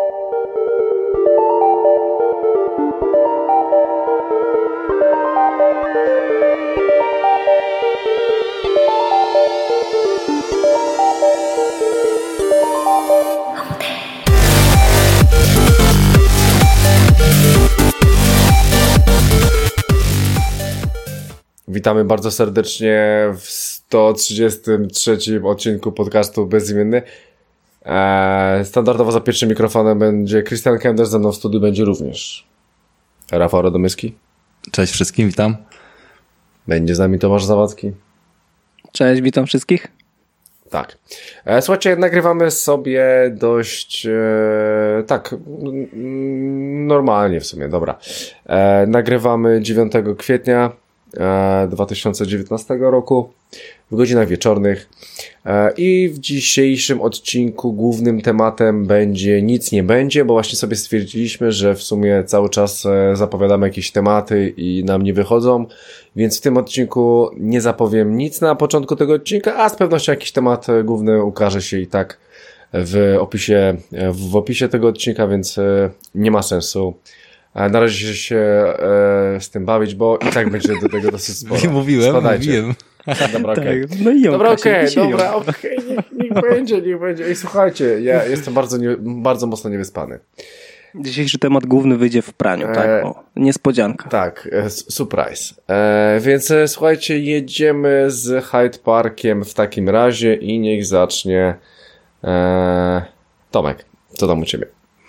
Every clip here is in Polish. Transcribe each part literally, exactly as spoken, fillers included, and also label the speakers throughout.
Speaker 1: Witamy bardzo serdecznie w sto trzydziestym trzecim odcinku podcastu Bezimienny. Eee, standardowo za pierwszym mikrofonem będzie Christian Kender, ze mną w studiu będzie również Rafał Radomyski.
Speaker 2: Cześć wszystkim, witam.
Speaker 1: Będzie z nami Tomasz Zawadzki.
Speaker 3: Cześć, witam wszystkich.
Speaker 1: Tak. E, słuchajcie, nagrywamy sobie dość e, tak n- normalnie w sumie, dobra. E, nagrywamy dziewiątego kwietnia dwa tysiące dziewiętnastego roku w godzinach wieczornych i w dzisiejszym odcinku głównym tematem będzie nic nie będzie, bo właśnie sobie stwierdziliśmy, że w sumie cały czas zapowiadamy jakieś tematy i nam nie wychodzą, więc w tym odcinku nie zapowiem nic na początku tego odcinka, a z pewnością jakiś temat główny ukaże się i tak w opisie, w opisie tego odcinka, więc nie ma sensu na razie się e, z tym bawić, bo i tak będzie do tego dosyć sporo.
Speaker 2: Nie mówiłem,
Speaker 1: Spadajcie.
Speaker 2: mówiłem.
Speaker 1: Dobra, okej.
Speaker 3: Tak, no i
Speaker 1: Dobra, okej, okay, dobra, okej, okay, niech, niech będzie, niech będzie. I słuchajcie, ja jestem bardzo, nie, bardzo mocno niewyspany.
Speaker 3: Dzisiejszy temat główny wyjdzie w praniu, e, tak? O, niespodzianka.
Speaker 1: Tak, e, surprise. E, więc e, słuchajcie, jedziemy z Hyde Parkiem w takim razie i niech zacznie e, Tomek. Co tam u ciebie?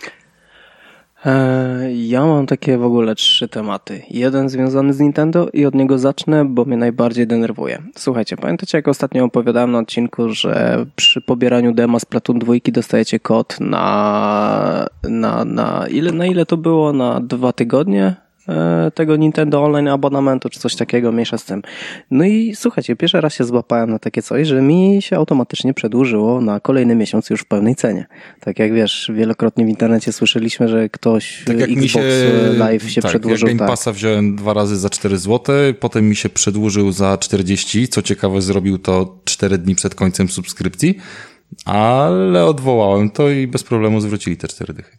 Speaker 3: Ja mam takie w ogóle trzy tematy. Jeden związany z Nintendo i od niego zacznę, bo mnie najbardziej denerwuje. Słuchajcie, pamiętacie jak ostatnio opowiadałem na odcinku, że przy pobieraniu dema Splatoon dwa dostajecie kod na, na, na, ile, na ile to było? Na dwa tygodnie? Tego Nintendo Online abonamentu, czy coś takiego, mniejsza z tym. No i słuchajcie, pierwszy raz się złapałem na takie coś, że mi się automatycznie przedłużyło na kolejny miesiąc już w pełnej cenie. Tak jak wiesz, wielokrotnie w internecie słyszeliśmy, że ktoś
Speaker 2: tak jak
Speaker 3: Xbox
Speaker 2: mi się,
Speaker 3: Live się
Speaker 2: tak,
Speaker 3: przedłużył.
Speaker 2: Jak Game
Speaker 3: tak.
Speaker 2: Passa wziąłem dwa razy za cztery złote, potem mi się przedłużył za czterdzieści, co ciekawe zrobił to cztery dni przed końcem subskrypcji, ale odwołałem to i bez problemu zwrócili te cztery dychy.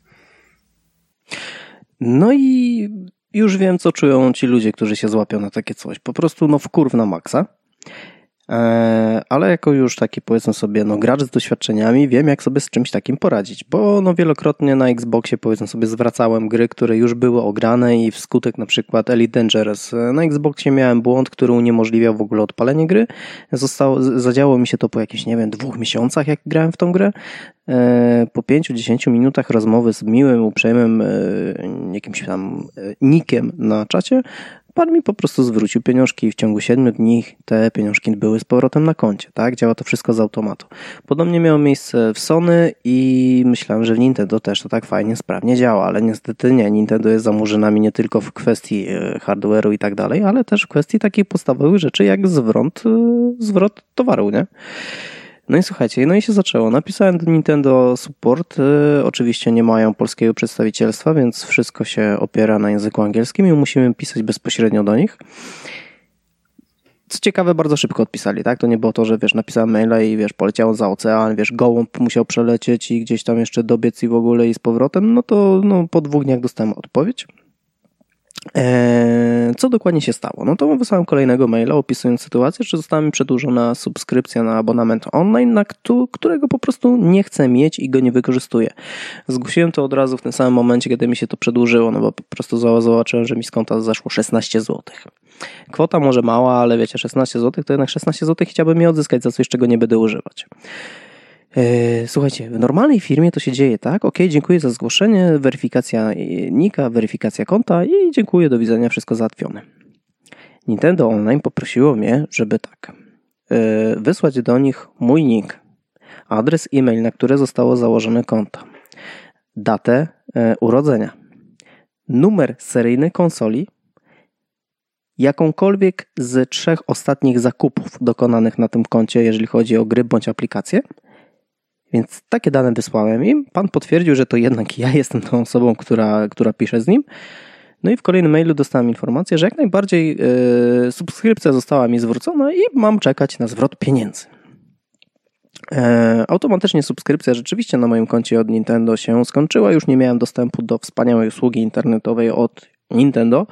Speaker 3: No i już wiem, co czują ci ludzie, którzy się złapią na takie coś. Po prostu no wkurw na maksa. Eee, ale jako już taki, powiedzmy sobie, no gracz z doświadczeniami, wiem jak sobie z czymś takim poradzić, bo no wielokrotnie na Xboxie, powiedzmy sobie, zwracałem gry, które już były ograne i wskutek na przykład Elite Dangerous. Na Xboxie miałem błąd, który uniemożliwiał w ogóle odpalenie gry. Zostało, zadziało mi się to po jakichś, nie wiem, dwóch miesiącach, jak grałem w tą grę. Eee, po pięciu, dziesięciu minutach rozmowy z miłym, uprzejmym e, jakimś tam e, nikiem na czacie, pan mi po prostu zwrócił pieniążki i w ciągu siedmiu dni te pieniążki były z powrotem na koncie, tak? Działa to wszystko z automatu. Podobnie miało miejsce w Sony i myślałem, że w Nintendo też to tak fajnie, sprawnie działa, ale niestety nie. Nintendo jest za murzynami nie tylko w kwestii hardware'u i tak dalej, ale też w kwestii takich podstawowych rzeczy jak zwrot, zwrot towaru, nie? No i słuchajcie, no i się zaczęło. Napisałem do Nintendo Support. Yy, oczywiście nie mają polskiego przedstawicielstwa, więc wszystko się opiera na języku angielskim i musimy pisać bezpośrednio do nich. Co ciekawe, bardzo szybko odpisali, tak? To nie było to, że wiesz, napisałem maila i wiesz, poleciało za ocean, wiesz, gołąb musiał przelecieć i gdzieś tam jeszcze dobiec i w ogóle i z powrotem. No to no, po dwóch dniach dostałem odpowiedź. Eee, co dokładnie się stało? No to wysłałem kolejnego maila opisując sytuację, że została mi przedłużona subskrypcja na abonament online, na którego po prostu nie chcę mieć i go nie wykorzystuję. Zgłosiłem to od razu w tym samym momencie, kiedy mi się to przedłużyło, no bo po prostu zobaczyłem, że mi z konta zeszło szesnaście złotych. Kwota może mała, ale wiecie, szesnaście złotych to jednak szesnaście złotych chciałbym je odzyskać za coś, czego nie będę używać. Słuchajcie, w normalnej firmie to się dzieje tak, ok, dziękuję za zgłoszenie, weryfikacja nika, weryfikacja konta i dziękuję, do widzenia, wszystko załatwione. Nintendo Online poprosiło mnie, żeby tak, wysłać do nich mój nick, adres e-mail, na który zostało założone konto, datę urodzenia, numer seryjny konsoli, jakąkolwiek z trzech ostatnich zakupów dokonanych na tym koncie, jeżeli chodzi o gry bądź aplikacje. Więc takie dane wysłałem im. Pan potwierdził, że to jednak ja jestem tą osobą, która, która pisze z nim. No i w kolejnym mailu dostałem informację, że jak najbardziej yy, subskrypcja została mi zwrócona i mam czekać na zwrot pieniędzy. E, automatycznie subskrypcja rzeczywiście na moim koncie od Nintendo się skończyła. Już nie miałem dostępu do wspaniałej usługi internetowej od Nintendo.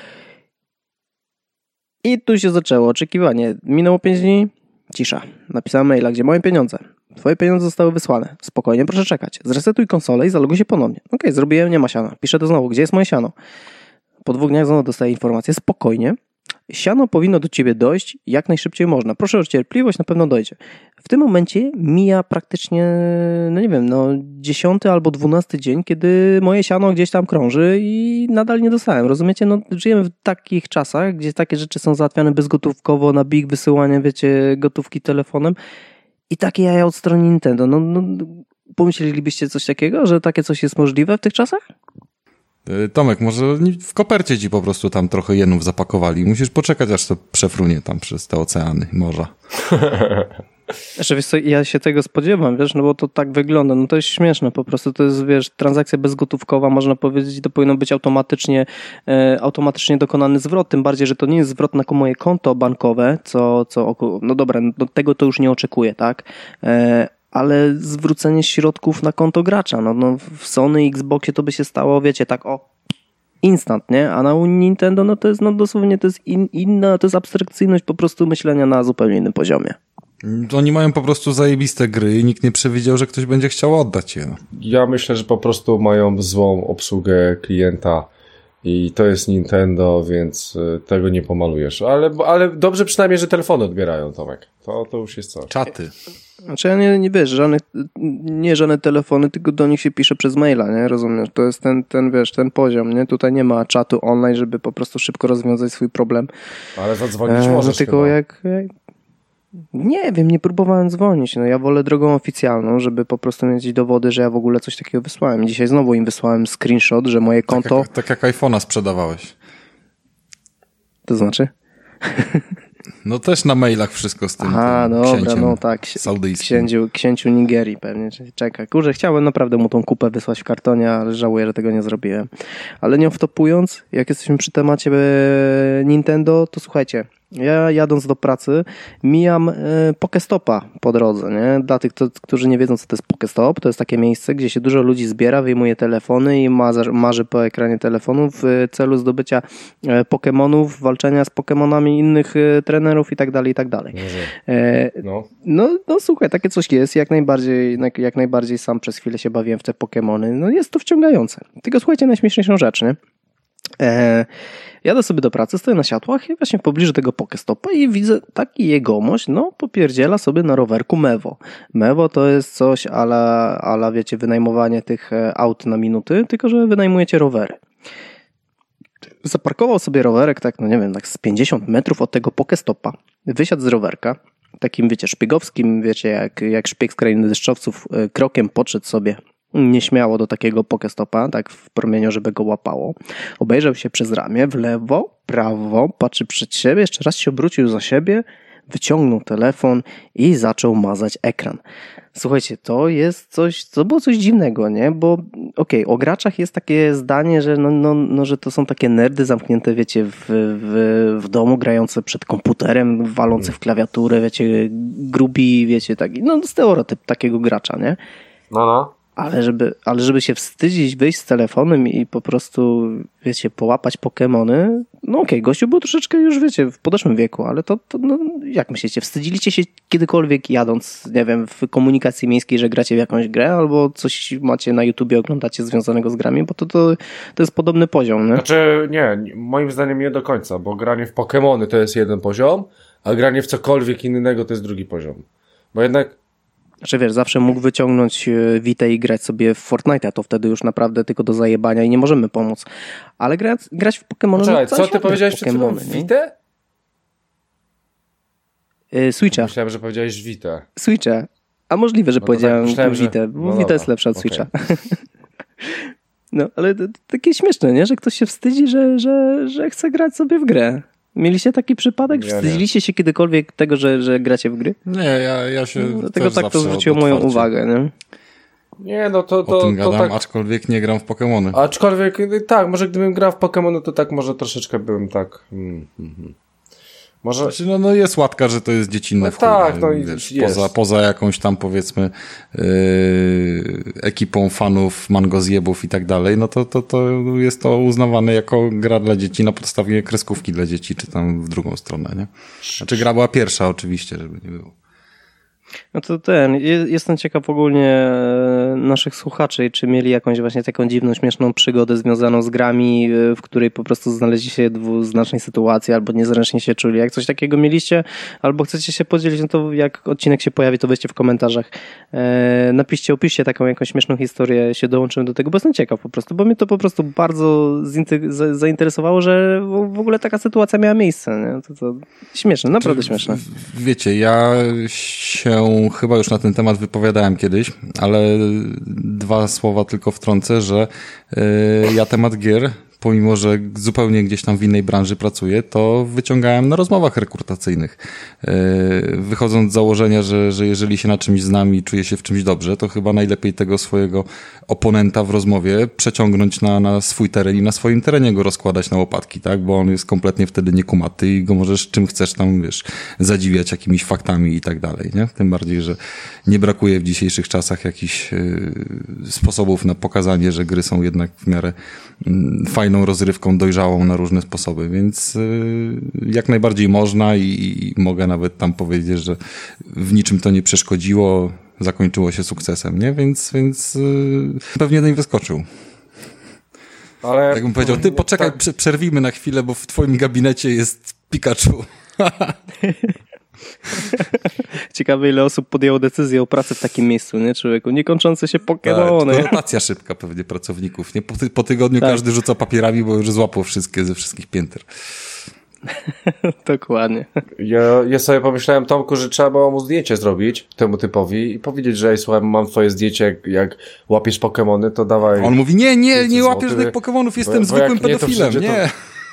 Speaker 3: I tu się zaczęło oczekiwanie. Minęło pięć dni, cisza. Napisałem maila, gdzie moje pieniądze. Twoje pieniądze zostały wysłane. Spokojnie, proszę czekać. Zresetuj konsolę i zaloguj się ponownie. Okej, okay, zrobiłem, nie ma siana. Piszę to znowu, gdzie jest moje siano? Po dwóch dniach znowu dostaję informację. Spokojnie. Siano powinno do ciebie dojść jak najszybciej można. Proszę o cierpliwość, na pewno dojdzie. W tym momencie mija praktycznie, no nie wiem, no dziesiąty albo dwunasty dzień, kiedy moje siano gdzieś tam krąży i nadal nie dostałem. Rozumiecie? No żyjemy w takich czasach, gdzie takie rzeczy są załatwiane bezgotówkowo, na big wysyłanie, wiecie, gotówki telefonem i takie jaja od strony Nintendo. No, no pomyślelibyście coś takiego, że takie coś jest możliwe w tych czasach?
Speaker 2: Tomek, może w kopercie ci po prostu tam trochę jenów zapakowali. Musisz poczekać, aż to przefrunie tam przez te oceany i morza.
Speaker 3: Znaczy, wiesz co, ja się tego spodziewam, wiesz, no bo to tak wygląda, no to jest śmieszne, po prostu to jest, wiesz, transakcja bezgotówkowa, można powiedzieć, to powinno być automatycznie, e, automatycznie dokonany zwrot, tym bardziej, że to nie jest zwrot na moje konto bankowe, co, co no dobra, no tego to już nie oczekuję, tak, e, ale zwrócenie środków na konto gracza, no, no w Sony i Xboxie to by się stało, wiecie, tak o, instant, nie? A na Nintendo, no to jest, no dosłownie, to jest in, inna, to jest abstrakcyjność po prostu myślenia na zupełnie innym poziomie.
Speaker 2: Oni mają po prostu zajebiste gry i nikt nie przewidział, że ktoś będzie chciał oddać je.
Speaker 1: Ja myślę, że po prostu mają złą obsługę klienta i to jest Nintendo, więc tego nie pomalujesz. Ale, ale dobrze przynajmniej, że telefony odbierają, Tomek. To, to już jest coś.
Speaker 2: Czaty.
Speaker 3: Znaczy ja nie, nie wiesz, żadnych, nie żadne telefony, tylko do nich się pisze przez maila, nie? Rozumiesz? To jest ten, ten, wiesz, ten poziom, nie? Tutaj nie ma czatu online, żeby po prostu szybko rozwiązać swój problem.
Speaker 1: Ale zadzwonić
Speaker 3: e,
Speaker 1: możesz
Speaker 3: no tylko
Speaker 1: chyba.
Speaker 3: jak... jak Nie wiem, nie próbowałem dzwonić. No ja wolę drogą oficjalną, żeby po prostu mieć dowody, że ja w ogóle coś takiego wysłałem. Dzisiaj znowu im wysłałem screenshot, że moje konto...
Speaker 2: Tak jak, tak jak iPhone'a sprzedawałeś.
Speaker 3: To znaczy?
Speaker 2: No też na mailach wszystko z tym,
Speaker 3: Aha,
Speaker 2: tym
Speaker 3: dobra,
Speaker 2: księciem
Speaker 3: no tak.
Speaker 2: saudyjskim.
Speaker 3: Księciu, księciu Nigerii pewnie. Czekaj, kurczę, chciałem naprawdę mu tą kupę wysłać w kartonie, ale żałuję, że tego nie zrobiłem. Ale nie wtopując, jak jesteśmy przy temacie Nintendo, to słuchajcie, ja jadąc do pracy mijam y, Pokestopa po drodze, nie? Dla tych, to, którzy nie wiedzą, co to jest Pokestop, to jest takie miejsce, gdzie się dużo ludzi zbiera, wyjmuje telefony i marzy, marzy po ekranie telefonu w celu zdobycia y, Pokemonów, walczenia z Pokemonami innych y, trenerów i tak dalej, i tak dalej. E,
Speaker 1: no.
Speaker 3: No, no słuchaj, takie coś jest, jak najbardziej, jak najbardziej sam przez chwilę się bawiłem w te Pokemony, no jest to wciągające. Tylko słuchajcie, najśmieszniejszą rzecz, nie? E, jadę sobie do pracy, stoję na światłach i właśnie w pobliżu tego Pokestopa i widzę taki jegomość, no popierdziela sobie na rowerku Mewo. Mewo to jest coś ala, ala wiecie, wynajmowanie tych aut na minuty, tylko że wynajmujecie rowery. Zaparkował sobie rowerek tak, no nie wiem, tak z pięćdziesiąt metrów od tego Pokestopa, wysiadł z rowerka, takim wiecie, szpiegowskim, wiecie, jak, jak szpieg z Krainy Deszczowców, krokiem podszedł sobie nieśmiało do takiego Pokestopa, tak w promieniu, żeby go łapało. Obejrzał się przez ramię, w lewo, prawo, patrzy przed siebie, jeszcze raz się obrócił za siebie, wyciągnął telefon i zaczął mazać ekran. Słuchajcie, to jest coś, to było coś dziwnego, nie? Bo okej, okay, o graczach jest takie zdanie, że, no, no, no, że to są takie nerdy zamknięte, wiecie, w, w, w domu, grające przed komputerem, walące w klawiaturę, wiecie, grubi, wiecie, taki, no stereotyp takiego gracza, nie?
Speaker 1: No, no.
Speaker 3: Ale żeby, ale żeby się wstydzić, wyjść z telefonem i po prostu, wiecie, połapać Pokemony, no okej, okay, gościu był troszeczkę już, wiecie, w podeszłym wieku, ale to, to no, jak myślicie, wstydziliście się kiedykolwiek jadąc, nie wiem, w komunikacji miejskiej, że gracie w jakąś grę, albo coś macie na YouTubie, oglądacie związanego z grami, bo to, to, to jest podobny poziom, nie?
Speaker 1: Znaczy, nie, moim zdaniem nie do końca, bo granie w Pokemony to jest jeden poziom, a granie w cokolwiek innego to jest drugi poziom. Bo jednak
Speaker 3: Znaczy wiesz, zawsze mógł wyciągnąć Vitę i grać sobie w Fortnite'a, to wtedy już naprawdę tylko do zajebania i nie możemy pomóc. Ale grać, grać w Pokemony...
Speaker 1: Czekaj,
Speaker 3: no,
Speaker 1: co ty powiedziałeś przed chwilą? Vitę?
Speaker 3: Yy, Switcha.
Speaker 1: Myślałem, że powiedziałeś Vitę.
Speaker 3: Switcha. A możliwe, że
Speaker 1: no
Speaker 3: powiedziałem
Speaker 1: tak, myślałem,
Speaker 3: Vitę,
Speaker 1: że...
Speaker 3: bo
Speaker 1: no
Speaker 3: Vita
Speaker 1: dobra.
Speaker 3: jest lepsza od Switcha.
Speaker 1: Okay.
Speaker 3: No, ale to, to takie śmieszne, nie? Że ktoś się wstydzi, że, że, że chce grać sobie w grę. Mieliście taki przypadek?
Speaker 1: Ja
Speaker 3: Wstydziliście się kiedykolwiek tego, że, że gracie w gry?
Speaker 2: Nie, ja, ja się
Speaker 3: no, dlatego
Speaker 2: też
Speaker 3: tak to zwróciło moją
Speaker 2: otwarcie
Speaker 3: uwagę, nie?
Speaker 1: Nie, no to... to
Speaker 2: o tym
Speaker 1: to
Speaker 2: gadam,
Speaker 1: tak...
Speaker 2: aczkolwiek nie gram w Pokemony.
Speaker 1: Aczkolwiek, tak, może gdybym grał w Pokemony, to tak może troszeczkę bym tak... Hmm, hmm, hmm. Może...
Speaker 2: Znaczy, no, no jest łatka, że to jest dziecinne
Speaker 1: no
Speaker 2: w chuj,
Speaker 1: tak, no i
Speaker 2: wiesz,
Speaker 1: jest.
Speaker 2: poza, poza jakąś tam powiedzmy yy, ekipą fanów mangozjebów i tak dalej, no to, to, to jest to uznawane jako gra dla dzieci na podstawie kreskówki dla dzieci, czy tam w drugą stronę, nie? Znaczy gra była pierwsza oczywiście, żeby nie było.
Speaker 3: No to ten, jestem ciekaw ogólnie naszych słuchaczy, czy mieli jakąś właśnie taką dziwną, śmieszną przygodę związaną z grami, w której po prostu znaleźli się w dwuznacznej sytuacji, albo niezręcznie się czuli. Jak coś takiego mieliście, albo chcecie się podzielić, no to jak odcinek się pojawi, to weźcie w komentarzach. Napiszcie, opiszcie taką jakąś śmieszną historię, się dołączymy do tego, bo jestem ciekaw po prostu, bo mnie to po prostu bardzo zainteresowało, że w ogóle taka sytuacja miała miejsce. Nie? To, to śmieszne, naprawdę śmieszne.
Speaker 2: Wiecie, ja się chyba już na ten temat wypowiadałem kiedyś, ale dwa słowa tylko wtrącę, że yy, ja temat gier, pomimo że zupełnie gdzieś tam w innej branży pracuję, to wyciągałem na rozmowach rekrutacyjnych. Yy, wychodząc z założenia, że, że jeżeli się na czymś znam i czuję się w czymś dobrze, to chyba najlepiej tego swojego oponenta w rozmowie przeciągnąć na, na swój teren i na swoim terenie go rozkładać na łopatki, tak? Bo on jest kompletnie wtedy niekumaty i go możesz czym chcesz tam, wiesz, zadziwiać jakimiś faktami i tak dalej, nie? Tym bardziej, że nie brakuje w dzisiejszych czasach jakichś yy, sposobów na pokazanie, że gry są jednak w miarę yy, fajne rozrywką dojrzałą na różne sposoby, więc yy, jak najbardziej można i, i mogę nawet tam powiedzieć, że w niczym to nie przeszkodziło, zakończyło się sukcesem, nie? Więc, więc yy, pewnie nie wyskoczył. Ale... Jakbym powiedział, ty poczekaj, tak. Przerwijmy na chwilę, bo w twoim gabinecie jest Pikachu.
Speaker 3: Ciekawe, ile osób podjęło decyzję o pracy w takim miejscu, nie, człowieku? Niekończące się Pokemony.
Speaker 2: Tak, rotacja szybka pewnie pracowników, nie? Po, ty, po tygodniu tak. Każdy rzuca papierami, bo już złapał wszystkie ze wszystkich pięter.
Speaker 3: Dokładnie.
Speaker 1: Ja, ja sobie pomyślałem, Tomku, że trzeba było mu zdjęcie zrobić temu typowi i powiedzieć, że słuchaj, mam twoje zdjęcie, jak, jak łapiesz Pokemony, to dawaj.
Speaker 2: On mówi, nie, nie, nie łapiesz żadnych Pokemonów, jestem bo, zwykłym bo pedofilem, nie. nie.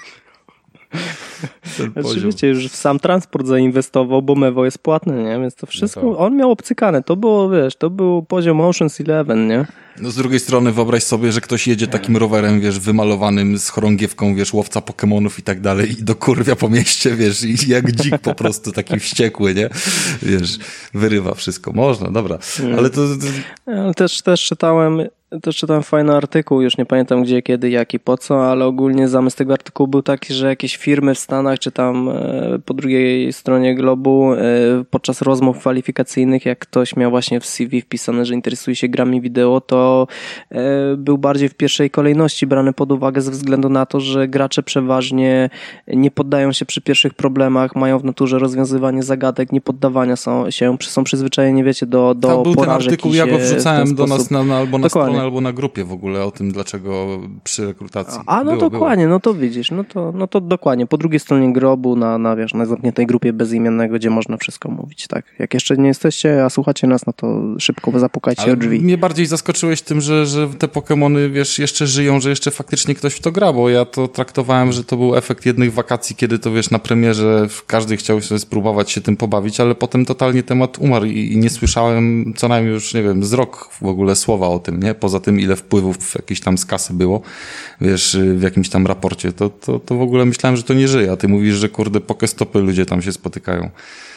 Speaker 3: Oczywiście już w sam transport zainwestował, bo Mewo jest płatny, nie? Więc to wszystko, no to... on miał obcykane. To było, wiesz, to był poziom Ocean's Eleven, nie?
Speaker 2: No z drugiej strony wyobraź sobie, że ktoś jedzie takim rowerem, wiesz, wymalowanym z chorągiewką, wiesz, łowca Pokemonów i tak dalej i dokurwia po mieście, wiesz, i jak dzik po prostu taki wściekły, nie? Wiesz, wyrywa wszystko. Można, dobra. Ale to...
Speaker 3: Ja też, też czytałem... Też czytałem fajny artykuł, już nie pamiętam gdzie, kiedy, jak i po co, ale ogólnie zamysł tego artykułu był taki, że jakieś firmy w Stanach, czy tam po drugiej stronie globu, podczas rozmów kwalifikacyjnych, jak ktoś miał właśnie w C V wpisane, że interesuje się grami wideo, to był bardziej w pierwszej kolejności brany pod uwagę ze względu na to, że gracze przeważnie nie poddają się przy pierwszych problemach, mają w naturze rozwiązywanie zagadek, nie poddawania są, się, są przyzwyczajeni, wiecie, do, do
Speaker 2: to był
Speaker 3: porażek.
Speaker 2: Ten artykuł, ja go wrzucałem do nas na, na, albo na
Speaker 3: Dokładnie.
Speaker 2: stronę, albo na grupie w ogóle o tym, dlaczego przy rekrutacji.
Speaker 3: A no było, dokładnie, było. no to widzisz, no to, no to dokładnie. Po drugiej stronie grobu, na, na, wiesz, na zamkniętej grupie bezimiennego, gdzie można wszystko mówić, tak. Jak jeszcze nie jesteście, a słuchacie nas, no to szybko zapukajcie
Speaker 2: Ale
Speaker 3: o drzwi.
Speaker 2: Mnie bardziej zaskoczyłeś tym, że, że te Pokemony, wiesz, jeszcze żyją, że jeszcze faktycznie ktoś w to gra, bo ja to traktowałem, że to był efekt jednych wakacji, kiedy to, wiesz, na premierze każdy chciał sobie spróbować się tym pobawić, ale potem totalnie temat umarł i, i nie słyszałem co najmniej już, nie wiem, z rok w ogóle słowa o tym, nie? Poza tym, ile wpływów jakieś tam z kasy było, wiesz, w jakimś tam raporcie, to, to, to w ogóle myślałem, że to nie żyje, a ty mówisz, że kurde, pokestopy ludzie tam się spotykają.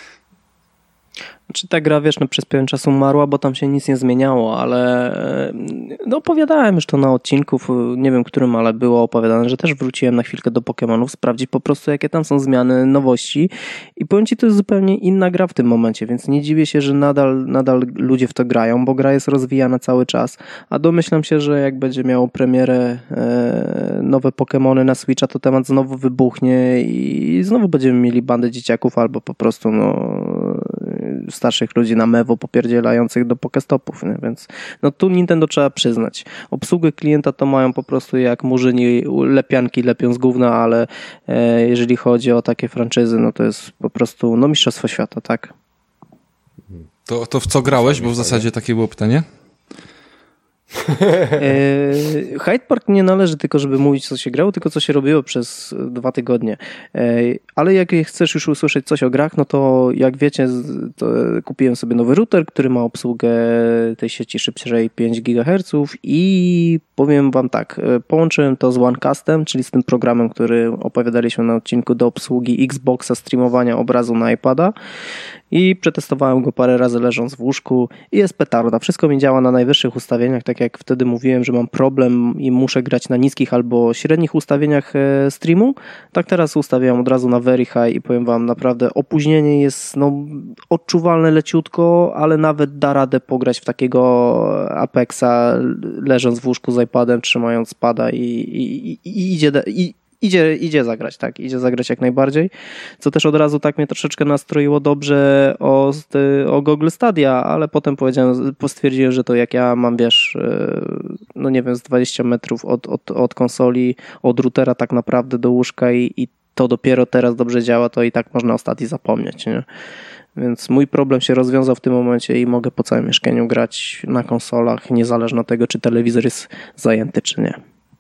Speaker 3: Czy ta gra, wiesz, no przez pewien czas umarła, bo tam się nic nie zmieniało, ale no opowiadałem już to na odcinku, nie wiem którym, ale było opowiadane, że też wróciłem na chwilkę do Pokemonów, sprawdzić po prostu jakie tam są zmiany, nowości i powiem ci, to jest zupełnie inna gra w tym momencie, więc nie dziwię się, że nadal, nadal ludzie w to grają, bo gra jest rozwijana cały czas, a domyślam się, że jak będzie miało premierę e, nowe Pokemony na Switcha, to temat znowu wybuchnie i znowu będziemy mieli bandę dzieciaków albo po prostu no starszych ludzi na mewo popierdzielających do pokestopów, nie? Więc no tu Nintendo trzeba przyznać. Obsługę klienta to mają po prostu jak murzyni lepianki lepią z gówna, ale e, jeżeli chodzi o takie franczyzy, no to jest po prostu no mistrzostwo świata, tak?
Speaker 2: To, to w co grałeś? Bo w zasadzie takie było pytanie.
Speaker 3: Hyde Park nie należy tylko, żeby mówić, co się grało, tylko co się robiło przez dwa tygodnie. Ale jak chcesz już usłyszeć coś o grach, no to jak wiecie, to kupiłem sobie nowy router, który ma obsługę tej sieci szybszej pięć gigaherców i powiem wam tak, połączyłem to z OneCastem, czyli z tym programem, który opowiadaliśmy na odcinku do obsługi Xboxa, streamowania obrazu na iPada i przetestowałem go parę razy leżąc w łóżku i jest petarda. Wszystko mi działa na najwyższych ustawieniach, tak jak wtedy mówiłem, że mam problem i muszę grać na niskich albo średnich ustawieniach streamu. Tak teraz ustawiam od razu na very high i powiem wam, naprawdę opóźnienie jest no, odczuwalne leciutko, ale nawet da radę pograć w takiego Apexa leżąc w łóżku z iPadem, trzymając pada i, i, i, i idzie... I, Idzie, idzie zagrać, tak, idzie zagrać jak najbardziej, co też od razu tak mnie troszeczkę nastroiło dobrze o, o Google Stadia, ale potem powiedziałem, postwierdziłem, że to jak ja mam, wiesz, no nie wiem, z dwadzieścia metrów od, od, od konsoli, od routera tak naprawdę do łóżka i, i to dopiero teraz dobrze działa, to i tak można o Stadii zapomnieć, nie? Więc mój problem się rozwiązał w tym momencie i mogę po całym mieszkaniu grać na konsolach, niezależnie od tego, czy telewizor jest zajęty, czy nie.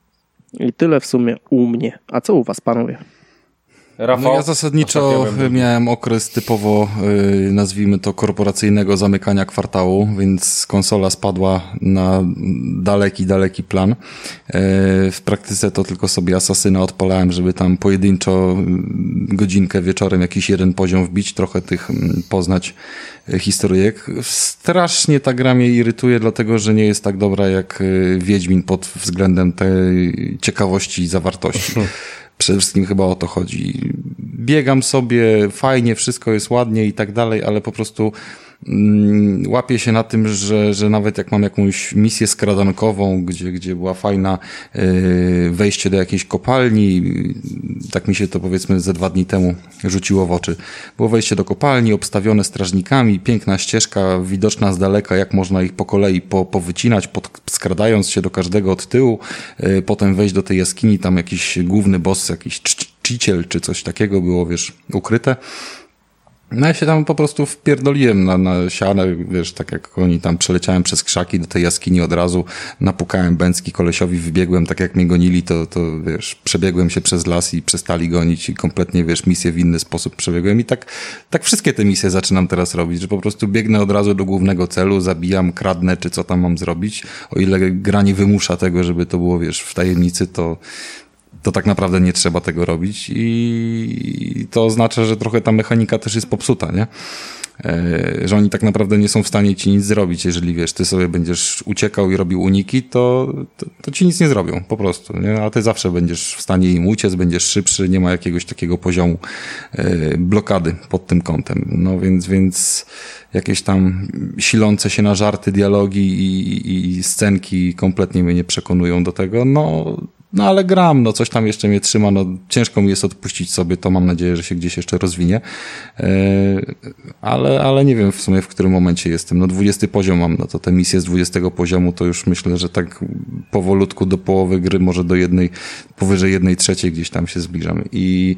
Speaker 3: I tyle w sumie u mnie. A co u was, panowie?
Speaker 1: Rafał,
Speaker 2: no ja zasadniczo miałem okres typowo, yy, nazwijmy to, korporacyjnego zamykania kwartału, więc konsola spadła na daleki, daleki plan. Yy, w praktyce to tylko sobie Asasyna odpalałem, żeby tam pojedynczo godzinkę wieczorem jakiś jeden poziom wbić, trochę tych poznać historyjek. Strasznie ta gra mnie irytuje, dlatego że nie jest tak dobra jak Wiedźmin pod względem tej ciekawości i zawartości. Przede wszystkim chyba o to chodzi. Biegam sobie, fajnie, wszystko jest ładnie i tak dalej, ale po prostu mm, łapię się na tym, że, że nawet jak mam jakąś misję skradankową, gdzie, gdzie była fajna yy, wejście do jakiejś kopalni, tak mi się to powiedzmy ze dwa dni temu rzuciło w oczy. Było wejście do kopalni, obstawione strażnikami, piękna ścieżka, widoczna z daleka, jak można ich po kolei po, powycinać, pod, skradając się do każdego od tyłu, yy, potem wejść do tej jaskini, tam jakiś główny boss, jakiś czciciel czy coś takiego było, wiesz, ukryte. No ja się tam po prostu wpierdoliłem na, na sianę, wiesz, tak jak oni tam przeleciałem przez krzaki do tej jaskini od razu, napukałem bęcki kolesiowi, wybiegłem, tak jak mnie gonili, to, to wiesz, przebiegłem się przez las i przestali gonić i kompletnie, wiesz, misję w inny sposób przebiegłem i tak, tak wszystkie te misje zaczynam teraz robić, że po prostu biegnę od razu do głównego celu, zabijam, kradnę, czy co tam mam zrobić, o ile gra nie wymusza tego, żeby to było, wiesz, w tajemnicy, to to tak naprawdę nie trzeba tego robić i to oznacza, że trochę ta mechanika też jest popsuta, nie? E, że oni tak naprawdę nie są w stanie ci nic zrobić. Jeżeli, wiesz, ty sobie będziesz uciekał i robił uniki, to, to, to ci nic nie zrobią, po prostu, nie? A ty zawsze będziesz w stanie im uciec, będziesz szybszy, nie ma jakiegoś takiego poziomu e, blokady pod tym kątem. No więc, więc jakieś tam silące się na żarty dialogi i, i, i scenki kompletnie mnie nie przekonują do tego. No, No ale gram, no coś tam jeszcze mnie trzyma, no ciężko mi jest odpuścić sobie, to mam nadzieję, że się gdzieś jeszcze rozwinie, yy, ale, ale nie wiem w sumie w którym momencie jestem, no dwudziesty poziom mam, no to te misje z dwudziestego poziomu to już myślę, że tak powolutku do połowy gry, może do jednej, powyżej jednej trzeciej gdzieś tam się zbliżamy i,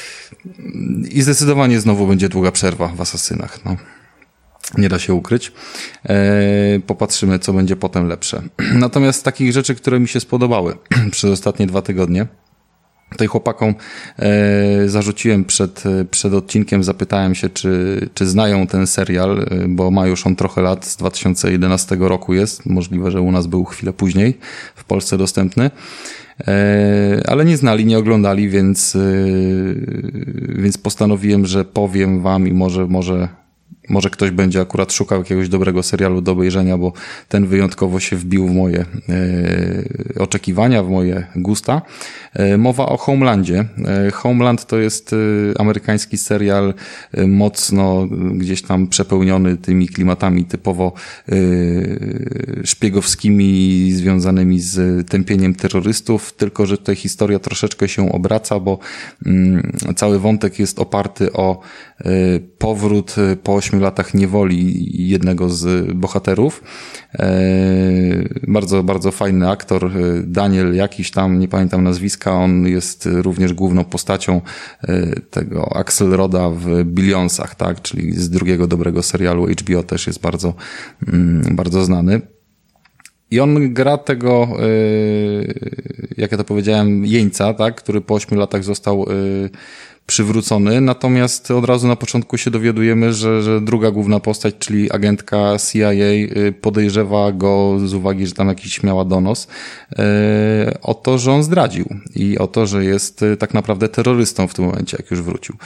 Speaker 2: i zdecydowanie znowu będzie długa przerwa w Asasynach, no. Nie da się ukryć. Eee, popatrzymy, co będzie potem lepsze. Natomiast z takich rzeczy, które mi się spodobały przez ostatnie dwa tygodnie, tutaj chłopakom e, zarzuciłem przed, przed odcinkiem, zapytałem się, czy, czy znają ten serial, bo ma już on trochę lat, z dwa tysiące jedenastego roku jest, możliwe, że u nas był chwilę później w Polsce dostępny. E, ale nie znali, nie oglądali, więc, e, więc postanowiłem, że powiem wam i może, może Może ktoś będzie akurat szukał jakiegoś dobrego serialu do obejrzenia, bo ten wyjątkowo się wbił w moje e, oczekiwania, w moje gusta. E, mowa o Homelandzie. E, Homeland to jest e, amerykański serial e, mocno gdzieś tam przepełniony tymi klimatami typowo e, szpiegowskimi, związanymi z tępieniem terrorystów, tylko że tutaj historia troszeczkę się obraca, bo mm, cały wątek jest oparty o e, powrót po ośmiu latach niewoli jednego z bohaterów. E, bardzo, bardzo fajny aktor, Daniel jakiś tam, nie pamiętam nazwiska, on jest również główną postacią e, tego Axelroda w Billionsach, tak, czyli z drugiego dobrego serialu H B O też jest bardzo, mm, bardzo znany. I on gra tego, jak ja to powiedziałem, jeńca, tak, który po ośmiu latach został przywrócony, natomiast od razu na początku się dowiadujemy, że, że druga główna postać, czyli agentka C I A, podejrzewa go z uwagi, że tam jakiś miała donos, o to, że on zdradził i o to, że jest tak naprawdę terrorystą w tym momencie, jak już wrócił.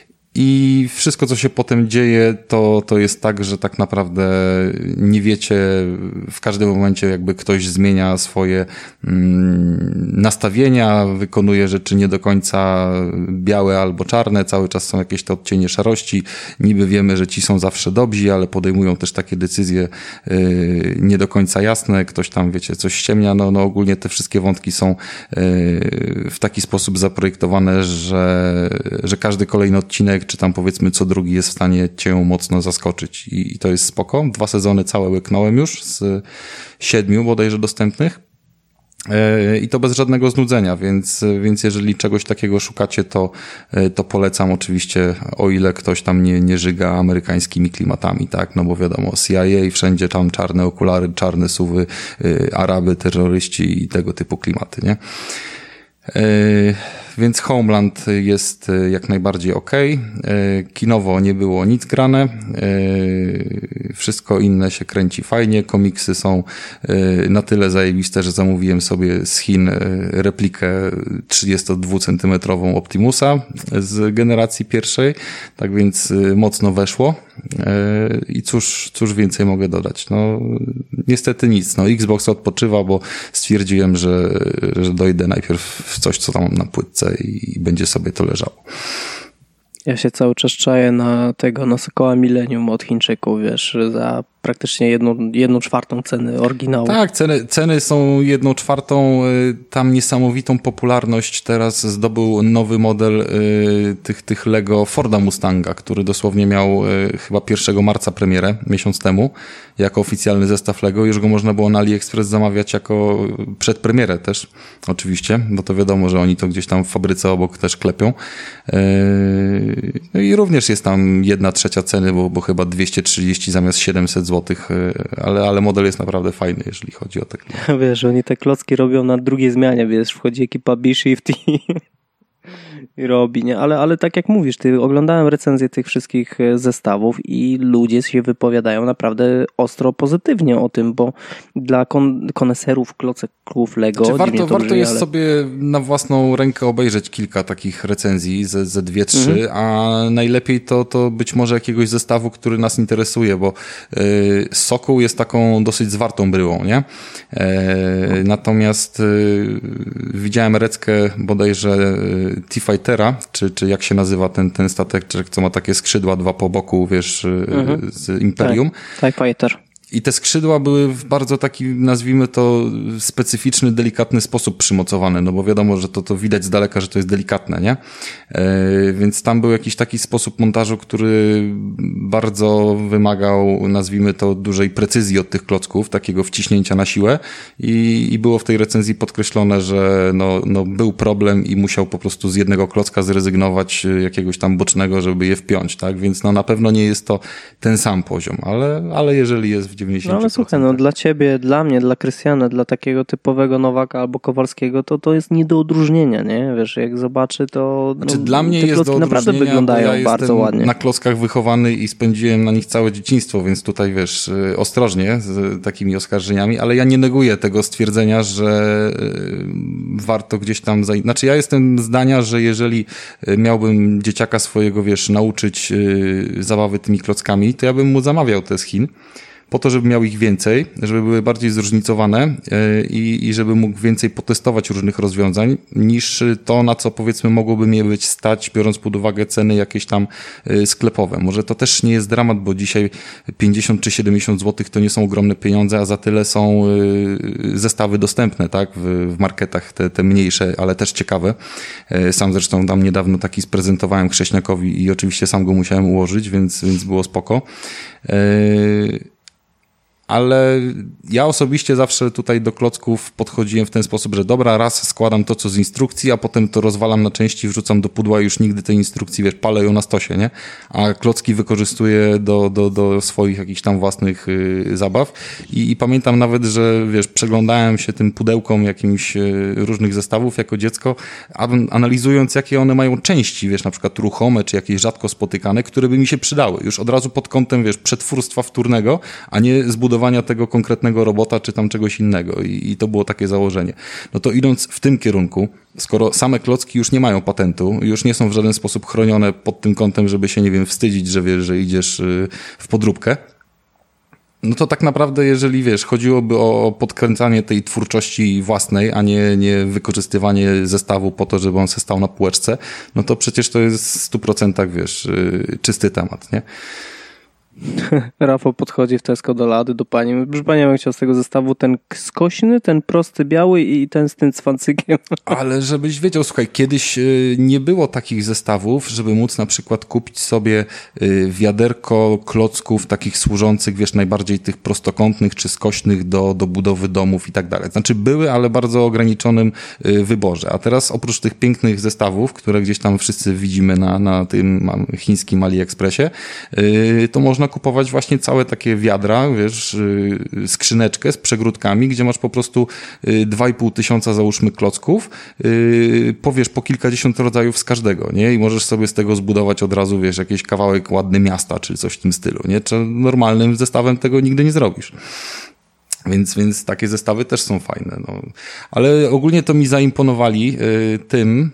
Speaker 2: I wszystko, co się potem dzieje, to, to jest tak, że tak naprawdę nie wiecie, w każdym momencie jakby ktoś zmienia swoje mm, nastawienia, wykonuje rzeczy nie do końca białe albo czarne, cały czas są jakieś te odcienie szarości, niby wiemy, że ci są zawsze dobrzy, ale podejmują też takie decyzje yy, nie do końca jasne, ktoś tam, wiecie, coś ściemnia, no, no ogólnie te wszystkie wątki są yy, w taki sposób zaprojektowane, że, że każdy kolejny odcinek czy tam powiedzmy co drugi jest w stanie cię mocno zaskoczyć i, i to jest spoko. Dwa sezony całe łyknąłem już z siedmiu bodajże dostępnych yy, i to bez żadnego znudzenia, więc, więc jeżeli czegoś takiego szukacie, to, yy, to polecam oczywiście, o ile ktoś tam nie, nie żyga amerykańskimi klimatami, tak, no bo wiadomo, C I A, wszędzie tam czarne okulary, czarne suwy, yy, Araby, terroryści i tego typu klimaty, nie? Yy, więc Homeland jest jak najbardziej okej. Yy, kinowo nie było nic grane. Yy, wszystko inne się kręci fajnie. Komiksy są yy, na tyle zajebiste, że zamówiłem sobie z Chin yy, replikę trzydziestodwucentymetrową Optimusa z generacji pierwszej. Tak więc yy, mocno weszło. Yy, I cóż, cóż więcej mogę dodać? No, niestety nic. No, Xbox odpoczywa, bo stwierdziłem, że, że dojdę najpierw w coś, co tam mam na płytce i będzie sobie to leżało.
Speaker 3: Ja się cały czas czaję na tego, na Sokoła Millennium od Chińczyków, wiesz, za praktycznie jedną, jedną czwartą ceny oryginału.
Speaker 2: Tak, ceny, ceny są jedną czwartą, tam niesamowitą popularność teraz zdobył nowy model y, tych, tych Lego Forda Mustanga, który dosłownie miał y, chyba pierwszego marca premierę, miesiąc temu, jako oficjalny zestaw Lego. Już go można było na AliExpress zamawiać jako przedpremierę też, oczywiście, bo to wiadomo, że oni to gdzieś tam w fabryce obok też klepią. Y, no i również jest tam jedna trzecia ceny, bo, bo chyba dwieście trzydzieści zamiast siedemset złotych, ale, ale model jest naprawdę fajny, jeżeli chodzi o te klimaty.
Speaker 3: Wiesz, oni te klocki robią na drugiej zmianie, wiesz, wchodzi ekipa B-Shift i, i robi, nie? Ale, ale tak jak mówisz, ty oglądałem recenzję tych wszystkich zestawów i ludzie się wypowiadają naprawdę ostro pozytywnie o tym, bo dla kon- koneserów kloceków Lego...
Speaker 2: Znaczy, warto
Speaker 3: to
Speaker 2: warto
Speaker 3: brzmi,
Speaker 2: jest
Speaker 3: ale...
Speaker 2: sobie na własną rękę obejrzeć kilka takich recenzji, ze, ze dwie, trzy, mhm. a najlepiej to, to być może jakiegoś zestawu, który nas interesuje, bo y, Sokół jest taką dosyć zwartą bryłą, nie? E, natomiast y, widziałem reckę bodajże y, T-Fightera, czy, czy jak się nazywa ten, ten statek, co ma takie skrzydła dwa po boku, wiesz, mhm. z Imperium.
Speaker 3: Tak, T-Fighter.
Speaker 2: I te skrzydła były w bardzo taki, nazwijmy to, specyficzny, delikatny sposób przymocowane, no bo wiadomo, że to, to widać z daleka, że to jest delikatne, nie? E, więc tam był jakiś taki sposób montażu, który bardzo wymagał, nazwijmy to, dużej precyzji od tych klocków, takiego wciśnięcia na siłę i, i było w tej recenzji podkreślone, że no, no był problem i musiał po prostu z jednego klocka zrezygnować jakiegoś tam bocznego, żeby je wpiąć, tak? Więc no na pewno nie jest to ten sam poziom, ale, ale jeżeli jest w dziewięćdziesiąt procent.
Speaker 3: No ale słuchaj, no dla ciebie, dla mnie, dla Krystiana, dla takiego typowego Nowaka albo Kowalskiego, to to jest nie do odróżnienia, nie? Wiesz, jak zobaczy, to no,
Speaker 2: znaczy, dla mnie
Speaker 3: te
Speaker 2: jest do
Speaker 3: naprawdę wyglądają
Speaker 2: ja
Speaker 3: bardzo ładnie.
Speaker 2: Na klockach wychowany i spędziłem na nich całe dzieciństwo, więc tutaj wiesz, ostrożnie z takimi oskarżeniami, ale ja nie neguję tego stwierdzenia, że warto gdzieś tam... Zaj... Znaczy ja jestem zdania, że jeżeli miałbym dzieciaka swojego, wiesz, nauczyć zabawy tymi klockami, to ja bym mu zamawiał te z Chin, po to, żeby miał ich więcej, żeby były bardziej zróżnicowane i, i żeby mógł więcej potestować różnych rozwiązań, niż to, na co powiedzmy mogłoby mnie być stać, biorąc pod uwagę ceny jakieś tam sklepowe. Może to też nie jest dramat, bo dzisiaj pięćdziesiąt czy siedemdziesiąt złotych to nie są ogromne pieniądze, a za tyle są zestawy dostępne, tak, w, w marketach, te, te mniejsze, ale też ciekawe. Sam zresztą tam niedawno taki sprezentowałem Krześniakowi i oczywiście sam go musiałem ułożyć, więc, więc było spoko. ale ja osobiście zawsze tutaj do klocków podchodziłem w ten sposób, że dobra, raz składam to, co z instrukcji, a potem to rozwalam na części, wrzucam do pudła i już nigdy tej instrukcji, wiesz, palę ją na stosie, nie? A klocki wykorzystuję do, do, do swoich jakichś tam własnych y, zabaw I, i pamiętam nawet, że wiesz, przeglądałem się tym pudełkom jakimś y, różnych zestawów jako dziecko, analizując, jakie one mają części, wiesz, na przykład ruchome, czy jakieś rzadko spotykane, które by mi się przydały. Już od razu pod kątem, wiesz, przetwórstwa wtórnego, a nie zbudowania tego konkretnego robota, czy tam czegoś innego. I, i to było takie założenie. No to idąc w tym kierunku, skoro same klocki już nie mają patentu, już nie są w żaden sposób chronione pod tym kątem, żeby się, nie wiem, wstydzić, że wiesz, że idziesz w podróbkę, no to tak naprawdę, jeżeli wiesz, chodziłoby o podkręcanie tej twórczości własnej, a nie, nie wykorzystywanie zestawu po to, żeby on se stał na półeczce, no to przecież to jest w stu procentach, wiesz, czysty temat, nie?
Speaker 3: Rafał podchodzi w Tesco do lady, do pani. Proszę pani, ja bym chciał z tego zestawu ten skośny, ten prosty biały i ten z tym cwancykiem.
Speaker 2: Ale żebyś wiedział, słuchaj, kiedyś nie było takich zestawów, żeby móc na przykład kupić sobie wiaderko klocków takich służących, wiesz, najbardziej tych prostokątnych czy skośnych do, do budowy domów i tak dalej. Znaczy były, ale bardzo ograniczonym wyborze. A teraz oprócz tych pięknych zestawów, które gdzieś tam wszyscy widzimy na, na tym chińskim AliExpressie, to można kupować właśnie całe takie wiadra, wiesz, skrzyneczkę z przegródkami, gdzie masz po prostu dwa i pół tysiąca, załóżmy, klocków, powiesz po kilkadziesiąt rodzajów z każdego, nie? I możesz sobie z tego zbudować od razu, wiesz, jakiś kawałek ładny miasta, czy coś w tym stylu, nie? Czy normalnym zestawem tego nigdy nie zrobisz. Więc, więc takie zestawy też są fajne, no. Ale ogólnie to mi zaimponowali y, tym,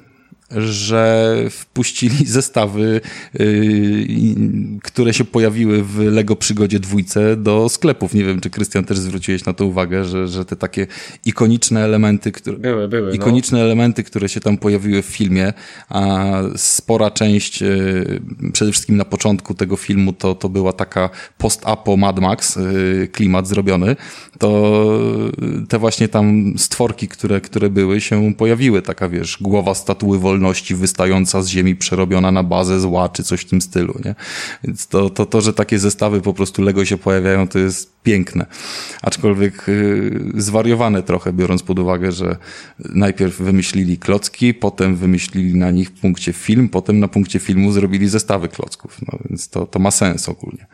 Speaker 2: że wpuścili zestawy, yy, które się pojawiły w Lego Przygodzie dwójce do sklepów. Nie wiem, czy Krystian też zwróciłeś na to uwagę, że, że te takie ikoniczne elementy, które,
Speaker 1: były, były,
Speaker 2: ikoniczne
Speaker 1: no.
Speaker 2: elementy, które się tam pojawiły w filmie, a spora część, yy, przede wszystkim na początku tego filmu, to, to była taka post-apo Mad Max, yy, klimat zrobiony, to te właśnie tam stworki, które, które były, się pojawiły. Taka, wiesz, głowa statuły wolności wystająca z ziemi, przerobiona na bazę zła, czy coś w tym stylu, nie? Więc to, to, to że takie zestawy po prostu Lego się pojawiają, to jest piękne. Aczkolwiek yy, zwariowane trochę, biorąc pod uwagę, że najpierw wymyślili klocki, potem wymyślili na nich w punkcie film, potem na punkcie filmu zrobili zestawy klocków. No więc to, to ma sens ogólnie.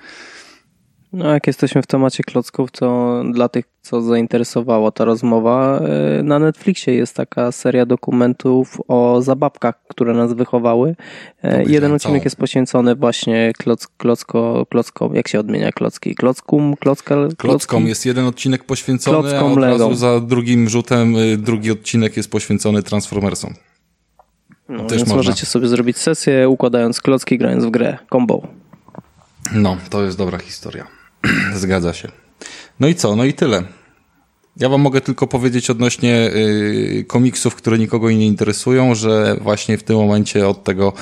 Speaker 3: No, jak jesteśmy w temacie klocków, to dla tych, co zainteresowała ta rozmowa, na Netflixie jest taka seria dokumentów o zabawkach, które nas wychowały. Jeden odcinek całą. jest poświęcony właśnie kloc, klocko, klockom, jak się odmienia klocki? Klockum? Klocka, klocki?
Speaker 2: Klockom jest jeden odcinek poświęcony,
Speaker 3: klockom
Speaker 2: a od
Speaker 3: Lego.
Speaker 2: razu za drugim rzutem drugi odcinek jest poświęcony Transformersom.
Speaker 3: No,
Speaker 2: Też
Speaker 3: więc
Speaker 2: można.
Speaker 3: możecie sobie zrobić sesję, układając klocki, grając w grę. Combo.
Speaker 2: No, to jest dobra historia. Zgadza się. No i co? No i tyle. Ja wam mogę tylko powiedzieć odnośnie y, komiksów, które nikogo nie interesują, że właśnie w tym momencie od tego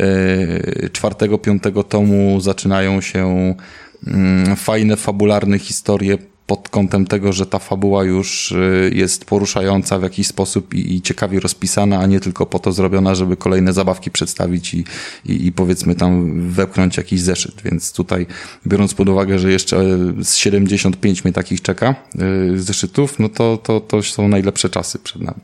Speaker 2: y, czwartego, piątego tomu zaczynają się y, fajne, fabularne historie pod kątem tego, że ta fabuła już jest poruszająca w jakiś sposób i, i ciekawie rozpisana, a nie tylko po to zrobiona, żeby kolejne zabawki przedstawić i, i, i powiedzmy tam wepchnąć jakiś zeszyt. Więc tutaj, biorąc pod uwagę, że jeszcze z siedemdziesiąt pięć mnie takich czeka yy, zeszytów, no to, to, to są najlepsze czasy przed nami.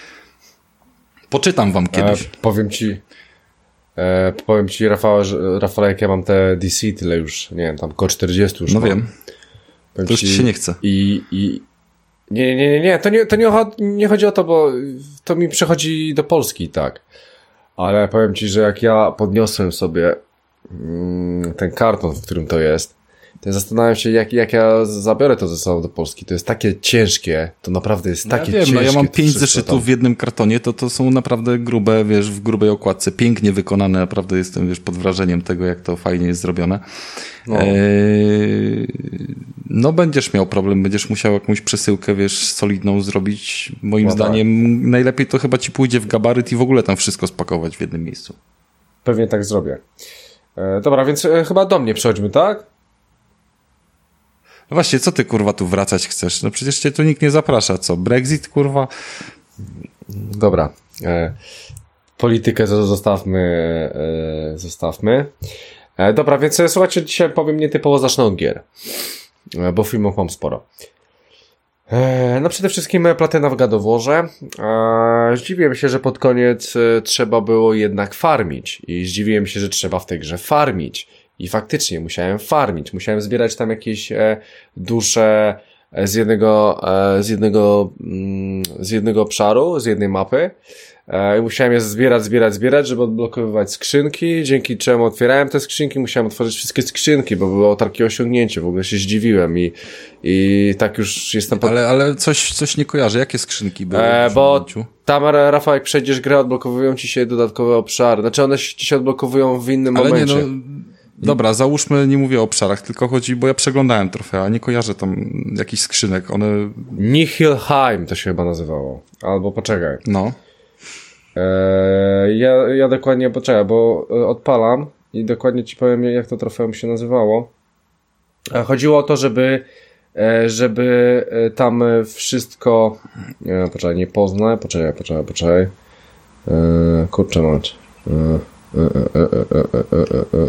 Speaker 2: Poczytam wam kiedyś.
Speaker 1: E, powiem ci, e, powiem ci Rafał, że, Rafał, jak ja mam te D C tyle już, nie wiem, tam około czterdzieści już
Speaker 2: No
Speaker 1: mam.
Speaker 2: wiem.
Speaker 1: Powiem
Speaker 2: to już ci się nie chce.
Speaker 1: I, i nie, nie, nie, nie, to nie, to nie, nie chodzi o to, bo to mi przychodzi do Polski, tak. Ale powiem ci, że jak ja podniosłem sobie mm, ten karton, w którym to jest, to ja zastanawiam się, jak, jak ja zabiorę to ze sobą do Polski. To jest takie ciężkie, to naprawdę jest takie
Speaker 2: ja wiem,
Speaker 1: ciężkie.
Speaker 2: No ja mam pięć
Speaker 1: zeszytów
Speaker 2: zeszytów w jednym kartonie, to to są naprawdę grube, wiesz, w grubej okładce, pięknie wykonane, naprawdę jestem, wiesz, pod wrażeniem tego, jak to fajnie jest zrobione. No. Eee, no będziesz miał problem, będziesz musiał jakąś przesyłkę, wiesz, solidną zrobić. Moim no zdaniem tak. Najlepiej to chyba ci pójdzie w gabaryt i w ogóle tam wszystko spakować w jednym miejscu.
Speaker 1: Pewnie tak zrobię. E, dobra, więc e, chyba do mnie przechodźmy, tak?
Speaker 2: No właśnie, co ty, kurwa, tu wracać chcesz? No przecież cię tu nikt nie zaprasza, co? Brexit, kurwa?
Speaker 1: Dobra. E, politykę zostawmy. E, zostawmy. E, dobra, więc słuchajcie, dzisiaj powiem nietypowo zacznę od gier. bo filmów mam sporo. No przede wszystkim platyna w God of Warze. Zdziwiłem się, że pod koniec trzeba było jednak farmić i zdziwiłem się, że trzeba w tej grze farmić i faktycznie musiałem farmić, musiałem zbierać tam jakieś dusze z jednego, z jednego, z jednego obszaru, z jednej mapy. I musiałem je zbierać, zbierać, zbierać, żeby odblokowywać skrzynki, dzięki czemu otwierałem te skrzynki, musiałem otworzyć wszystkie skrzynki, bo było takie osiągnięcie, w ogóle się zdziwiłem i, i tak już jestem... Pod...
Speaker 2: Ale, ale coś, coś nie kojarzę, jakie skrzynki były?
Speaker 1: E, bo tam, Rafał, jak przejdziesz grę, odblokowują ci się dodatkowe obszary, znaczy one ci się odblokowują w innym
Speaker 2: ale
Speaker 1: momencie.
Speaker 2: Nie, no... Dobra, załóżmy, nie mówię o obszarach, tylko chodzi, bo ja przeglądałem trofea, nie kojarzę tam jakichś skrzynek, one...
Speaker 1: Nihilheim to się chyba nazywało, albo poczekaj.
Speaker 2: No.
Speaker 1: Eee, ja, ja dokładnie, poczekaj, bo odpalam i dokładnie ci powiem, jak to trofeum się nazywało. E, chodziło o to, żeby e, żeby tam wszystko... E, poczekaj, nie poznaj, poczekaj, poczekaj, poczekaj. E, kurczę mać. E, e, e, e, e, e, e.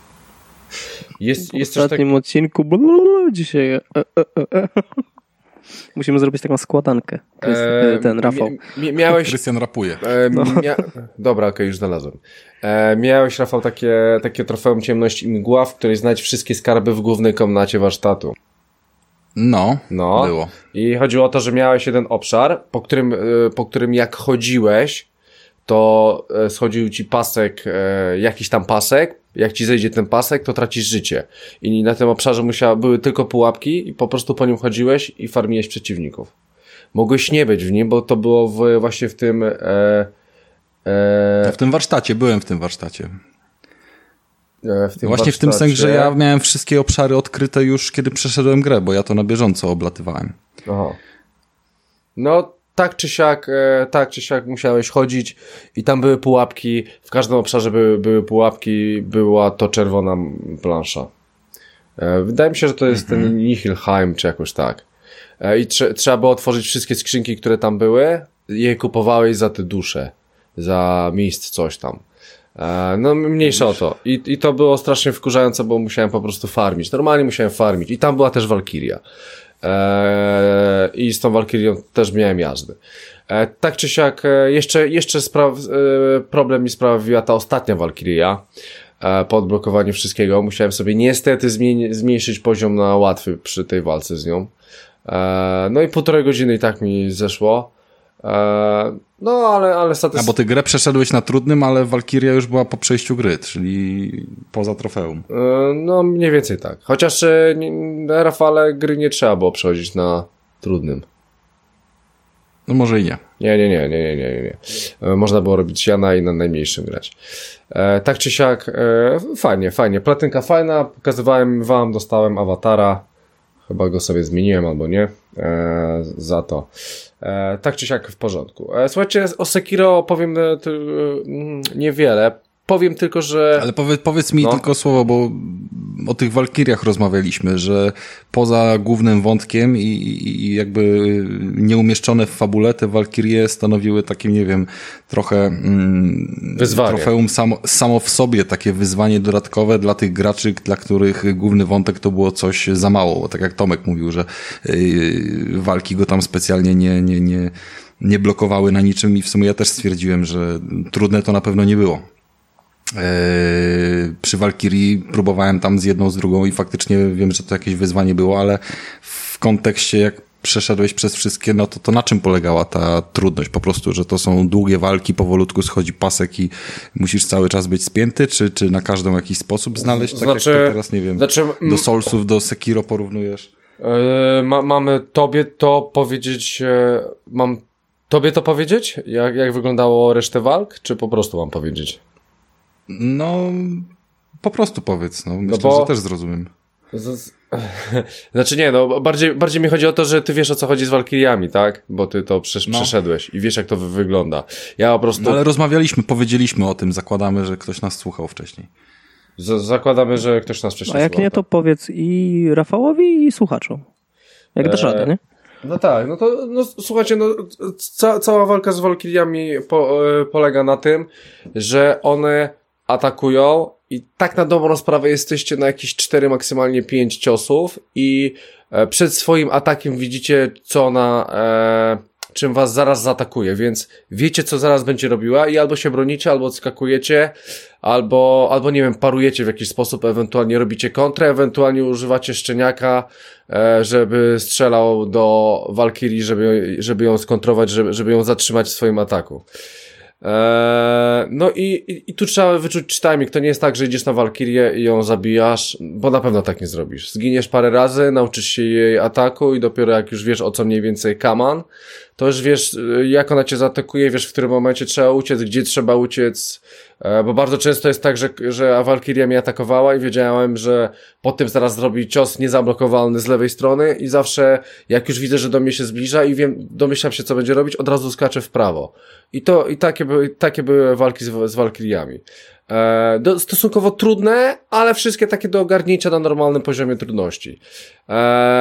Speaker 1: Jest,
Speaker 3: w
Speaker 1: jest coś
Speaker 3: ostatnim
Speaker 1: tak...
Speaker 3: odcinku blablabla, dzisiaj e, e, e, e. Musimy zrobić taką składankę. Eee, ten Rafał.
Speaker 1: Mi, miałeś...
Speaker 2: Krystian rapuje.
Speaker 1: E,
Speaker 3: no.
Speaker 1: mia... Dobra, okej, okay, już znalazłem. E, miałeś, Rafał, takie, takie trofeum ciemność i mgła, w której znać wszystkie skarby w głównej komnacie warsztatu.
Speaker 2: No,
Speaker 1: no,
Speaker 2: było.
Speaker 1: I chodziło o to, że miałeś jeden obszar, po którym, po którym jak chodziłeś, to schodził ci pasek, jakiś tam pasek, jak ci zejdzie ten pasek, to tracisz życie. I na tym obszarze musiały, były tylko pułapki i po prostu po nim chodziłeś i farmiłeś przeciwników. Mogłeś nie być w nim, bo to było w, właśnie w tym... E,
Speaker 2: e, w tym warsztacie, byłem w tym warsztacie.
Speaker 1: E, w tym
Speaker 2: Właśnie
Speaker 1: warsztacie.
Speaker 2: w tym sensie, że ja miałem wszystkie obszary odkryte już, kiedy przeszedłem grę, bo ja to na bieżąco oblatywałem.
Speaker 1: Aha. No, tak czy siak, e, tak czy siak musiałeś chodzić i tam były pułapki, w każdym obszarze były, były pułapki, była to czerwona plansza. E, wydaje mi się, że to jest mm-hmm. ten Nihilheim, czy jakoś tak. E, I trze- trzeba było otworzyć wszystkie skrzynki, które tam były i je kupowałeś za te dusze, za miejsc coś tam. E, no mniejsza o to. I, I to było strasznie wkurzające, bo musiałem po prostu farmić. Normalnie musiałem farmić. I tam była też Walkiria. Eee, i z tą Walkirią też miałem jazdy. Eee, tak czy siak, e, jeszcze, jeszcze spra- e, problem mi sprawiła ta ostatnia Walkiria. E, po odblokowaniu wszystkiego musiałem sobie niestety zmieni- zmniejszyć poziom na łatwy przy tej walce z nią. E, no i półtorej godziny i tak mi zeszło. E, no ale, ale satys-
Speaker 2: A bo ty grę przeszedłeś na trudnym, ale Walkiria już była po przejściu gry, czyli poza trofeum.
Speaker 1: E, no mniej więcej tak. Chociaż e, na Rafale gry nie trzeba było przechodzić na trudnym.
Speaker 2: No może i nie.
Speaker 1: Nie, nie, nie, nie, nie, nie, nie. E, można było robić siana i na najmniejszym grać. E, tak czy siak, e, fajnie, fajnie. Platynka fajna, pokazywałem wam, dostałem awatara. Chyba go sobie zmieniłem albo nie. E, za to. E, tak czy siak w porządku. E, słuchajcie, o Sekiro powiem e, t, e, niewiele. Powiem tylko, że...
Speaker 2: Ale powiedz, powiedz mi
Speaker 1: no.
Speaker 2: tylko słowo, bo o tych Walkiriach rozmawialiśmy, że poza głównym wątkiem i, i, i jakby nieumieszczone w fabule te Walkirie stanowiły takie, nie wiem, trochę mm,
Speaker 1: wyzwanie.
Speaker 2: Trofeum samo, samo w sobie, takie wyzwanie dodatkowe dla tych graczy, dla których główny wątek to było coś za mało. Bo tak jak Tomek mówił, że yy, walki go tam specjalnie nie, nie, nie, nie blokowały na niczym i w sumie ja też stwierdziłem, że trudne to na pewno nie było. Yy, przy Walkirii próbowałem tam z jedną, z drugą i faktycznie wiem, że to jakieś wyzwanie było, ale w kontekście jak przeszedłeś przez wszystkie, no to, to na czym polegała ta trudność? Po prostu, że to są długie walki, powolutku schodzi pasek i musisz cały czas być spięty, czy, czy na każdą jakiś sposób znaleźć? Tak
Speaker 1: znaczy,
Speaker 2: jak to teraz, nie wiem,
Speaker 1: znaczy,
Speaker 2: do Soulsów, do Sekiro porównujesz?
Speaker 1: Yy, ma, mamy tobie to powiedzieć, yy, mam tobie to powiedzieć? Jak, jak wyglądało resztę walk? Czy po prostu mam powiedzieć?
Speaker 2: No, po prostu powiedz, no. Myślę,
Speaker 1: no bo...
Speaker 2: że też zrozumiem.
Speaker 1: Z... Znaczy nie, no bardziej, bardziej mi chodzi o to, że ty wiesz, o co chodzi z Walkiriami, tak? Bo ty to przesz-
Speaker 2: no.
Speaker 1: przeszedłeś i wiesz, jak to wy- wygląda. Ja po prostu...
Speaker 2: No, ale rozmawialiśmy, powiedzieliśmy o tym, zakładamy, że ktoś nas słuchał wcześniej.
Speaker 1: Z- zakładamy, że ktoś nas wcześniej
Speaker 3: A jak
Speaker 1: słuchał,
Speaker 3: nie, to powiedz i Rafałowi, i słuchaczom. Jak eee... dasz radę, nie?
Speaker 1: No tak, no to no, słuchajcie, no, ca- cała walka z Walkiriami po- polega na tym, że one atakują i tak na dobrą sprawę jesteście na jakieś cztery, maksymalnie pięć ciosów i e, przed swoim atakiem widzicie, co ona, e, czym was zaraz zaatakuje, więc wiecie, co zaraz będzie robiła i albo się bronicie, albo odskakujecie, albo, albo nie wiem, parujecie w jakiś sposób, ewentualnie robicie kontrę, ewentualnie używacie szczeniaka, e, żeby strzelał do Walkirii, żeby, żeby ją skontrować, żeby, żeby ją zatrzymać w swoim ataku. Eee, no i, i, i tu trzeba wyczuć timing. To nie jest tak, że idziesz na Walkirię i ją zabijasz, bo na pewno tak nie zrobisz. Zginiesz parę razy, nauczysz się jej ataku i dopiero jak już wiesz, o co mniej więcej kaman, to już wiesz, jak ona cię zaatakuje, wiesz, w którym momencie trzeba uciec, gdzie trzeba uciec, e, bo bardzo często jest tak, że, że Walkiria mnie atakowała i wiedziałem, że po tym zaraz zrobi cios niezablokowalny z lewej strony i zawsze, jak już widzę, że do mnie się zbliża i wiem, domyślam się, co będzie robić, od razu skaczę w prawo. I to, i takie były, takie były walki z, z Walkiriami. E, do, stosunkowo trudne, ale wszystkie takie do ogarnięcia na normalnym poziomie trudności. E,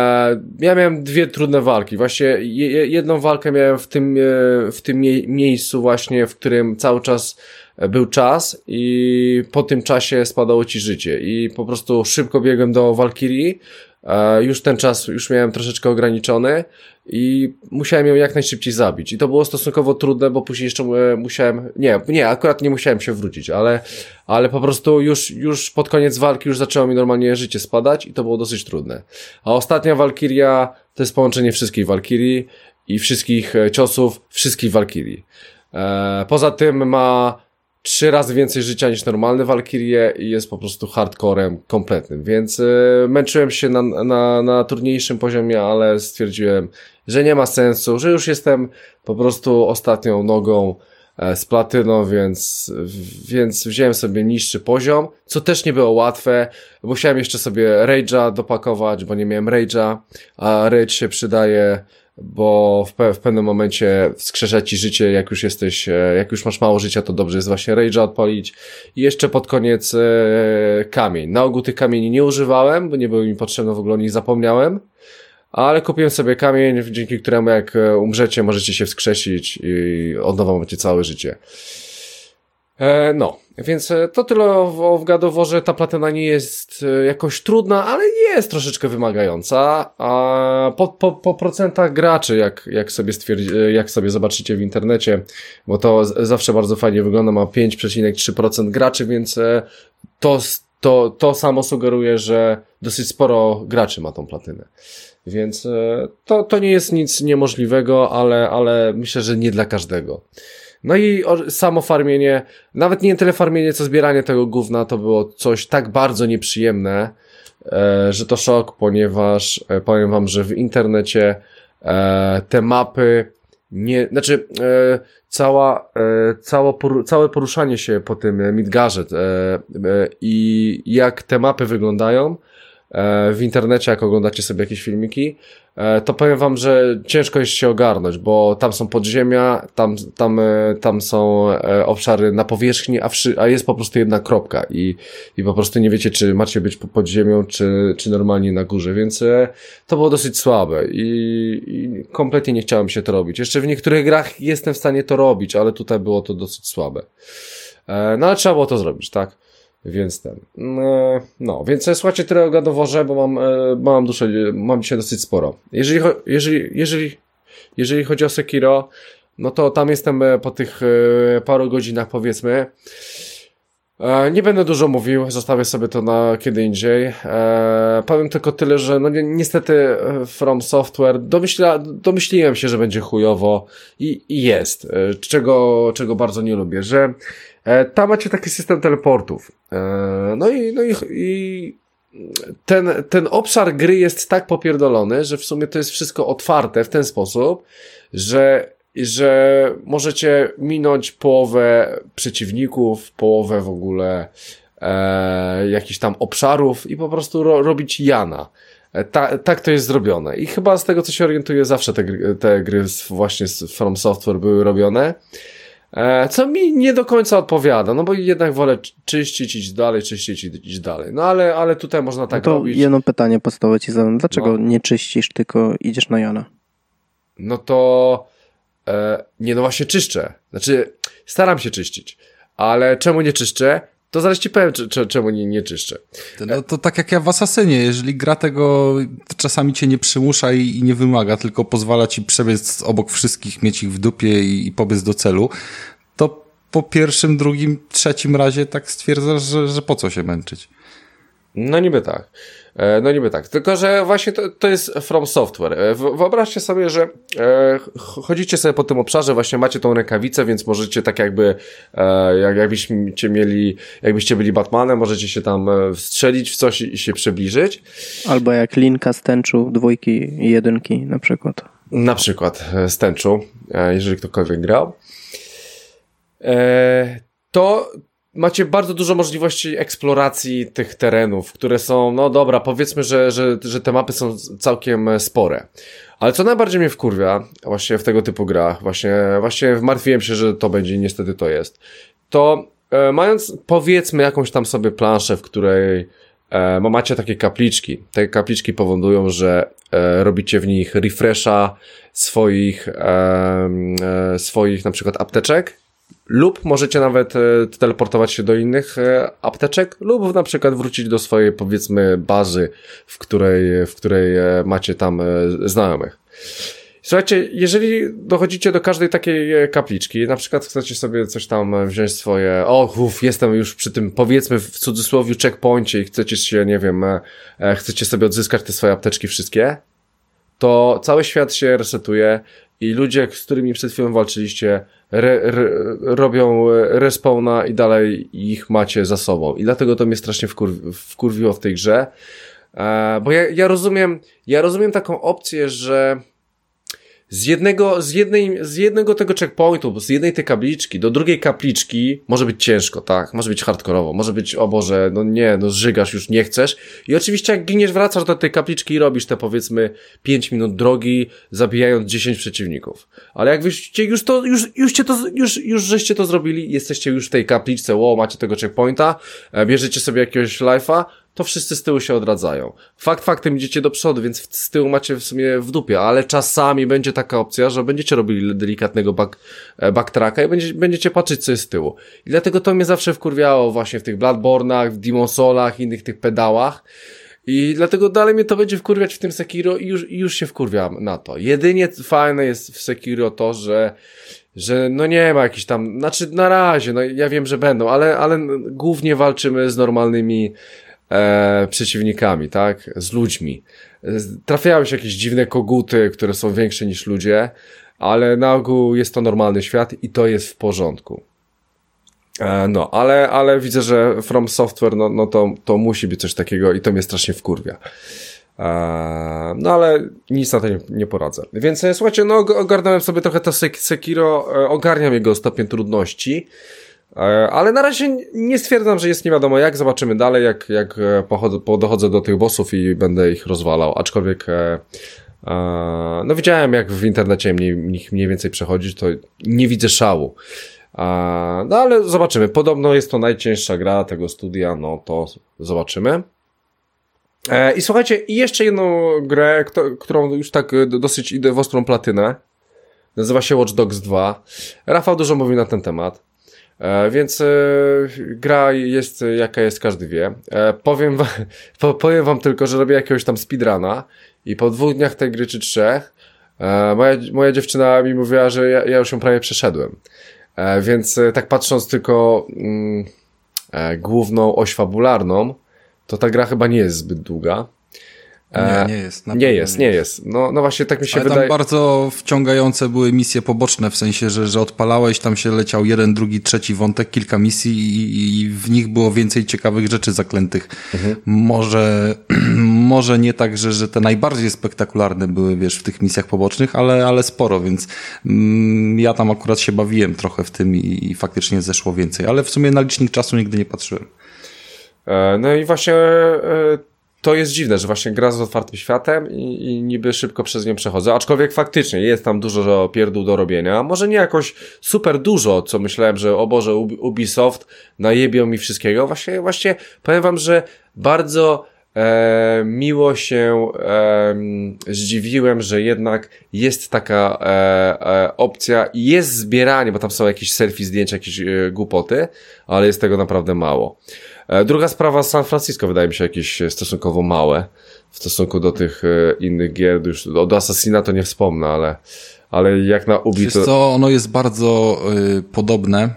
Speaker 1: ja miałem dwie trudne walki. Właśnie je, jedną walkę miałem w tym, w tym mie- miejscu właśnie, w którym cały czas był czas i po tym czasie spadało ci życie i po prostu szybko biegłem do Walkirii. E, już ten czas już miałem troszeczkę ograniczony i musiałem ją jak najszybciej zabić. I to było stosunkowo trudne, bo później jeszcze e, musiałem, nie, nie, akurat nie musiałem się wrócić, ale, ale po prostu już, już pod koniec walki już zaczęło mi normalnie życie spadać i to było dosyć trudne. A ostatnia Walkiria to jest połączenie wszystkich Walkirii i wszystkich ciosów wszystkich Walkirii. E, poza tym ma trzy razy więcej życia niż normalne Walkirie i jest po prostu hardcorem kompletnym, więc y, męczyłem się na, na, na trudniejszym poziomie, ale stwierdziłem, że nie ma sensu, że już jestem po prostu ostatnią nogą e, z platyną, więc, więc wziąłem sobie niższy poziom, co też nie było łatwe, musiałem jeszcze sobie rage'a dopakować, bo nie miałem rage'a, a rage się przydaje, bo w, pe- w pewnym momencie wskrzesza ci życie, jak już jesteś, jak już masz mało życia, to dobrze jest właśnie rage'a odpalić. I jeszcze pod koniec e, kamień. Na ogół tych kamieni nie używałem, bo nie były mi potrzebne, w ogóle o nich zapomniałem, ale kupiłem sobie kamień, dzięki któremu jak umrzecie, możecie się wskrzesić i od nowa macie całe życie. E, no, więc to tyle o, w God of Warze. Ta platyna nie jest jakoś trudna, ale jest troszeczkę wymagająca, a po, po, po procentach graczy, jak, jak sobie stwierdzi, jak sobie zobaczycie w internecie, bo to z, zawsze bardzo fajnie wygląda, ma pięć przecinek trzy procent graczy, więc to, to, to samo sugeruje, że dosyć sporo graczy ma tą platynę. Więc to, to nie jest nic niemożliwego, ale, ale myślę, że nie dla każdego. No i samo farmienie, nawet nie tyle farmienie, co zbieranie tego gówna, to było coś tak bardzo nieprzyjemne, e, że to szok, ponieważ e, powiem wam, że w internecie e, te mapy nie, znaczy e, cała, e, całe, poru, całe poruszanie się po tym Midgarze e, e, i jak te mapy wyglądają e, w internecie, jak oglądacie sobie jakieś filmiki, to powiem wam, że ciężko jest się ogarnąć, bo tam są podziemia, tam, tam, tam są obszary na powierzchni, a, wszy, a jest po prostu jedna kropka i, i po prostu nie wiecie, czy macie być pod ziemią, czy, czy normalnie na górze, więc to było dosyć słabe i, i kompletnie nie chciałem się to robić. Jeszcze w niektórych grach jestem w stanie to robić, ale tutaj było to dosyć słabe. No ale trzeba było to zrobić, tak? Więc ten, no, więc słuchajcie, tyle o God of Warze, bo mam, mam duszę, mam dzisiaj dosyć sporo. Jeżeli, jeżeli, jeżeli, jeżeli chodzi o Sekiro, no to tam jestem po tych paru godzinach, powiedzmy. Nie będę dużo mówił, zostawię sobie to na kiedy indziej. Powiem tylko tyle, że no ni- niestety From Software domyśla, domyśliłem się, że będzie chujowo i, i jest, czego, czego bardzo nie lubię, że tam macie taki system teleportów. No i, no i, i ten, ten obszar gry jest tak popierdolony, że w sumie to jest wszystko otwarte w ten sposób, że, że możecie minąć połowę przeciwników, połowę w ogóle e, jakichś tam obszarów i po prostu ro, robić jana. Ta, tak to jest zrobione. I chyba z tego, co się orientuję, zawsze te gry, te gry z, właśnie z From Software były robione. Co mi nie do końca odpowiada, no bo jednak wolę czyścić, iść dalej, czyścić, iść dalej. No ale, ale tutaj można tak
Speaker 3: no to
Speaker 1: robić.
Speaker 3: Jedno pytanie podstawowe ci zadam. Dlaczego
Speaker 1: no.
Speaker 3: nie czyścisz, tylko idziesz na Jana?
Speaker 1: No to e, nie, no właśnie czyszczę. Znaczy, staram się czyścić. Ale czemu nie czyszczę? to zaraz ci powiem, czy, czy, czemu nie, nie czyszczę.
Speaker 2: No to tak jak ja w Asasynie, jeżeli gra tego czasami cię nie przymusza i, i nie wymaga, tylko pozwala ci przebiec obok wszystkich, mieć ich w dupie i, i pobiec do celu, to po pierwszym, drugim, trzecim razie tak stwierdzasz, że, że po co się męczyć.
Speaker 1: No niby tak. No niby tak. Tylko, że właśnie to, to jest From Software. Wyobraźcie sobie, że e, chodzicie sobie po tym obszarze, właśnie macie tą rękawicę, więc możecie tak jakby e, jak, jakbyście mieli, jakbyście byli Batmanem, możecie się tam strzelić w coś i się przybliżyć.
Speaker 3: Albo jak Linka z tęczu dwójki i jedynki na przykład.
Speaker 1: Na przykład z tęczu, jeżeli ktokolwiek grał. E, to macie bardzo dużo możliwości eksploracji tych terenów, które są, no dobra, powiedzmy, że, że, że te mapy są całkiem spore. Ale co najbardziej mnie wkurwia właśnie w tego typu grach, właśnie, właśnie martwiłem się, że to będzie, niestety to jest, to e, mając powiedzmy jakąś tam sobie planszę, w której e, macie takie kapliczki, te kapliczki powodują, że e, robicie w nich refresha swoich, e, e, swoich na przykład apteczek, lub możecie nawet e, teleportować się do innych e, apteczek, lub na przykład wrócić do swojej, powiedzmy, bazy, w której, w której e, macie tam e, znajomych. Słuchajcie, jeżeli dochodzicie do każdej takiej e, kapliczki, na przykład chcecie sobie coś tam wziąć swoje, o, uf, jestem już przy tym, powiedzmy, w cudzysłowie checkpoincie i chcecie się, nie wiem, e, e, chcecie sobie odzyskać te swoje apteczki wszystkie, to cały świat się resetuje i ludzie, z którymi przed chwilą walczyliście, Re, re, robią respawna i dalej ich macie za sobą. I dlatego to mnie strasznie wkurwi, wkurwiło w tej grze. E, bo ja, ja rozumiem, ja rozumiem taką opcję, że z jednego, z jednej, z jednego tego checkpointu, z jednej tej kapliczki do drugiej kapliczki może być ciężko, tak? Może być hardkorowo, może być, o Boże, no nie, no zżygasz, już nie chcesz. I oczywiście jak giniesz, wracasz do tej kapliczki i robisz te, powiedzmy, pięć minut drogi, zabijając dziesięć przeciwników. Ale jak wyście już to, już, już cię to, już, już żeście to zrobili, jesteście już w tej kapliczce, wow, macie tego checkpointa, bierzecie sobie jakiegoś life'a, to wszyscy z tyłu się odradzają. Fakt faktem idziecie do przodu, więc z tyłu macie w sumie w dupie, ale czasami będzie taka opcja, że będziecie robili delikatnego back, backtracka i będziecie, będziecie patrzeć, co jest z tyłu. I dlatego to mnie zawsze wkurwiało właśnie w tych Bloodborne'ach, w Demon Souls'ach, innych tych pedałach. I dlatego dalej mnie to będzie wkurwiać w tym Sekiro i już, i już się wkurwiam na to. Jedynie fajne jest w Sekiro to, że że no nie ma jakichś tam, znaczy na razie, no ja wiem, że będą, ale, ale głównie walczymy z normalnymi E, przeciwnikami, tak? Z ludźmi. Trafiają się jakieś dziwne koguty, które są większe niż ludzie, ale na ogół jest to normalny świat i to jest w porządku. E, no, ale, ale widzę, że From Software, no, no to, to musi być coś takiego i to mnie strasznie wkurwia. E, no, ale nic na to nie, nie poradzę. Więc słuchajcie, no ogarnąłem sobie trochę to Sekiro, e, ogarniam jego stopień trudności. Ale na razie nie stwierdzam, że jest nie wiadomo jak, zobaczymy dalej, jak, jak pochodzę, dochodzę do tych bossów i będę ich rozwalał, aczkolwiek e, e, no widziałem jak w internecie mniej, mniej więcej przechodzić, to nie widzę szału, e, no ale zobaczymy, podobno jest to najcięższa gra tego studia, no to zobaczymy. E, I słuchajcie, i jeszcze jedną grę, kto, którą już tak dosyć idę w ostrą platynę, nazywa się Watch Dogs dwa, Rafał dużo mówi na ten temat. E, więc e, gra jest jaka jest, każdy wie. E, powiem, wam, po, powiem wam tylko, że robię jakiegoś tam speedruna i po dwóch dniach tej gry czy trzech e, moja, moja dziewczyna mi mówiła, że ja, ja już ją prawie przeszedłem. E, więc e, tak patrząc tylko mm, e, główną oś fabularną, to ta gra chyba nie jest zbyt długa.
Speaker 2: Nie, nie jest.
Speaker 1: Nie jest, nie jest. No, no właśnie tak mi się
Speaker 2: Ale
Speaker 1: wydaje.
Speaker 2: tam bardzo wciągające były misje poboczne, w sensie, że, że odpalałeś, tam się leciał jeden, drugi, trzeci wątek, kilka misji i, i w nich było więcej ciekawych rzeczy zaklętych. Mhm. Może, może nie tak, że, że te najbardziej spektakularne były, wiesz, w tych misjach pobocznych, ale, ale sporo, więc mm, ja tam akurat się bawiłem trochę w tym i, i faktycznie zeszło więcej, ale w sumie na licznik czasu nigdy nie patrzyłem.
Speaker 1: E, no i właśnie e, to jest dziwne, że właśnie gra z otwartym światem i, i niby szybko przez nią przechodzę, aczkolwiek faktycznie jest tam dużo pierdół do robienia, może nie jakoś super dużo, co myślałem, że o Boże, Ubisoft najebią mi wszystkiego, właśnie, właśnie powiem wam, że bardzo e, miło się e, zdziwiłem, że jednak jest taka e, e, opcja i jest zbieranie, bo tam są jakieś selfie, zdjęcia, jakieś e, głupoty, ale jest tego naprawdę mało. E, druga sprawa, San Francisco wydaje mi się jakieś stosunkowo małe w stosunku do tych e, innych gier. Już od Assassina to nie wspomnę, ale, ale jak na Ubi
Speaker 2: Wiesz
Speaker 1: to...
Speaker 2: co, ono jest bardzo y, podobne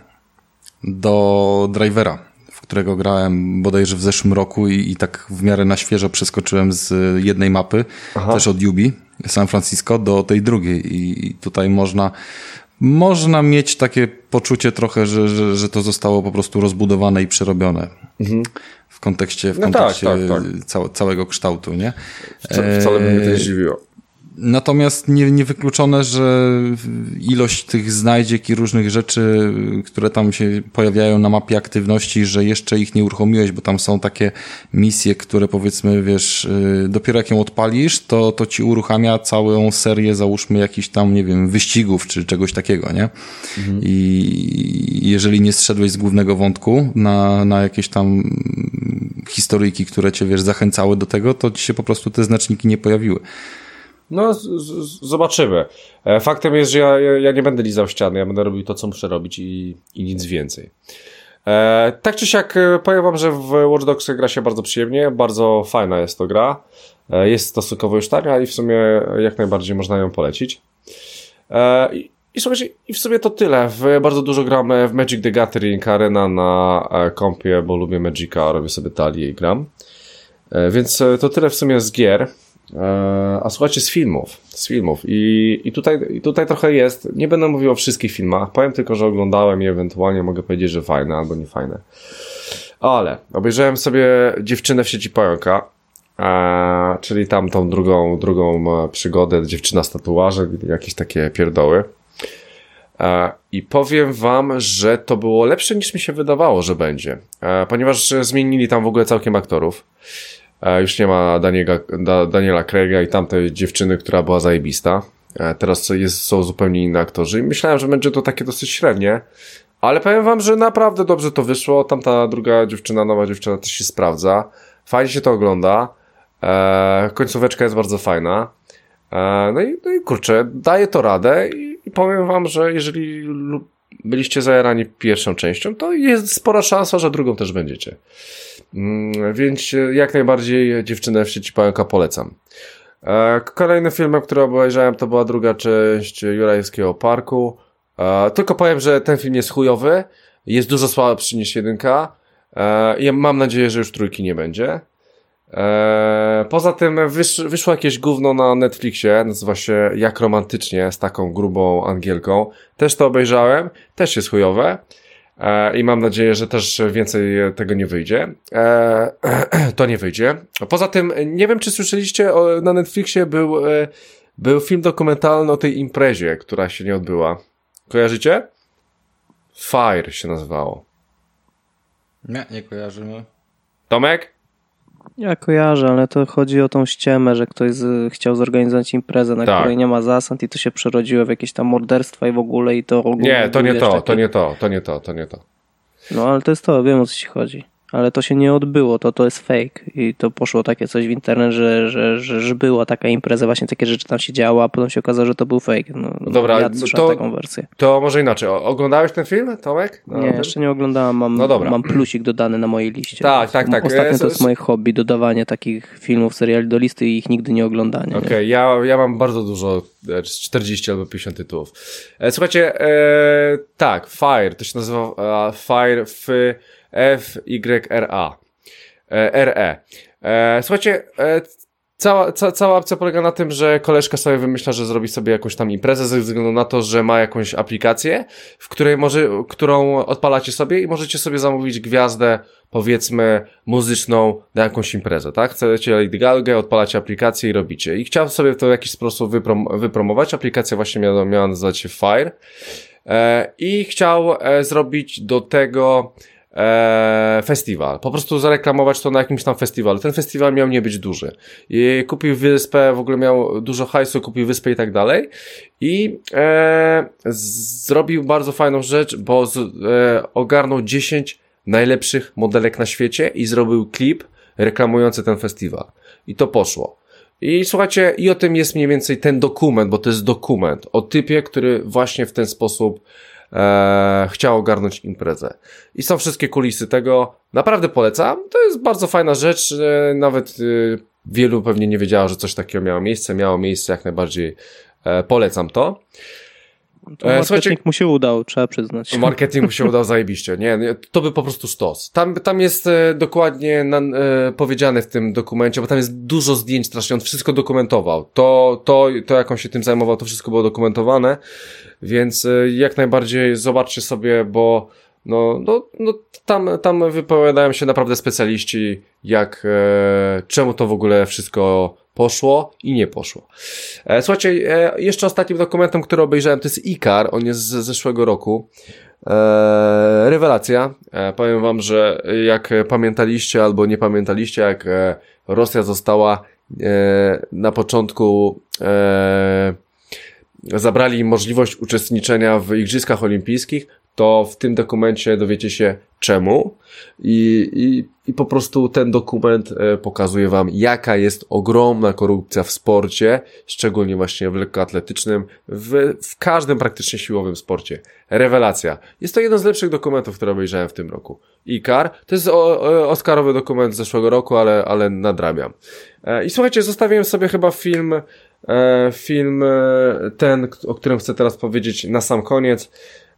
Speaker 2: do Drivera, w którego grałem bodajże w zeszłym roku i, i tak w miarę na świeżo przeskoczyłem z jednej mapy, Aha. też od Ubi, San Francisco, do tej drugiej i, i tutaj można można mieć takie poczucie trochę, że, że, że to zostało po prostu rozbudowane i przerobione mhm. w kontekście, w
Speaker 1: no
Speaker 2: kontekście
Speaker 1: tak, tak, tak.
Speaker 2: Całe, całego kształtu, nie?
Speaker 1: Wca, wcale by mnie to nie zdziwiło.
Speaker 2: Natomiast nie, niewykluczone, że ilość tych znajdziek i różnych rzeczy, które tam się pojawiają na mapie aktywności, że jeszcze ich nie uruchomiłeś, bo tam są takie misje, które powiedzmy, wiesz, dopiero jak ją odpalisz, to, to ci uruchamia całą serię, załóżmy, jakichś tam, nie wiem, wyścigów czy czegoś takiego, nie? Mhm. I jeżeli nie zszedłeś z głównego wątku na, na jakieś tam historyjki, które cię, wiesz, zachęcały do tego, to ci się po prostu te znaczniki nie pojawiły.
Speaker 1: No, z, z, zobaczymy. Faktem jest, że ja, ja nie będę lizał ściany, ja będę robił to, co muszę robić i, i nic więcej. E, tak czy siak powiem wam, że w Watch Dogs gra się bardzo przyjemnie, bardzo fajna jest to gra. E, jest stosunkowo już tania i w sumie jak najbardziej można ją polecić. E, i, i, słuchajcie, I w sumie to tyle. W, bardzo dużo gramy w Magic the Gathering Arena na kompie, bo lubię Magica, robię sobie talię i gram. E, więc to tyle w sumie z gier. A słuchajcie, z filmów, z filmów i, i tutaj, i tutaj trochę jest, nie będę mówił o wszystkich filmach, powiem tylko, że oglądałem i ewentualnie mogę powiedzieć, że fajne albo nie fajne, ale obejrzałem sobie Dziewczynę w sieci pająka, e, czyli tam tą drugą, drugą przygodę, dziewczyna z tatuażem, jakieś takie pierdoły e, i powiem wam, że to było lepsze niż mi się wydawało, że będzie, e, ponieważ zmienili tam w ogóle całkiem aktorów. Już nie ma Daniela, da, Daniela Craiga i tamtej dziewczyny, która była zajebista. Teraz jest, są zupełnie inne aktorzy i myślałem, że będzie to takie dosyć średnie, ale powiem wam, że naprawdę dobrze to wyszło. Tamta druga dziewczyna, nowa dziewczyna też się sprawdza. Fajnie się to ogląda. E, końcóweczka jest bardzo fajna. E, no, i, no i kurczę, daje to radę i, i powiem wam, że jeżeli byliście zajarani pierwszą częścią, to jest spora szansa, że drugą też będziecie. Mm, więc jak najbardziej Dziewczynę w sieci pająka polecam. E, kolejnym filmem, który obejrzałem, to była druga część Jurajskiego Parku. E, tylko powiem, że ten film jest chujowy, jest dużo słabszy niż jedynka e, i mam nadzieję, że już trójki nie będzie. E, poza tym wysz, wyszło jakieś gówno na Netflixie, nazywa się Jak romantycznie, z taką grubą Angielką. Też to obejrzałem, też jest chujowe. I mam nadzieję, że też więcej tego nie wyjdzie. E, to nie wyjdzie. Poza tym, nie wiem, czy słyszeliście, na Netflixie był, był film dokumentalny o tej imprezie, która się nie odbyła. Kojarzycie? Fire się nazywało.
Speaker 2: Nie, nie kojarzymy.
Speaker 1: Tomek?
Speaker 3: Ja kojarzę, ale to chodzi o tą ściemę, że ktoś z, chciał zorganizować imprezę, na tak. której nie ma zasad i to się przerodziło w jakieś tam morderstwa i w ogóle i to ogólnie...
Speaker 1: Nie, to nie to, takie... to nie to, to nie to, to nie to.
Speaker 3: No ale to jest to, wiem o co ci chodzi. Ale to się nie odbyło, to to jest fake i to poszło takie coś w internet, że, że, że, że była taka impreza, właśnie takie rzeczy tam się działy, a potem się okazało, że to był fake. No,
Speaker 1: Dobra,
Speaker 3: ja słyszałem
Speaker 1: to,
Speaker 3: taką wersję.
Speaker 1: To może inaczej. Oglądałeś ten film, Tomek?
Speaker 3: No, nie, jeszcze nie oglądałem, mam, no mam plusik dodany na mojej liście.
Speaker 1: Tak, tak, tak.
Speaker 3: Ostatnio to jest moje hobby, dodawanie takich filmów, seriali do listy i ich nigdy nie oglądanie.
Speaker 1: Okej, okay, ja, ja mam bardzo dużo, czterdzieści albo pięćdziesiąt tytułów. E, słuchajcie, e, tak, Fire, to się nazywa e, Fire, F, F, Y, R, A. R E. E, słuchajcie, e, cała, ca, cała opcja polega na tym, że koleżka sobie wymyśla, że zrobi sobie jakąś tam imprezę ze względu na to, że ma jakąś aplikację, w której może, którą odpalacie sobie i możecie sobie zamówić gwiazdę, powiedzmy, muzyczną na jakąś imprezę, tak? Chcecie Lady Gaga, odpalacie aplikację i robicie. I chciałem sobie to w jakiś sposób wyprom- wypromować. Aplikacja właśnie miała, miała nazywać się Fire. E, I chciał e, zrobić do tego Eee, festiwal. Po prostu zareklamować to na jakimś tam festiwalu. Ten festiwal miał nie być duży. I kupił wyspę, w ogóle miał dużo hajsu, kupił wyspę i tak dalej. I e, zrobił bardzo fajną rzecz, bo z, e, ogarnął dziesięć najlepszych modelek na świecie i zrobił klip reklamujące ten festiwal. I to poszło. I słuchajcie, i o tym jest mniej więcej ten dokument, bo to jest dokument o typie, który właśnie w ten sposób e, chciał ogarnąć imprezę. I są wszystkie kulisy tego. Naprawdę polecam. To jest bardzo fajna rzecz. E, nawet e, wielu pewnie nie wiedziało, że coś takiego miało miejsce. Miało miejsce, jak najbardziej e, polecam to.
Speaker 3: To marketing mu się udał, trzeba przyznać.
Speaker 1: Marketing mu się udał zajebiście. Nie, to by po prostu sztos. Tam, tam jest e, dokładnie na, e, powiedziane w tym dokumencie, bo tam jest dużo zdjęć strasznie, on wszystko dokumentował. To, to, to jak on się tym zajmował, to wszystko było dokumentowane, więc e, jak najbardziej zobaczcie sobie, bo no, no, no tam, tam wypowiadają się naprawdę specjaliści, jak, e, czemu to w ogóle wszystko poszło i nie poszło. E, słuchajcie, e, jeszcze ostatnim dokumentem, który obejrzałem, to jest Ikar, on jest z zeszłego roku. E, rewelacja. E, powiem wam, że jak pamiętaliście albo nie pamiętaliście, jak e, Rosja została e, na początku e, zabrali im możliwość uczestniczenia w Igrzyskach Olimpijskich, to w tym dokumencie dowiecie się czemu i, i, i po prostu ten dokument e, pokazuje wam, jaka jest ogromna korupcja w sporcie, szczególnie właśnie w lekkoatletycznym, w, w każdym praktycznie siłowym sporcie. Rewelacja. Jest to jeden z lepszych dokumentów, które obejrzałem w tym roku. Ikar, to jest o, o, Oscarowy dokument z zeszłego roku, ale, ale nadrabiam. E, I słuchajcie, zostawiłem sobie chyba film, e, film e, ten, o którym chcę teraz powiedzieć na sam koniec.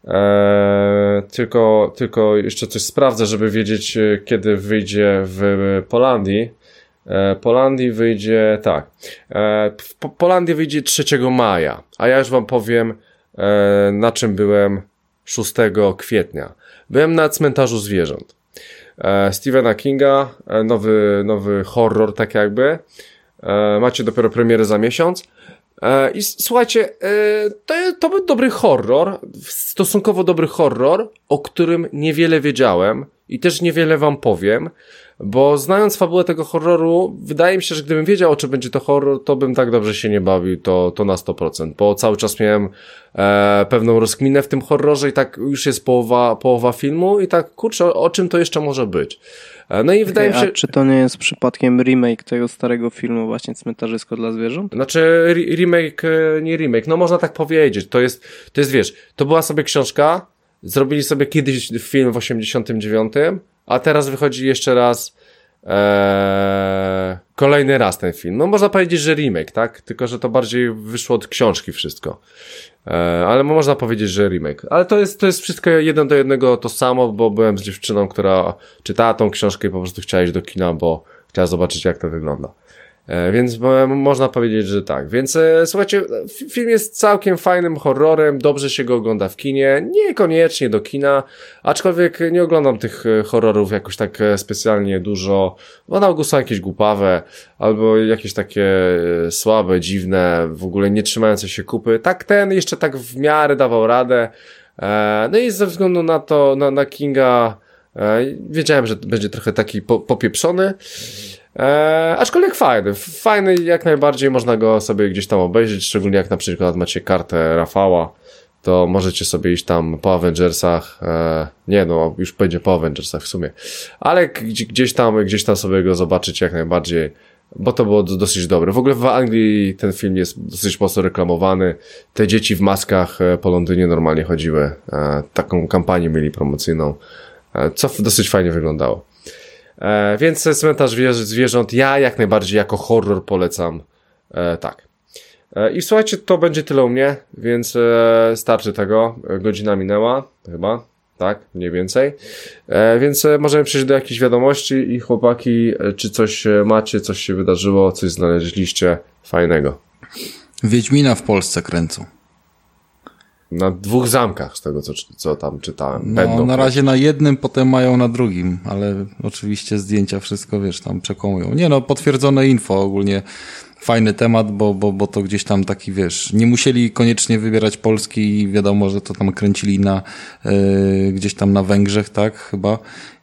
Speaker 1: Eee, tylko, tylko jeszcze coś sprawdzę, żeby wiedzieć, kiedy wyjdzie w Polandii. Eee, Polandii wyjdzie, tak. Eee, w po Polandii wyjdzie trzeciego maja, a ja już wam powiem, eee, na czym byłem szóstego kwietnia. Byłem na Cmentarzu Zwierząt. Eee, Stephena Kinga, e, nowy, nowy horror, tak jakby. Eee, macie dopiero premierę za miesiąc. I słuchajcie, to, to był dobry horror, stosunkowo dobry horror, o którym niewiele wiedziałem i też niewiele wam powiem, bo znając fabułę tego horroru, wydaje mi się, że gdybym wiedział, o czym będzie to horror, to bym tak dobrze się nie bawił, to, to na sto procent, bo cały czas miałem e, pewną rozkminę w tym horrorze i tak już jest połowa, połowa filmu i tak, kurczę, o, o czym to jeszcze może być. No i okay, wydaje mi się...
Speaker 3: A czy to nie jest przypadkiem remake tego starego filmu właśnie Cmentarzysko dla zwierząt?
Speaker 1: Znaczy remake, nie remake, no można tak powiedzieć. To jest, to jest wiesz, to była sobie książka, zrobili sobie kiedyś film w osiemdziesiątym dziewiątym, a teraz wychodzi jeszcze raz ee, kolejny raz ten film. No można powiedzieć, że remake, tak? Tylko, że to bardziej wyszło od książki wszystko. E, ale można powiedzieć, że remake. Ale to jest, to jest wszystko jeden do jednego to samo, bo byłem z dziewczyną, która czytała tą książkę i po prostu chciała iść do kina, bo chciała zobaczyć, jak to wygląda. E, więc bo, można powiedzieć, że tak. Więc e, słuchajcie, film jest całkiem fajnym horrorem, dobrze się go ogląda w kinie, niekoniecznie do kina, aczkolwiek nie oglądam tych horrorów jakoś tak specjalnie dużo, bo na ogół są jakieś głupawe, albo jakieś takie słabe, dziwne, w ogóle nie trzymające się kupy. Tak ten jeszcze tak w miarę dawał radę. E, no i ze względu na to, na, na Kinga, e, wiedziałem, że będzie trochę taki po, popieprzony. Eee, aczkolwiek fajny, fajny jak najbardziej, można go sobie gdzieś tam obejrzeć, szczególnie jak na przykład macie kartę Rafała, to możecie sobie iść tam po Avengersach, eee, nie no, już będzie po Avengersach w sumie, ale gdzieś tam, gdzieś tam sobie go zobaczyć jak najbardziej, bo to było dosyć dobre. W ogóle w Anglii ten film jest dosyć mocno reklamowany, te dzieci w maskach po Londynie normalnie chodziły, eee, taką kampanię mieli promocyjną, eee, co dosyć fajnie wyglądało. E, więc Cmentarz Zwierząt ja jak najbardziej jako horror polecam, e, tak. E, I słuchajcie, to będzie tyle u mnie, więc e, starczy tego, godzina minęła, chyba, tak, mniej więcej, e, więc e, możemy przejść do jakichś wiadomości i chłopaki, e, czy coś macie, coś się wydarzyło, coś znaleźliście fajnego.
Speaker 2: Wiedźmina w Polsce kręcą.
Speaker 1: Na dwóch zamkach, z tego co, co tam czytałem.
Speaker 2: No,
Speaker 1: Będą
Speaker 2: na razie na jednym, potem mają na drugim, ale oczywiście zdjęcia, wszystko, wiesz, tam przekonują. Nie no, potwierdzone info, ogólnie fajny temat, bo, bo, bo to gdzieś tam taki, wiesz, nie musieli koniecznie wybierać Polski i wiadomo, że to tam kręcili na yy, gdzieś tam na Węgrzech, tak, chyba.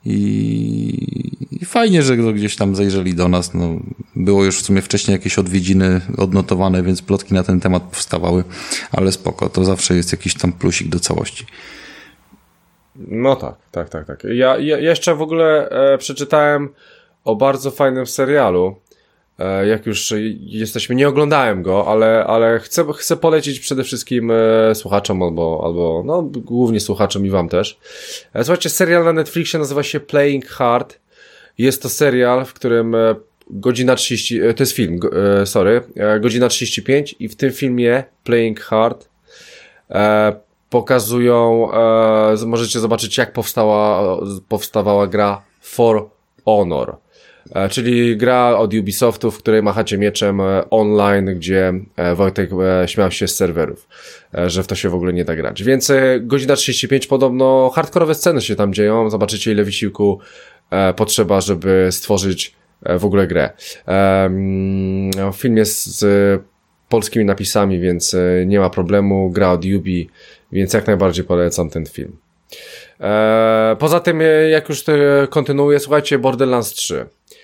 Speaker 2: I, i fajnie, że gdzieś tam zajrzeli do nas. No, było już w sumie wcześniej jakieś odwiedziny odnotowane, więc plotki na ten temat powstawały, ale spoko, to zawsze jest jakiś tam plusik do całości.
Speaker 1: No tak, tak, tak, tak. Ja, ja jeszcze w ogóle e, przeczytałem o bardzo fajnym serialu. Jak już jesteśmy, nie oglądałem go, ale, ale chcę, chcę polecić przede wszystkim słuchaczom albo, albo no, głównie słuchaczom i wam też. Słuchajcie, serial na Netflixie nazywa się Playing Hard. Jest to serial, w którym godzina trzydzieści, to jest film, sorry, godzina trzydzieści pięć i w tym filmie Playing Hard pokazują, możecie zobaczyć, jak powstała, powstawała gra For Honor. Czyli gra od Ubisoftu, w której machacie mieczem online, gdzie Wojtek śmiał się z serwerów, że w to się w ogóle nie da grać. Więc godzina trzydzieści pięć, podobno hardkorowe sceny się tam dzieją. Zobaczycie, ile wysiłku potrzeba, żeby stworzyć w ogóle grę. Film jest z polskimi napisami, więc nie ma problemu. Gra od Ubi, więc jak najbardziej polecam ten film. Poza tym, jak już to kontynuuję, słuchajcie, Borderlands trzy.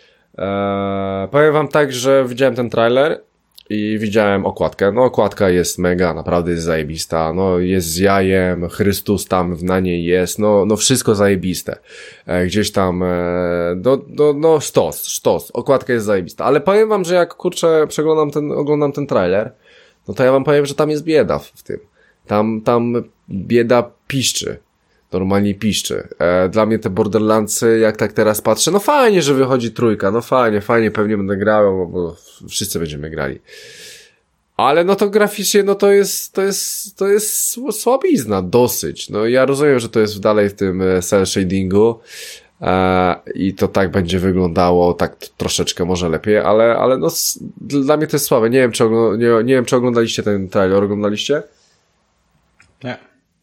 Speaker 1: Eee, powiem wam tak, że widziałem ten trailer i widziałem okładkę. No okładka jest mega, naprawdę jest zajebista. No jest z jajem, Chrystus tam na niej jest, no, no wszystko zajebiste. E, gdzieś tam, e, no, no, no sztos, sztos. Okładka jest zajebista. Ale powiem wam, że jak kurczę przeglądam ten, oglądam ten trailer, no to ja wam powiem, że tam jest bieda w tym. Tam, tam bieda piszczy. Normalnie piszczy. E, dla mnie te Borderlandsy, jak tak teraz patrzę, no fajnie, że wychodzi trójka, no fajnie, fajnie, pewnie będę grał, bo, bo wszyscy będziemy grali. Ale no to graficznie, no to jest, to jest, to jest słabizna, dosyć. No ja rozumiem, że to jest dalej w tym cel shadingu e, i to tak będzie wyglądało, tak troszeczkę może lepiej, ale, ale no dla mnie to jest słabe. Nie wiem, czy, ogl- nie, nie wiem, czy oglądaliście ten trailer, oglądaliście?
Speaker 2: Nie.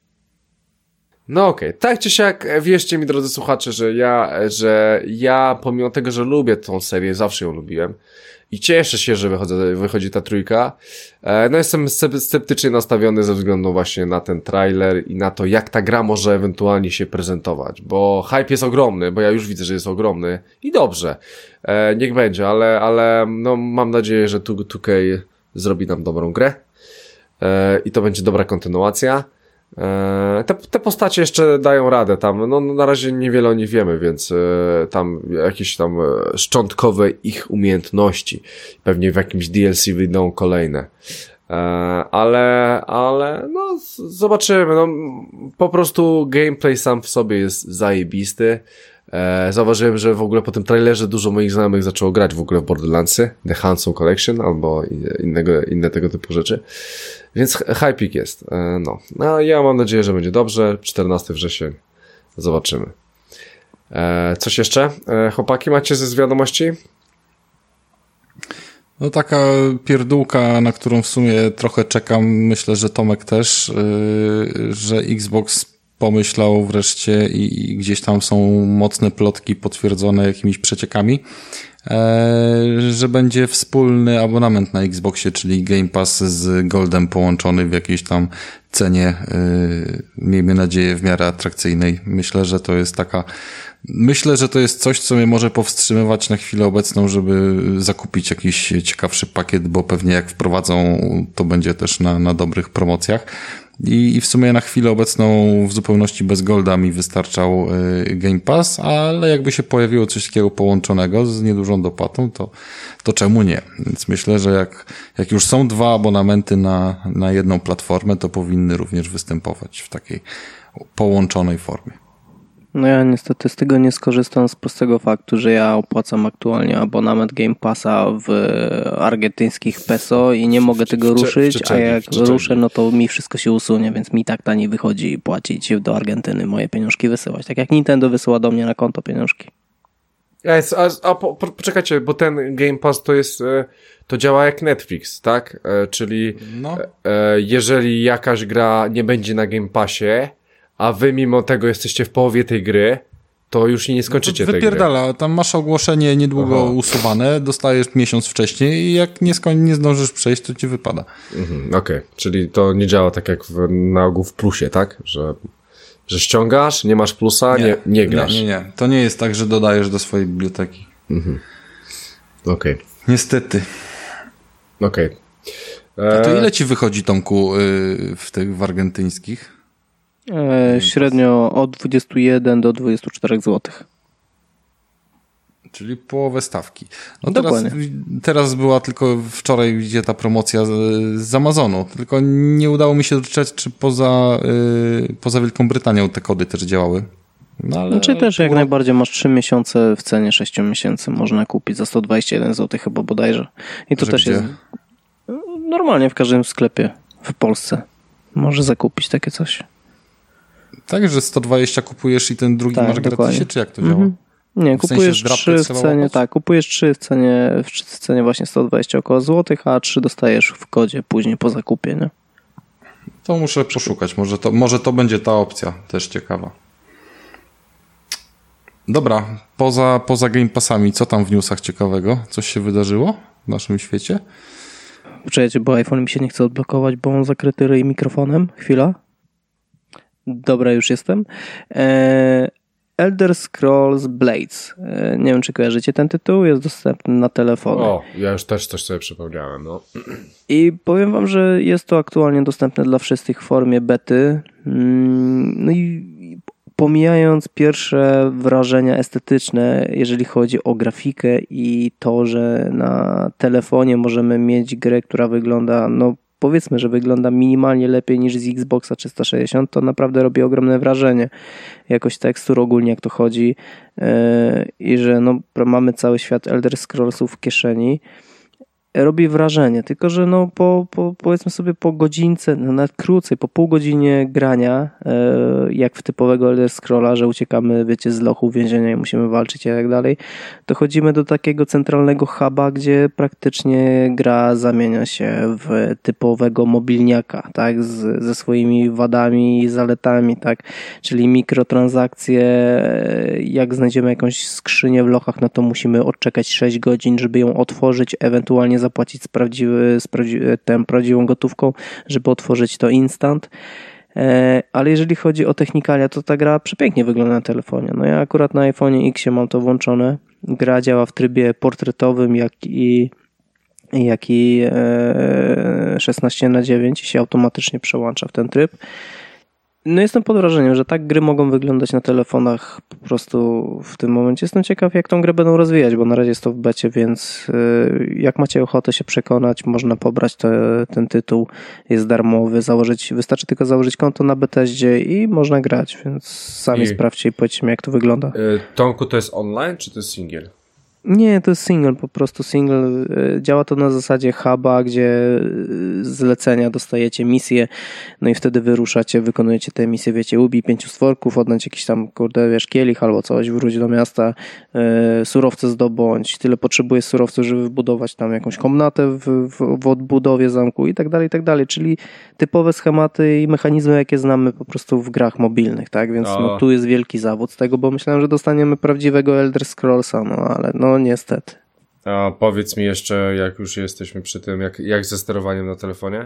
Speaker 1: No okej, okay. Tak czy siak, wierzcie mi, drodzy słuchacze, że ja, że ja pomimo tego, że lubię tą serię, zawsze ją lubiłem i cieszę się, że wychodzi, wychodzi ta trójka, no jestem sceptycznie nastawiony ze względu właśnie na ten trailer i na to, jak ta gra może ewentualnie się prezentować, bo hype jest ogromny, bo ja już widzę, że jest ogromny i dobrze, e, niech będzie, ale, ale no mam nadzieję, że two K zrobi nam dobrą grę e, i to będzie dobra kontynuacja. Te, te postacie jeszcze dają radę tam, no na razie niewiele o nich wiemy, więc e, tam jakieś tam szczątkowe ich umiejętności, pewnie w jakimś D L C wyjdą kolejne, e, ale, ale no zobaczymy, no po prostu gameplay sam w sobie jest zajebisty. E, zauważyłem, że w ogóle po tym trailerze dużo moich znajomych zaczęło grać w ogóle w Borderlandsy, The Handsome Collection albo innego, inne tego typu rzeczy. Więc hype'ik jest. E, no. no, ja mam nadzieję, że będzie dobrze. czternastego września. Zobaczymy. E, coś jeszcze? E, chłopaki, macie ze z wiadomości?
Speaker 2: No taka pierdółka, na którą w sumie trochę czekam, myślę, że Tomek też, yy, że Xbox pomyślał wreszcie i, i gdzieś tam są mocne plotki potwierdzone jakimiś przeciekami, e, że będzie wspólny abonament na Xboxie, czyli Game Pass z Goldem połączony w jakiejś tam cenie, e, miejmy nadzieję w miarę atrakcyjnej. Myślę, że to jest taka Myślę, że to jest coś, co mnie może powstrzymywać na chwilę obecną, żeby zakupić jakiś ciekawszy pakiet, bo pewnie jak wprowadzą, to będzie też na, na dobrych promocjach. I, I w sumie na chwilę obecną w zupełności bez Golda mi wystarczał y, Game Pass, ale jakby się pojawiło coś takiego połączonego z niedużą dopłatą, to, to czemu nie? Więc myślę, że jak, jak już są dwa abonamenty na, na jedną platformę, to powinny również występować w takiej połączonej formie.
Speaker 3: No ja niestety z tego nie skorzystam z prostego faktu, że ja opłacam aktualnie abonament Game Passa w argentyńskich peso i nie mogę tego ruszyć, a jak ruszę, no to mi wszystko się usunie, więc mi tak taniej wychodzi płacić do Argentyny, moje pieniążki wysyłać. Tak jak Nintendo wysyła do mnie na konto pieniążki.
Speaker 1: A, a, a po, po, poczekajcie, bo ten Game Pass to jest, to działa jak Netflix, tak? E, czyli no. e, jeżeli jakaś gra nie będzie na Game Passie, a wy mimo tego jesteście w połowie tej gry, to już nie skończycie
Speaker 2: no
Speaker 1: tej gry.
Speaker 2: Wypierdala, tam masz ogłoszenie niedługo Aha. usuwane, dostajesz miesiąc wcześniej i jak nie, skoń, nie zdążysz przejść, to ci wypada.
Speaker 1: Mhm, Okej, okay. Czyli to nie działa tak jak w, na ogół w plusie, tak? Że, że ściągasz, nie masz plusa, nie, nie, nie grasz.
Speaker 2: Nie, nie, nie. To nie jest tak, że dodajesz do swojej biblioteki.
Speaker 1: Mhm. Okej. Okay.
Speaker 2: Niestety.
Speaker 1: Okej. Okay.
Speaker 2: A to ile ci wychodzi, Tomku, w tych w argentyńskich?
Speaker 3: E, średnio od dwudziestu jeden do dwudziestu czterech złotych.
Speaker 2: Czyli połowę stawki. No teraz,
Speaker 3: Dokładnie.
Speaker 2: teraz była tylko wczoraj gdzie ta promocja z, z Amazonu, tylko nie udało mi się doczytać, czy poza, yy, poza Wielką Brytanią te kody też działały. No, ale,
Speaker 3: Znaczy też jak
Speaker 2: było...
Speaker 3: najbardziej masz trzy miesiące w cenie sześciu miesięcy można kupić za sto dwadzieścia jeden złotych chyba bodajże. I to
Speaker 2: Że
Speaker 3: też
Speaker 2: gdzie?
Speaker 3: jest normalnie w każdym sklepie w Polsce. Może zakupić takie coś.
Speaker 2: Tak, że sto dwadzieścia kupujesz i ten drugi
Speaker 3: Tak,
Speaker 2: masz
Speaker 3: dokładnie.
Speaker 2: gratisie, czy jak to działa?
Speaker 3: Mhm. Nie,
Speaker 2: W sensie
Speaker 3: kupujesz
Speaker 2: zdrabkę
Speaker 3: trzy w
Speaker 2: trzeba
Speaker 3: cenie,
Speaker 2: łapać?
Speaker 3: tak, kupujesz trzy w cenie, w cenie właśnie sto dwadzieścia około złotych, a trzy dostajesz w kodzie później po zakupie, nie?
Speaker 2: To muszę poszukać, może to, może to będzie ta opcja, też ciekawa. Dobra, poza, poza Game Passami, co tam w newsach ciekawego? Coś się wydarzyło w naszym świecie?
Speaker 3: Poczekajcie, bo iPhone mi się nie chce odblokować, bo on zakryty ryj mikrofonem. Chwila. Dobra, już jestem. Eee, Elder Scrolls Blades. Eee, nie wiem, czy kojarzycie ten tytuł. Jest dostępny na telefony.
Speaker 1: O, ja już też coś sobie przypomniałem, no.
Speaker 3: I powiem wam, że jest to aktualnie dostępne dla wszystkich w formie bety. No i pomijając pierwsze wrażenia estetyczne, jeżeli chodzi o grafikę i to, że na telefonie możemy mieć grę, która wygląda, no powiedzmy, że wygląda minimalnie lepiej niż z Xboxa trzysta sześćdziesiąt, to naprawdę robi ogromne wrażenie. Jakość tekstur ogólnie jak to chodzi yy, i że no, mamy cały świat Elder Scrollsów w kieszeni. Robi wrażenie, tylko że no po, po, powiedzmy sobie po godzince, no nawet krócej, po pół godzinie grania, e, jak w typowego Elder Scrolla, że uciekamy, wiecie, z lochu więzienia i musimy walczyć i tak dalej, dochodzimy do takiego centralnego huba, gdzie praktycznie gra zamienia się w typowego mobilniaka, tak, z, ze swoimi wadami i zaletami, tak, czyli mikrotransakcje, jak znajdziemy jakąś skrzynię w lochach, no to musimy odczekać sześć godzin, żeby ją otworzyć, ewentualnie zapłacić z, prawdziwy, z prawdzi- tę prawdziwą gotówką, żeby otworzyć to instant. E, ale jeżeli chodzi o technikalia, to ta gra przepięknie wygląda na telefonie. No ja akurat na iPhone'ie X mam to włączone. Gra działa w trybie portretowym, jak i, jak i e, szesnaście na dziewięć się automatycznie przełącza w ten tryb. No jestem pod wrażeniem, że tak gry mogą wyglądać na telefonach po prostu w tym momencie. Jestem ciekaw, jak tą grę będą rozwijać, bo na razie jest to w becie, więc jak macie ochotę się przekonać, można pobrać te, ten tytuł, jest darmowy, założyć, wystarczy tylko założyć konto na Bethesdzie i można grać, więc sami
Speaker 1: I...
Speaker 3: sprawdźcie i powiedzcie mi, jak to wygląda.
Speaker 1: Yy, Tomku, to jest online, czy to jest single?
Speaker 3: Nie, to jest single, po prostu single. Działa to na zasadzie huba, gdzie zlecenia dostajecie misje, no i wtedy wyruszacie, wykonujecie te misje, wiecie, ubij pięciu stworków, odnać jakiś tam, kurde, wiesz, kielich albo coś, wróć do miasta, yy, surowce zdobądź, tyle potrzebujesz surowców, żeby wybudować tam jakąś komnatę w, w, w odbudowie zamku i tak dalej, i tak dalej, czyli typowe schematy i mechanizmy, jakie znamy po prostu w grach mobilnych, tak, więc no, tu jest wielki zawód z tego, bo myślałem, że dostaniemy prawdziwego Elder Scrollsa, no ale no niestety.
Speaker 1: A powiedz mi jeszcze, jak już jesteśmy przy tym, jak, jak ze sterowaniem na telefonie?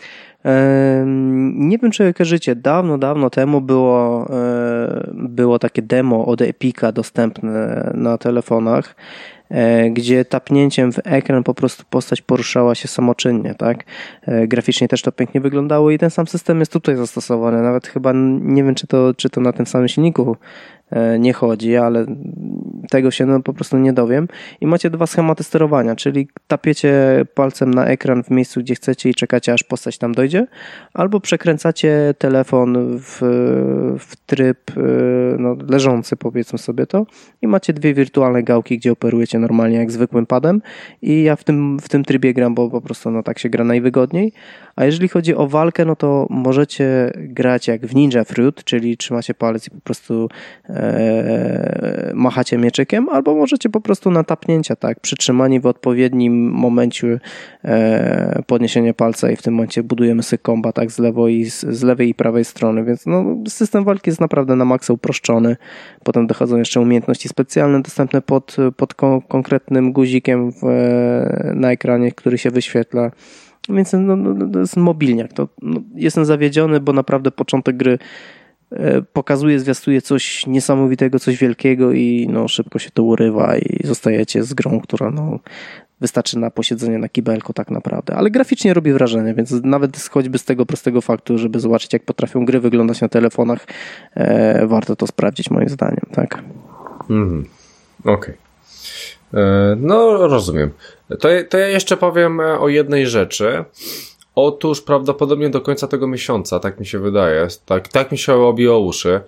Speaker 3: Nie wiem, czy kojarzycie, dawno, dawno temu było, było takie demo od Epica dostępne na telefonach, gdzie tapnięciem w ekran po prostu postać poruszała się samoczynnie, tak? Graficznie też to pięknie wyglądało i ten sam system jest tutaj zastosowany. Nawet chyba nie wiem, czy to, czy to na tym samym silniku nie chodzi, ale tego się no po prostu nie dowiem. I macie dwa schematy sterowania, czyli tapiecie palcem na ekran w miejscu, gdzie chcecie i czekacie, aż postać tam dojdzie, albo przekręcacie telefon w, w tryb no, leżący, powiedzmy sobie to, i macie dwie wirtualne gałki, gdzie operujecie normalnie jak zwykłym padem i ja w tym, w tym trybie gram, bo po prostu no, tak się gra najwygodniej. A jeżeli chodzi o walkę, no to możecie grać jak w Ninja Fruit, czyli trzymacie palec i po prostu e, machacie mieczykiem, albo możecie po prostu na tapnięcia, tak, przytrzymani w odpowiednim momencie e, podniesienie palca i w tym momencie budujemy sobie komba, tak, z, lewo i, z, z lewej i prawej strony, więc no, system walki jest naprawdę na maksa uproszczony. Potem dochodzą jeszcze umiejętności specjalne dostępne pod, pod kon- konkretnym guzikiem w, na ekranie, który się wyświetla. Więc no, no, to jest mobilniak. To, no, jestem zawiedziony, bo naprawdę początek gry e, pokazuje, zwiastuje coś niesamowitego, coś wielkiego i no, szybko się to urywa i zostajecie z grą, która no, wystarczy na posiedzenie na kibelku tak naprawdę. Ale graficznie robi wrażenie, więc nawet choćby z tego prostego faktu, żeby zobaczyć, jak potrafią gry wyglądać na telefonach, e, warto to sprawdzić moim zdaniem. Tak.
Speaker 1: Mhm. Okej. Okay. No, rozumiem. To, to ja jeszcze powiem o jednej rzeczy. Otóż prawdopodobnie do końca tego miesiąca, tak mi się wydaje, tak, tak mi się obiło uszy,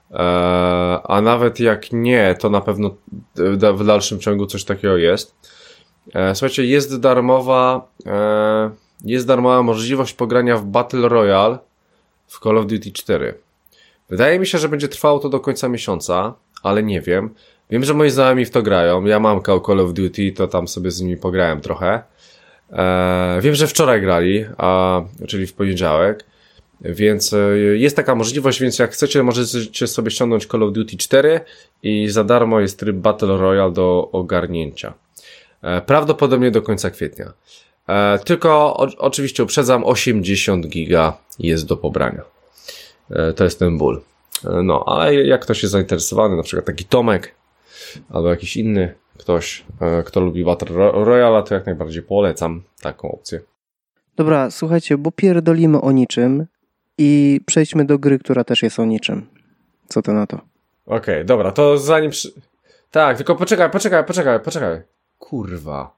Speaker 1: a nawet jak nie, to na pewno w dalszym ciągu coś takiego jest. Słuchajcie, jest darmowa, jest darmowa możliwość pogrania w Battle Royale w Call of Duty cztery. Wydaje mi się, że będzie trwało to do końca miesiąca, ale nie wiem. Wiem, że moi znajomi w to grają. Ja mam Call of Duty, to tam sobie z nimi pograłem trochę. Eee, wiem, że wczoraj grali, a, czyli w poniedziałek, więc e, jest taka możliwość, więc jak chcecie, możecie sobie ściągnąć Call of Duty cztery i za darmo jest tryb Battle Royale do ogarnięcia. E, prawdopodobnie do końca kwietnia. E, tylko o, oczywiście uprzedzam, osiemdziesiąt giga jest do pobrania. E, to jest ten ból. E, no, ale jak ktoś jest zainteresowany, na przykład taki Tomek, albo jakiś inny ktoś, kto lubi Battle Royale, to jak najbardziej polecam taką opcję.
Speaker 3: Dobra, słuchajcie, bo pierdolimy o niczym i przejdźmy do gry, która też jest o niczym. Co ty na to?
Speaker 1: Okej, okay, dobra, to zanim... Przy... Tak, tylko poczekaj, poczekaj, poczekaj, poczekaj. Kurwa.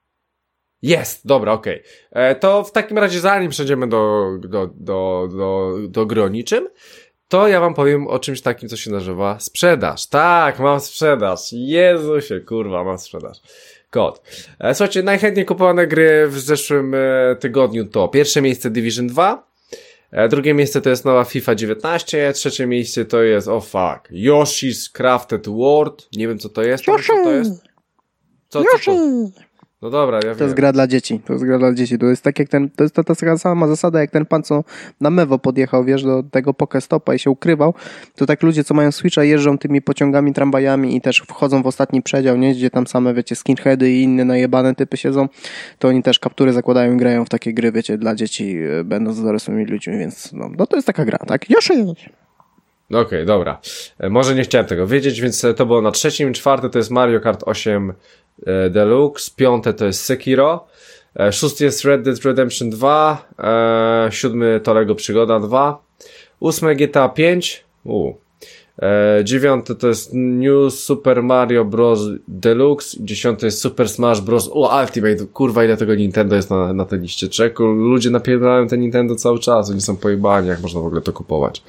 Speaker 1: Jest, dobra, okej. Okay. To w takim razie zanim przejdziemy do, do, do, do, do gry o niczym, to ja wam powiem o czymś takim, co się nazywa sprzedaż. Tak, mam sprzedaż. Jezusie, kurwa, mam sprzedaż. Kod. Słuchajcie, najchętniej kupowane gry w zeszłym tygodniu to pierwsze miejsce Division dwa, drugie miejsce to jest nowa FIFA dziewiętnaście, trzecie miejsce to jest, oh fuck, Yoshi's Crafted World. Nie wiem, co to jest.
Speaker 3: Yoshi!
Speaker 1: Co to jest? Co, co, co? No dobra, ja wiem.
Speaker 3: To jest gra dla dzieci, to jest gra dla dzieci, to jest tak jak ten, to jest ta, ta sama zasada jak ten pan, co na Mewo podjechał, wiesz, do tego Pokestopa i się ukrywał, to tak ludzie, co mają Switcha, jeżdżą tymi pociągami, tramwajami i też wchodzą w ostatni przedział, nie, gdzie tam same, wiecie, skinheady i inne najebane typy siedzą, to oni też kaptury zakładają i grają w takie gry, wiecie, dla dzieci, będąc dorosłymi ludźmi, więc no, no to jest taka gra, tak? Yoshi!
Speaker 1: Okej, okay, dobra. Może nie chciałem tego wiedzieć, więc to było na trzecim, czwarte to jest Mario Kart osiem Deluxe, piąte to jest Sekiro, szósty jest Red Dead Redemption dwa, e, siódmy to Lego Przygoda dwa, ósme G T A pięć, u, e, dziewiąte to jest New Super Mario Bros. Deluxe, dziesiąte jest Super Smash Bros. U, Ultimate, kurwa ile tego Nintendo jest na, na tej liście, czeku, ludzie napierdalają ten Nintendo cały czas, oni są pojebani, jak można w ogóle to kupować.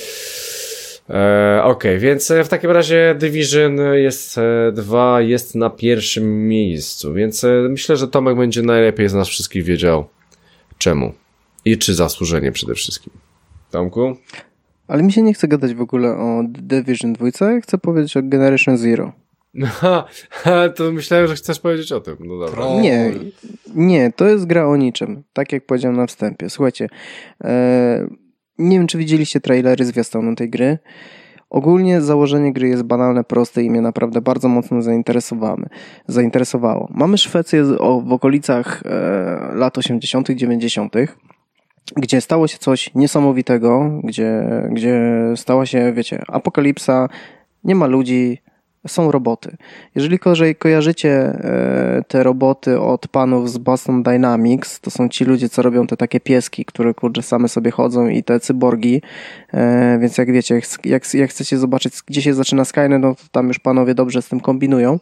Speaker 1: E, Okej, okay, więc w takim razie Division jest dwa, jest na pierwszym miejscu, więc myślę, że Tomek będzie najlepiej z nas wszystkich wiedział czemu i czy zasłużenie przede wszystkim. Tomku?
Speaker 3: Ale mi się nie chce gadać w ogóle o Division dwa, chcę powiedzieć o Generation Zero.
Speaker 1: To myślałem, że chcesz powiedzieć o tym. No dobra.
Speaker 3: Nie, nie, to jest gra o niczym, tak jak powiedziałem na wstępie. Słuchajcie, e, nie wiem, czy widzieliście trailery zwiastunu tej gry. Ogólnie założenie gry jest banalne, proste i mnie naprawdę bardzo mocno zainteresowało. zainteresowało. Mamy Szwecję w okolicach e, lat osiemdziesiątych, dziewięćdziesiątych, gdzie stało się coś niesamowitego, gdzie, gdzie stała się, wiecie, apokalipsa, nie ma ludzi, są roboty. Jeżeli kojarzycie te roboty od panów z Boston Dynamics, to są ci ludzie, co robią te takie pieski, które kurczę same sobie chodzą i te cyborgi, więc jak wiecie, jak, jak chcecie zobaczyć, gdzie się zaczyna Skynet, no to tam już panowie dobrze z tym kombinują.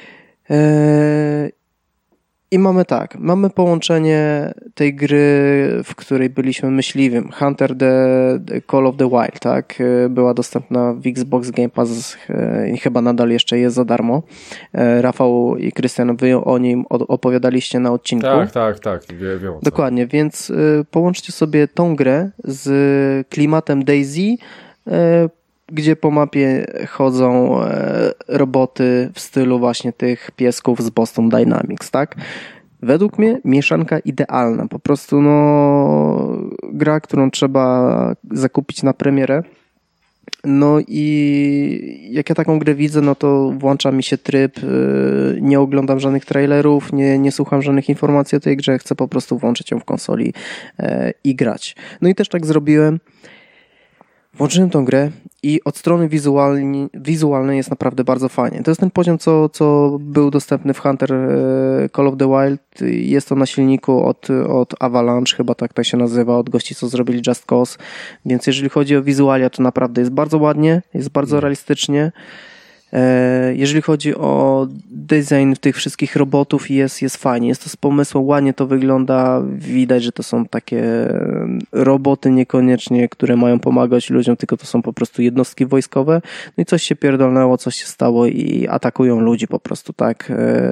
Speaker 3: I mamy tak, mamy połączenie tej gry, w której byliśmy myśliwym, Hunter the, the Call of the Wild, tak? Była dostępna w Xbox Game Pass i chyba nadal jeszcze jest za darmo. Rafał i Krystian, wy o nim opowiadaliście na odcinku.
Speaker 1: Tak, tak, tak. Wie, wiem,
Speaker 3: dokładnie, więc połączcie sobie tą grę z klimatem DayZ, gdzie po mapie chodzą roboty w stylu właśnie tych piesków z Boston Dynamics, tak? Według mnie mieszanka idealna, po prostu no gra, którą trzeba zakupić na premierę. No i jak ja taką grę widzę, no to włącza mi się tryb, nie oglądam żadnych trailerów, nie, nie słucham żadnych informacji o tej grze, chcę po prostu włączyć ją w konsoli i grać. No i też tak zrobiłem. Włączyłem tą grę i od strony wizualni, wizualnej jest naprawdę bardzo fajnie. To jest ten poziom, co, co był dostępny w Hunter Call of the Wild. Jest to na silniku od, od Avalanche, chyba tak to się nazywa, od gości, co zrobili Just Cause. Więc jeżeli chodzi o wizualia, to naprawdę jest bardzo ładnie, jest bardzo realistycznie. Jeżeli chodzi o design tych wszystkich robotów, jest, jest fajnie, jest to z pomysłem, ładnie to wygląda, widać, że to są takie roboty niekoniecznie, które mają pomagać ludziom, tylko to są po prostu jednostki wojskowe, no i coś się pierdolnęło, coś się stało i atakują ludzi po prostu, tak.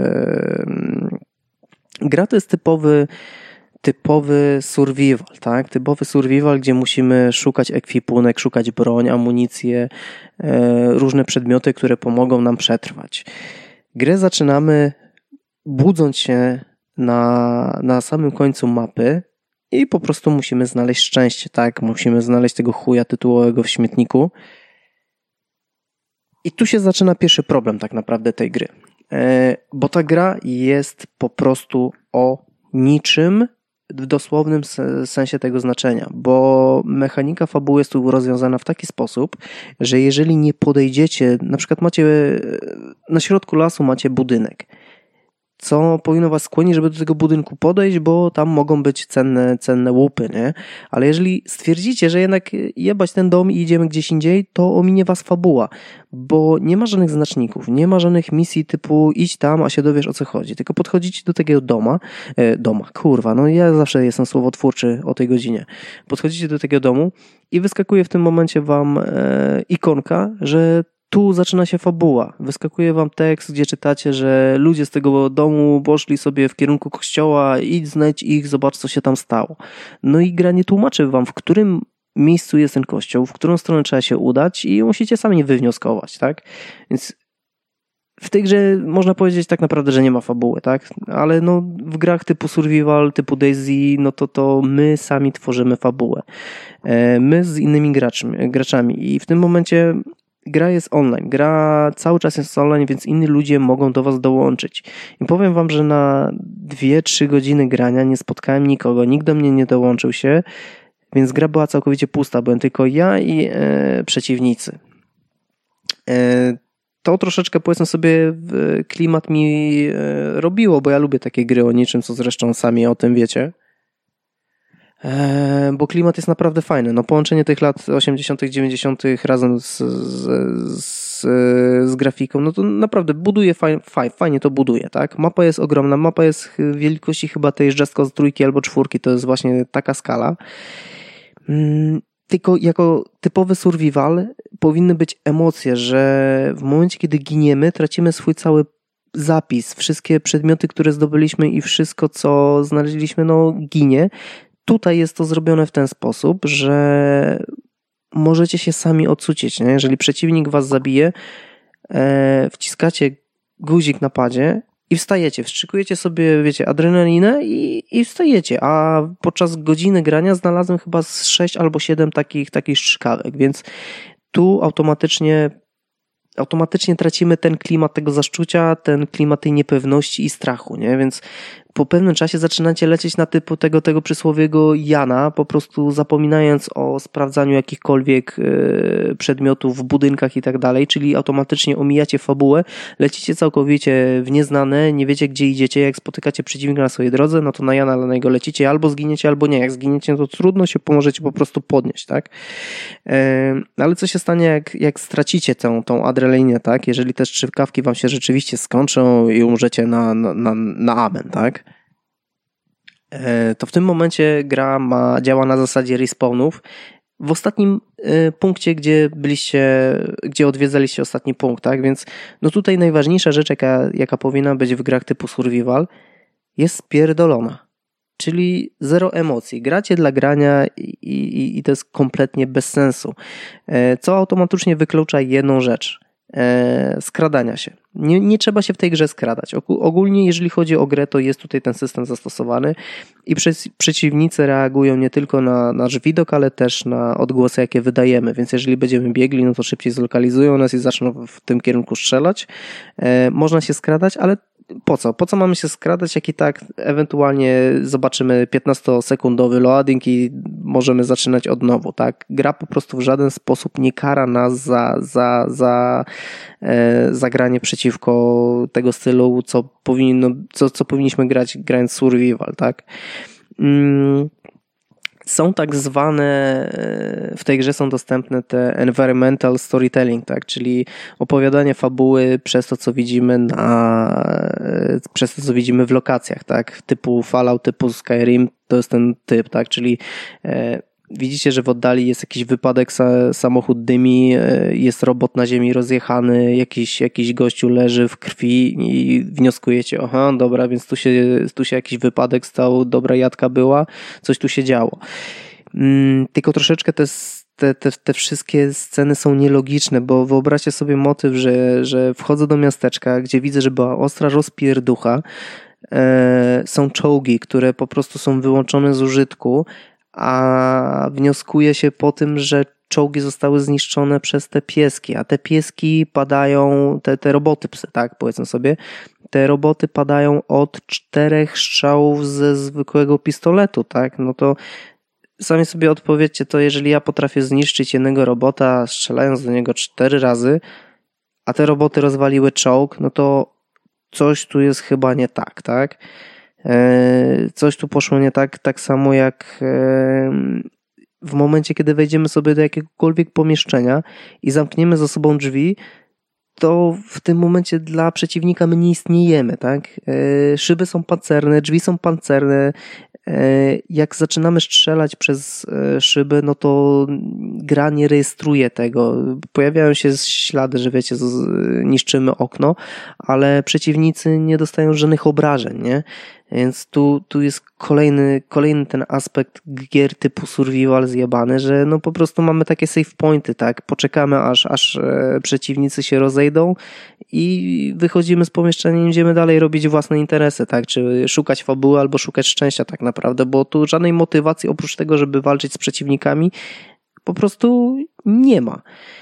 Speaker 3: Gra to jest typowy typowy survival, tak? Typowy survival, gdzie musimy szukać ekwipunek, szukać broń, amunicję, e, różne przedmioty, które pomogą nam przetrwać. Grę zaczynamy budząc się na, na samym końcu mapy i po prostu musimy znaleźć szczęście, tak? Musimy znaleźć tego chuja tytułowego w śmietniku. I tu się zaczyna pierwszy problem tak naprawdę tej gry. E, bo ta gra jest po prostu o niczym w dosłownym sensie tego znaczenia, bo mechanika fabuły jest tu rozwiązana w taki sposób, że jeżeli nie podejdziecie, na przykład macie na środku lasu macie budynek, co powinno was skłonić, żeby do tego budynku podejść, bo tam mogą być cenne, cenne łupy, nie? Ale jeżeli stwierdzicie, że jednak jebać ten dom i idziemy gdzieś indziej, to ominie was fabuła, bo nie ma żadnych znaczników, nie ma żadnych misji typu idź tam, a się dowiesz o co chodzi, tylko podchodzicie do takiego doma, e, doma, kurwa, no ja zawsze jestem słowotwórczy o tej godzinie, podchodzicie do takiego domu i wyskakuje w tym momencie wam e, ikonka, że tu zaczyna się fabuła. Wyskakuje wam tekst, gdzie czytacie, że ludzie z tego domu poszli sobie w kierunku kościoła, idź, znajdź ich, zobacz co się tam stało. No i gra nie tłumaczy wam, w którym miejscu jest ten kościół, w którą stronę trzeba się udać i musicie sami wywnioskować, tak? Więc w tej grze można powiedzieć tak naprawdę, że nie ma fabuły, tak? Ale no w grach typu survival, typu DayZ, no to to my sami tworzymy fabułę. My z innymi graczami, graczami i w tym momencie gra jest online, gra cały czas jest online, więc inni ludzie mogą do was dołączyć. I powiem wam, że na dwie trzy godziny grania nie spotkałem nikogo, nikt do mnie nie dołączył się, więc gra była całkowicie pusta, byłem tylko ja i e, przeciwnicy. E, to troszeczkę, powiedzmy sobie, klimat mi e, robiło, bo ja lubię takie gry o niczym, co zresztą sami o tym wiecie. Bo klimat jest naprawdę fajny. No, połączenie tych lat osiemdziesiątych, dziewięćdziesiątych razem z, z, z, z grafiką, no to naprawdę buduje, faj, faj, fajnie to buduje, tak? Mapa jest ogromna, mapa jest wielkości chyba tej Just Cause trójki albo czwórki, to jest właśnie taka skala. Tylko jako typowy survival powinny być emocje, że w momencie, kiedy giniemy, tracimy swój cały zapis, wszystkie przedmioty, które zdobyliśmy i wszystko, co znaleźliśmy, no ginie. Tutaj jest to zrobione w ten sposób, że możecie się sami odsucić, nie? Jeżeli przeciwnik was zabije, e, wciskacie guzik na padzie i wstajecie, wstrzykujecie sobie, wiecie, adrenalinę i, i wstajecie, a podczas godziny grania znalazłem chyba z sześć albo siedem takich, takich strzykawek, więc tu automatycznie automatycznie tracimy ten klimat tego zaszczucia, ten klimat tej niepewności i strachu, nie? Więc po pewnym czasie zaczynacie lecieć na typu tego, tego przysłowiego Jana, po prostu zapominając o sprawdzaniu jakichkolwiek yy, przedmiotów w budynkach i tak dalej, czyli automatycznie omijacie fabułę, lecicie całkowicie w nieznane, nie wiecie gdzie idziecie, jak spotykacie przeciwnika na swojej drodze, no to na Jana na niego lecicie, albo zginiecie, albo nie. Jak zginiecie, no to trudno się pomożecie po prostu podnieść, tak? Yy, ale co się stanie, jak, jak stracicie tą, tą adrenalinę, tak? Jeżeli te strzykawki wam się rzeczywiście skończą i umrzecie na, na, na, na amen, tak? To w tym momencie gra ma, działa na zasadzie respawnów. W ostatnim y, punkcie, gdzie byliście, gdzie odwiedzaliście ostatni punkt, tak? Więc no tutaj najważniejsza rzecz, jaka, jaka powinna być w grach typu survival, jest spierdolona. Czyli zero emocji. Gracie dla grania i, i, i to jest kompletnie bez sensu. E, co automatycznie wyklucza jedną rzecz. E, skradania się. Nie, nie trzeba się w tej grze skradać. Ogólnie jeżeli chodzi o grę, to jest tutaj ten system zastosowany i przy, przeciwnicy reagują nie tylko na nasz widok, ale też na odgłosy, jakie wydajemy, więc jeżeli będziemy biegli, no to szybciej zlokalizują nas i zaczną w tym kierunku strzelać. E, można się skradać, ale po co? Po co mamy się skradać, jak i tak ewentualnie zobaczymy piętnastosekundowy loading i możemy zaczynać od nowa, tak? Gra po prostu w żaden sposób nie kara nas za, za, za, e, za granie przeciwko tego stylu, co powinno, co, co powinniśmy grać grając survival, tak? Mm. są tak zwane, w tej grze są dostępne te environmental storytelling, tak, czyli opowiadanie fabuły przez to, co widzimy na, przez to, co widzimy w lokacjach, tak, typu Fallout, typu Skyrim, to jest ten typ, tak, czyli e, widzicie, że w oddali jest jakiś wypadek, sa, samochód dymi, e, jest robot na ziemi rozjechany, jakiś, jakiś gościu leży w krwi i wnioskujecie, aha, dobra, więc tu się, tu się jakiś wypadek stał, dobra jadka była, coś tu się działo. Mm, tylko troszeczkę te, te, te, te wszystkie sceny są nielogiczne, bo wyobraźcie sobie motyw, że, że wchodzę do miasteczka, gdzie widzę, że była ostra rozpierducha, e, są czołgi, które po prostu są wyłączone z użytku, a wnioskuje się po tym, że czołgi zostały zniszczone przez te pieski, a te pieski padają, te, te roboty psy, tak, powiedzmy sobie, te roboty padają od czterech strzałów ze zwykłego pistoletu, tak, no to sami sobie odpowiedzcie, to jeżeli ja potrafię zniszczyć jednego robota strzelając do niego cztery razy, a te roboty rozwaliły czołg, no to coś tu jest chyba nie tak, tak? Coś tu poszło nie tak, tak samo jak w momencie, kiedy wejdziemy sobie do jakiegokolwiek pomieszczenia i zamkniemy za sobą drzwi, to w tym momencie dla przeciwnika my nie istniejemy, tak? Szyby są pancerne, drzwi są pancerne. Jak zaczynamy strzelać przez szyby, no to gra nie rejestruje tego. Pojawiają się ślady, że wiecie, niszczymy okno, ale przeciwnicy nie dostają żadnych obrażeń, nie? Więc tu, tu jest kolejny, kolejny ten aspekt gier typu survival zjebany, że no po prostu mamy takie save pointy, tak? Poczekamy aż, aż przeciwnicy się rozejdą i wychodzimy z pomieszczenia i idziemy dalej robić własne interesy, tak? Czy szukać fabuły albo szukać szczęścia tak naprawdę, bo tu żadnej motywacji oprócz tego, żeby walczyć z przeciwnikami po prostu nie ma.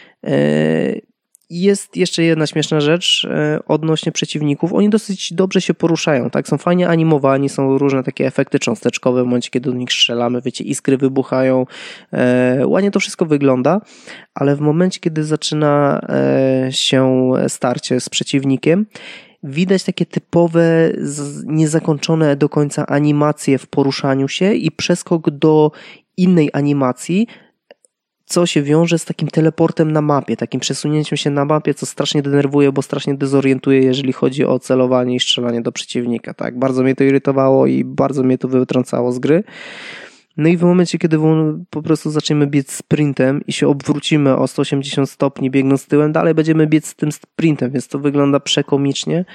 Speaker 3: Jest jeszcze jedna śmieszna rzecz odnośnie przeciwników. Oni dosyć dobrze się poruszają, tak? Są fajnie animowani, są różne takie efekty cząsteczkowe w momencie, kiedy do nich strzelamy, wiecie, iskry wybuchają. E, ładnie to wszystko wygląda, ale w momencie, kiedy zaczyna e, się starcie z przeciwnikiem, widać takie typowe, niezakończone do końca animacje w poruszaniu się i przeskok do innej animacji, co się wiąże z takim teleportem na mapie, takim przesunięciem się na mapie, co strasznie denerwuje, bo strasznie dezorientuje, jeżeli chodzi o celowanie i strzelanie do przeciwnika. Tak, bardzo mnie to irytowało i bardzo mnie to wytrącało z gry. No i w momencie, kiedy po prostu zaczniemy biec sprintem i się obwrócimy o sto osiemdziesiąt stopni biegnąc tyłem, dalej będziemy biec z tym sprintem, więc to wygląda przekomicznie.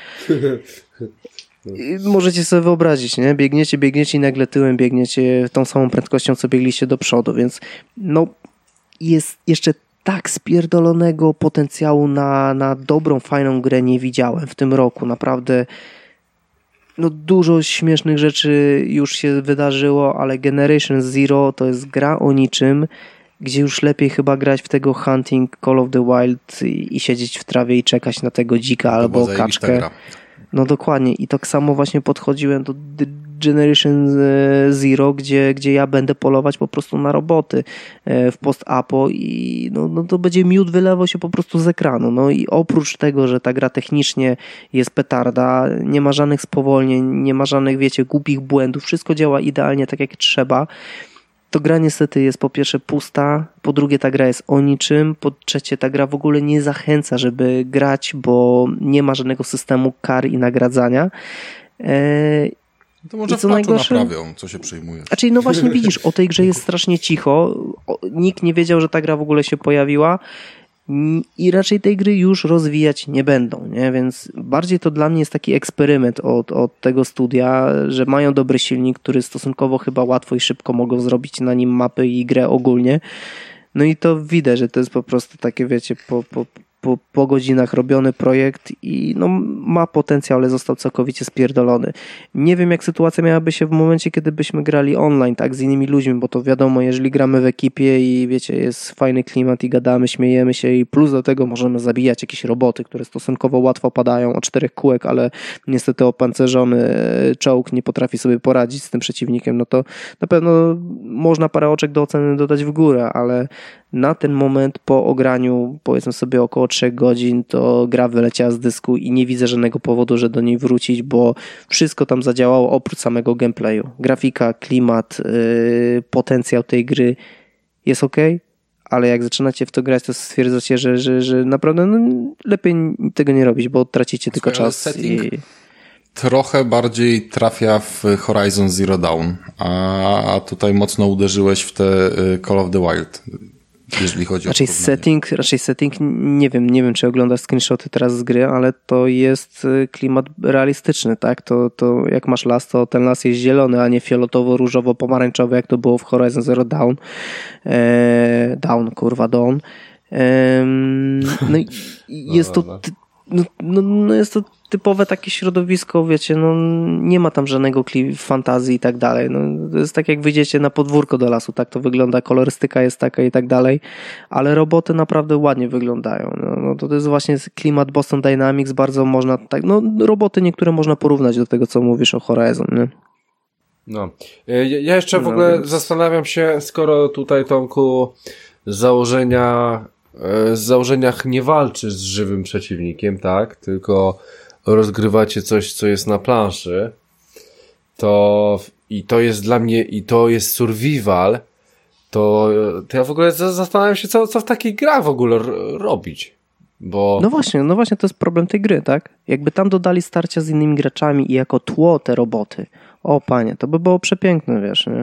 Speaker 3: I możecie sobie wyobrazić, nie? Biegniecie, biegniecie i nagle tyłem biegniecie tą samą prędkością, co biegliście do przodu, więc no jest jeszcze tak spierdolonego potencjału na, na dobrą, fajną grę nie widziałem w tym roku. Naprawdę no dużo śmiesznych rzeczy już się wydarzyło, ale Generation Zero to jest gra o niczym, gdzie już lepiej chyba grać w tego Hunting Call of the Wild i, i siedzieć w trawie i czekać na tego dzika to albo kaczkę. No dokładnie i tak samo właśnie podchodziłem do Generation Zero, gdzie, gdzie ja będę polować po prostu na roboty w post-apo i no, no to będzie miód wylewał się po prostu z ekranu. No i oprócz tego, że ta gra technicznie jest petarda, nie ma żadnych spowolnień, nie ma żadnych, wiecie, głupich błędów, wszystko działa idealnie tak jak trzeba, to gra niestety jest po pierwsze pusta, po drugie ta gra jest o niczym, po trzecie ta gra w ogóle nie zachęca, żeby grać, bo nie ma żadnego systemu kar i nagradzania. Eee,
Speaker 2: to może w patchu naprawią, co się przejmuje.
Speaker 3: A czyli no właśnie widzisz, o tej grze jest strasznie cicho, o, nikt nie wiedział, że ta gra w ogóle się pojawiła i raczej tej gry już rozwijać nie będą, nie? Więc bardziej to dla mnie jest taki eksperyment od, od tego studia, że mają dobry silnik, który stosunkowo chyba łatwo i szybko mogą zrobić na nim mapy i grę ogólnie. No i to widać, że to jest po prostu takie, wiecie, po, po, po, po godzinach robiony projekt i no, ma potencjał, ale został całkowicie spierdolony. Nie wiem, jak sytuacja miałaby się w momencie, kiedy byśmy grali online, tak, z innymi ludźmi, bo to wiadomo, jeżeli gramy w ekipie i wiecie, jest fajny klimat i gadamy, śmiejemy się i plus do tego możemy zabijać jakieś roboty, które stosunkowo łatwo padają o czterech kółek, ale niestety opancerzony czołg nie potrafi sobie poradzić z tym przeciwnikiem, no to na pewno można parę oczek do oceny dodać w górę, ale na ten moment po ograniu, powiedzmy sobie około trzech godzin, to gra wyleciała z dysku i nie widzę żadnego powodu, żeby do niej wrócić, bo wszystko tam zadziałało oprócz samego gameplayu. Grafika, klimat, yy, potencjał tej gry jest okej, ale jak zaczynacie w to grać, to stwierdzacie, że, że, że naprawdę no, lepiej tego nie robić, bo tracicie tylko
Speaker 2: Słuchaj,
Speaker 3: czas. I...
Speaker 2: Trochę bardziej trafia w Horizon Zero Dawn, a tutaj mocno uderzyłeś w te Call of the Wild, jeżeli chodzi
Speaker 3: raczej
Speaker 2: o
Speaker 3: setting, raczej setting, nie wiem, nie wiem, czy oglądasz screenshoty teraz z gry, ale to jest klimat realistyczny, tak? To, to jak masz las, to ten las jest zielony, a nie fioletowo-różowo-pomarańczowy, jak to było w Horizon Zero Dawn. Eee, Dawn, kurwa, Dawn. Eee, no i jest to... No, no, no jest to typowe takie środowisko, wiecie, no nie ma tam żadnego kli- fantazji i tak dalej. No, to jest tak jak wyjdziecie na podwórko do lasu, tak to wygląda, kolorystyka jest taka i tak dalej, ale roboty naprawdę ładnie wyglądają. No, no to, to jest właśnie klimat Boston Dynamics, bardzo można, tak, no roboty niektóre można porównać do tego, co mówisz o Horizon, nie?
Speaker 1: No. Ja jeszcze w
Speaker 3: no,
Speaker 1: ogóle
Speaker 3: więc...
Speaker 1: zastanawiam się, skoro tutaj, Tomku, z założenia z założeniach nie walczysz z żywym przeciwnikiem, tak? Tylko rozgrywacie coś, co jest na planszy, to i to jest dla mnie, i to jest survival, to, to ja w ogóle zastanawiam się, co, co w takiej grach w ogóle r- robić. Bo...
Speaker 3: No właśnie, no właśnie to jest problem tej gry, tak? Jakby tam dodali starcia z innymi graczami i jako tło te roboty, o panie, to by było przepiękne, wiesz, nie?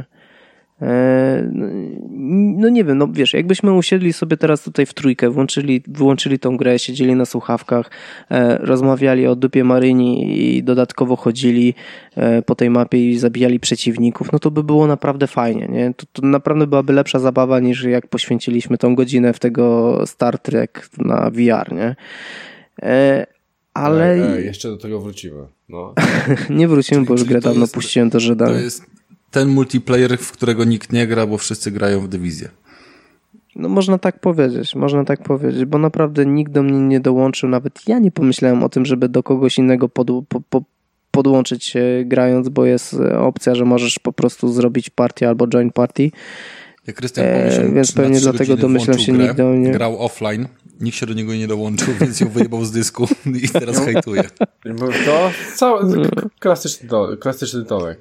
Speaker 3: No nie wiem, no wiesz, jakbyśmy usiedli sobie teraz tutaj w trójkę, włączyli, wyłączyli tą grę, siedzieli na słuchawkach, e, rozmawiali o dupie Maryni i dodatkowo chodzili e, po tej mapie i zabijali przeciwników, no to by było naprawdę fajnie, nie? To, to naprawdę byłaby lepsza zabawa niż jak poświęciliśmy tą godzinę w tego Star Trek na V R, nie? E, ale...
Speaker 1: Ej, ej, jeszcze do tego wrócimy. No.
Speaker 3: Nie wrócimy, bo już grę dawno
Speaker 2: jest,
Speaker 3: puściłem do żydania.
Speaker 2: To jest ten multiplayer, w którego nikt nie gra, bo wszyscy grają w dywizję.
Speaker 3: No można tak powiedzieć, można tak powiedzieć, bo naprawdę nikt do mnie nie dołączył, nawet ja nie pomyślałem o tym, żeby do kogoś innego pod, po, po, podłączyć się grając, bo jest opcja, że możesz po prostu zrobić partię albo join party.
Speaker 2: Ja Krystian pomyślał,
Speaker 3: e, więc pewnie dlatego domyślam się, nikt do mnie...
Speaker 2: Grał offline, nikt się do niego nie dołączył, więc ją wyjebał z dysku i teraz hejtuje.
Speaker 1: To cały klasyczny, to, klasyczny Tomek.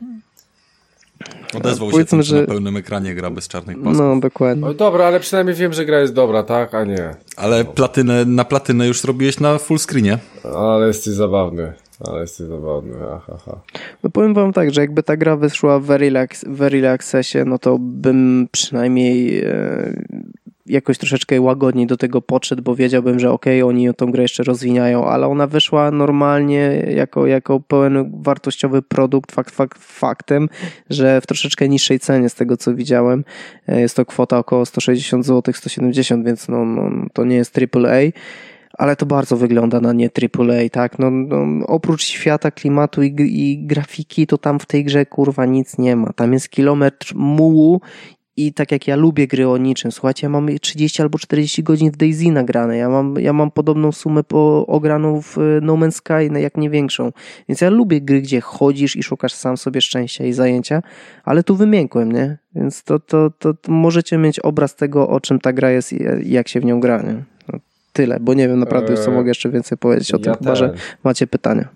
Speaker 2: Odezwał się tym, że na pełnym ekranie gra bez czarnej paski.
Speaker 3: No, dokładnie.
Speaker 1: O, dobra, ale przynajmniej wiem, że gra jest dobra, tak? A nie.
Speaker 2: Ale platynę, na platynę już zrobiłeś na full screenie.
Speaker 1: Ale jesteś zabawny. Ale jesteś zabawny. Aha, aha.
Speaker 3: No powiem wam tak, że jakby ta gra wyszła w Early, w early Accessie, no to bym przynajmniej e, jakoś troszeczkę łagodniej do tego podszedł, bo wiedziałbym, że okej, okay, oni tą grę jeszcze rozwijają, ale ona wyszła normalnie jako, jako pełen wartościowy produkt, fakt, fakt, faktem, że w troszeczkę niższej cenie z tego, co widziałem. Jest to kwota około sto sześćdziesiąt złotych, sto siedemdziesiąt, więc no, no, to nie jest triple A, ale to bardzo wygląda na nie triple A, tak? No, no, oprócz świata, klimatu i, i grafiki, to tam w tej grze kurwa nic nie ma. Tam jest kilometr mułu. I tak jak ja lubię gry o niczym, słuchajcie, ja mam trzydzieści albo czterdzieści godzin w DayZ nagrane, ja mam, ja mam podobną sumę po, ograną w No Man's Sky, jak nie większą, więc ja lubię gry, gdzie chodzisz i szukasz sam sobie szczęścia i zajęcia, ale tu wymiękłem, nie? Więc to, to, to, to możecie mieć obraz tego, o czym ta gra jest i jak się w nią gra, nie? No, tyle, bo nie wiem naprawdę eee, co mogę jeszcze więcej powiedzieć o
Speaker 1: ja
Speaker 3: tym, chyba ten. że macie pytania.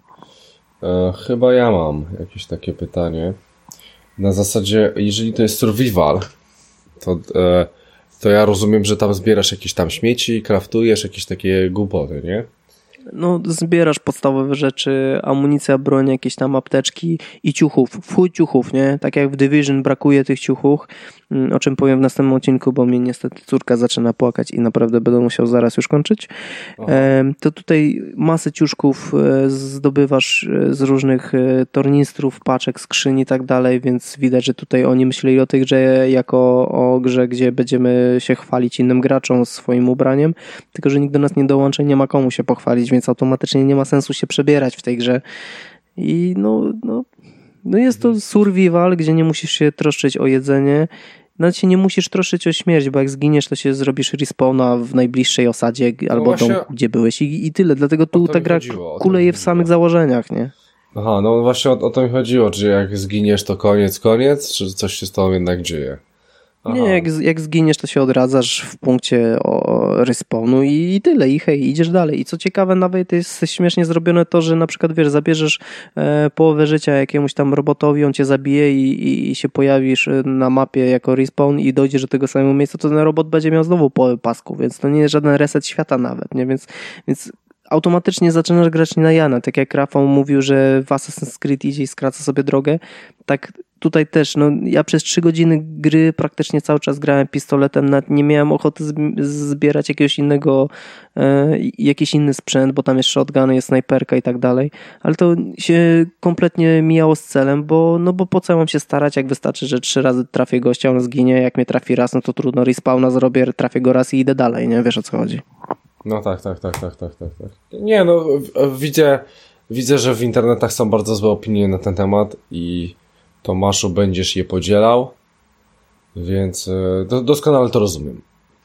Speaker 1: E, chyba ja mam jakieś takie pytanie. Na zasadzie, jeżeli to jest survival, to, e, to ja rozumiem, że tam zbierasz jakieś tam śmieci, kraftujesz jakieś takie głupoty, nie?
Speaker 3: No, zbierasz podstawowe rzeczy, amunicja, broń, jakieś tam apteczki i ciuchów, w chuj ciuchów, nie? Tak jak w Division brakuje tych ciuchów, o czym powiem w następnym odcinku, bo mnie niestety córka zaczyna płakać i naprawdę będę musiał zaraz już kończyć. E, to tutaj masę ciuszków zdobywasz z różnych tornistrów, paczek, skrzyń i tak dalej, więc widać, że tutaj oni myśleli o tej grze jako o grze, gdzie będziemy się chwalić innym graczom swoim ubraniem, tylko że nikt do nas nie dołącza i nie ma komu się pochwalić, więc automatycznie nie ma sensu się przebierać w tej grze. I no, no, no jest to survival, gdzie nie musisz się troszczyć o jedzenie, nawet się nie musisz troszczyć o śmierć, bo jak zginiesz, to się zrobisz respawna w najbliższej osadzie no albo właśnie, domku, gdzie byłeś i, i tyle. Dlatego tu ta gra chodziło, kuleje w samych założeniach, nie?
Speaker 1: Aha, no właśnie o, o to mi chodziło, czy jak zginiesz, to koniec, koniec, czy coś się z tobą jednak dzieje? Aha.
Speaker 3: Nie, jak, jak zginiesz, to się odradzasz w punkcie o respawnu i, i tyle, i hej, idziesz dalej. I co ciekawe, nawet jest śmiesznie zrobione to, że na przykład, wiesz, zabierzesz e, połowę życia jakiemuś tam robotowi, on cię zabije i, i, i się pojawisz na mapie jako respawn i dojdziesz do tego samego miejsca, to ten robot będzie miał znowu połowę pasku, więc to nie jest żaden reset świata nawet, nie? Więc, więc automatycznie zaczynasz grać na Jana, tak jak Rafał mówił, że w Assassin's Creed idzie i skraca sobie drogę, tak tutaj też, no ja przez trzy godziny gry praktycznie cały czas grałem pistoletem, nawet nie miałem ochoty zbierać jakiegoś innego, e, jakiś inny sprzęt, bo tam jest shotgun, jest snajperka i tak dalej, ale to się kompletnie mijało z celem, bo, no bo po co mam się starać, jak wystarczy, że trzy razy trafię gościa, on zginie, jak mnie trafi raz, no to trudno, respawna zrobię, trafię go raz i idę dalej, nie? Wiesz, o co chodzi.
Speaker 1: No tak, tak, tak, tak, tak, tak, tak. Nie, no widzę, widzę, że w internetach są bardzo złe opinie na ten temat i Tomaszu będziesz je podzielał, więc do, doskonale to rozumiem,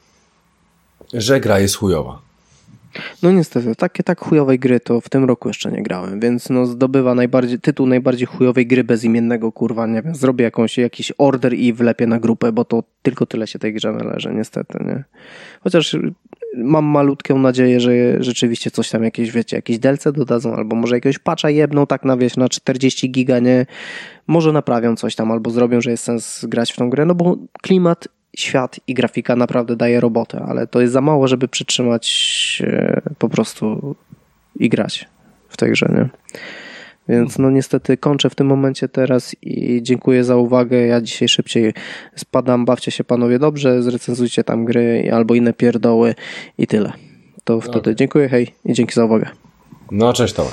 Speaker 1: że gra jest chujowa.
Speaker 3: No niestety, takie tak chujowej gry to w tym roku jeszcze nie grałem, więc no zdobywa najbardziej, tytuł najbardziej chujowej gry bezimiennego, kurwa, nie wiem, zrobię jakąś, jakiś order i wlepię na grupę, bo to tylko tyle się tej grze należy, niestety, nie? Chociaż mam malutką nadzieję, że rzeczywiście coś tam jakieś, wiecie, jakieś delce dodadzą, albo może jakiegoś patcha jebną tak na, wieś, na czterdzieści giga, nie? Może naprawią coś tam, albo zrobią, że jest sens grać w tą grę, no bo klimat, świat i grafika naprawdę daje robotę, ale to jest za mało, żeby przytrzymać e, po prostu i grać w tej grze, nie? Więc no niestety kończę w tym momencie teraz i dziękuję za uwagę. Ja dzisiaj szybciej spadam, bawcie się panowie dobrze, zrecenzujcie tam gry albo inne pierdoły i tyle. To wtedy okay. Dziękuję, hej i dzięki za uwagę.
Speaker 1: No cześć Tomek.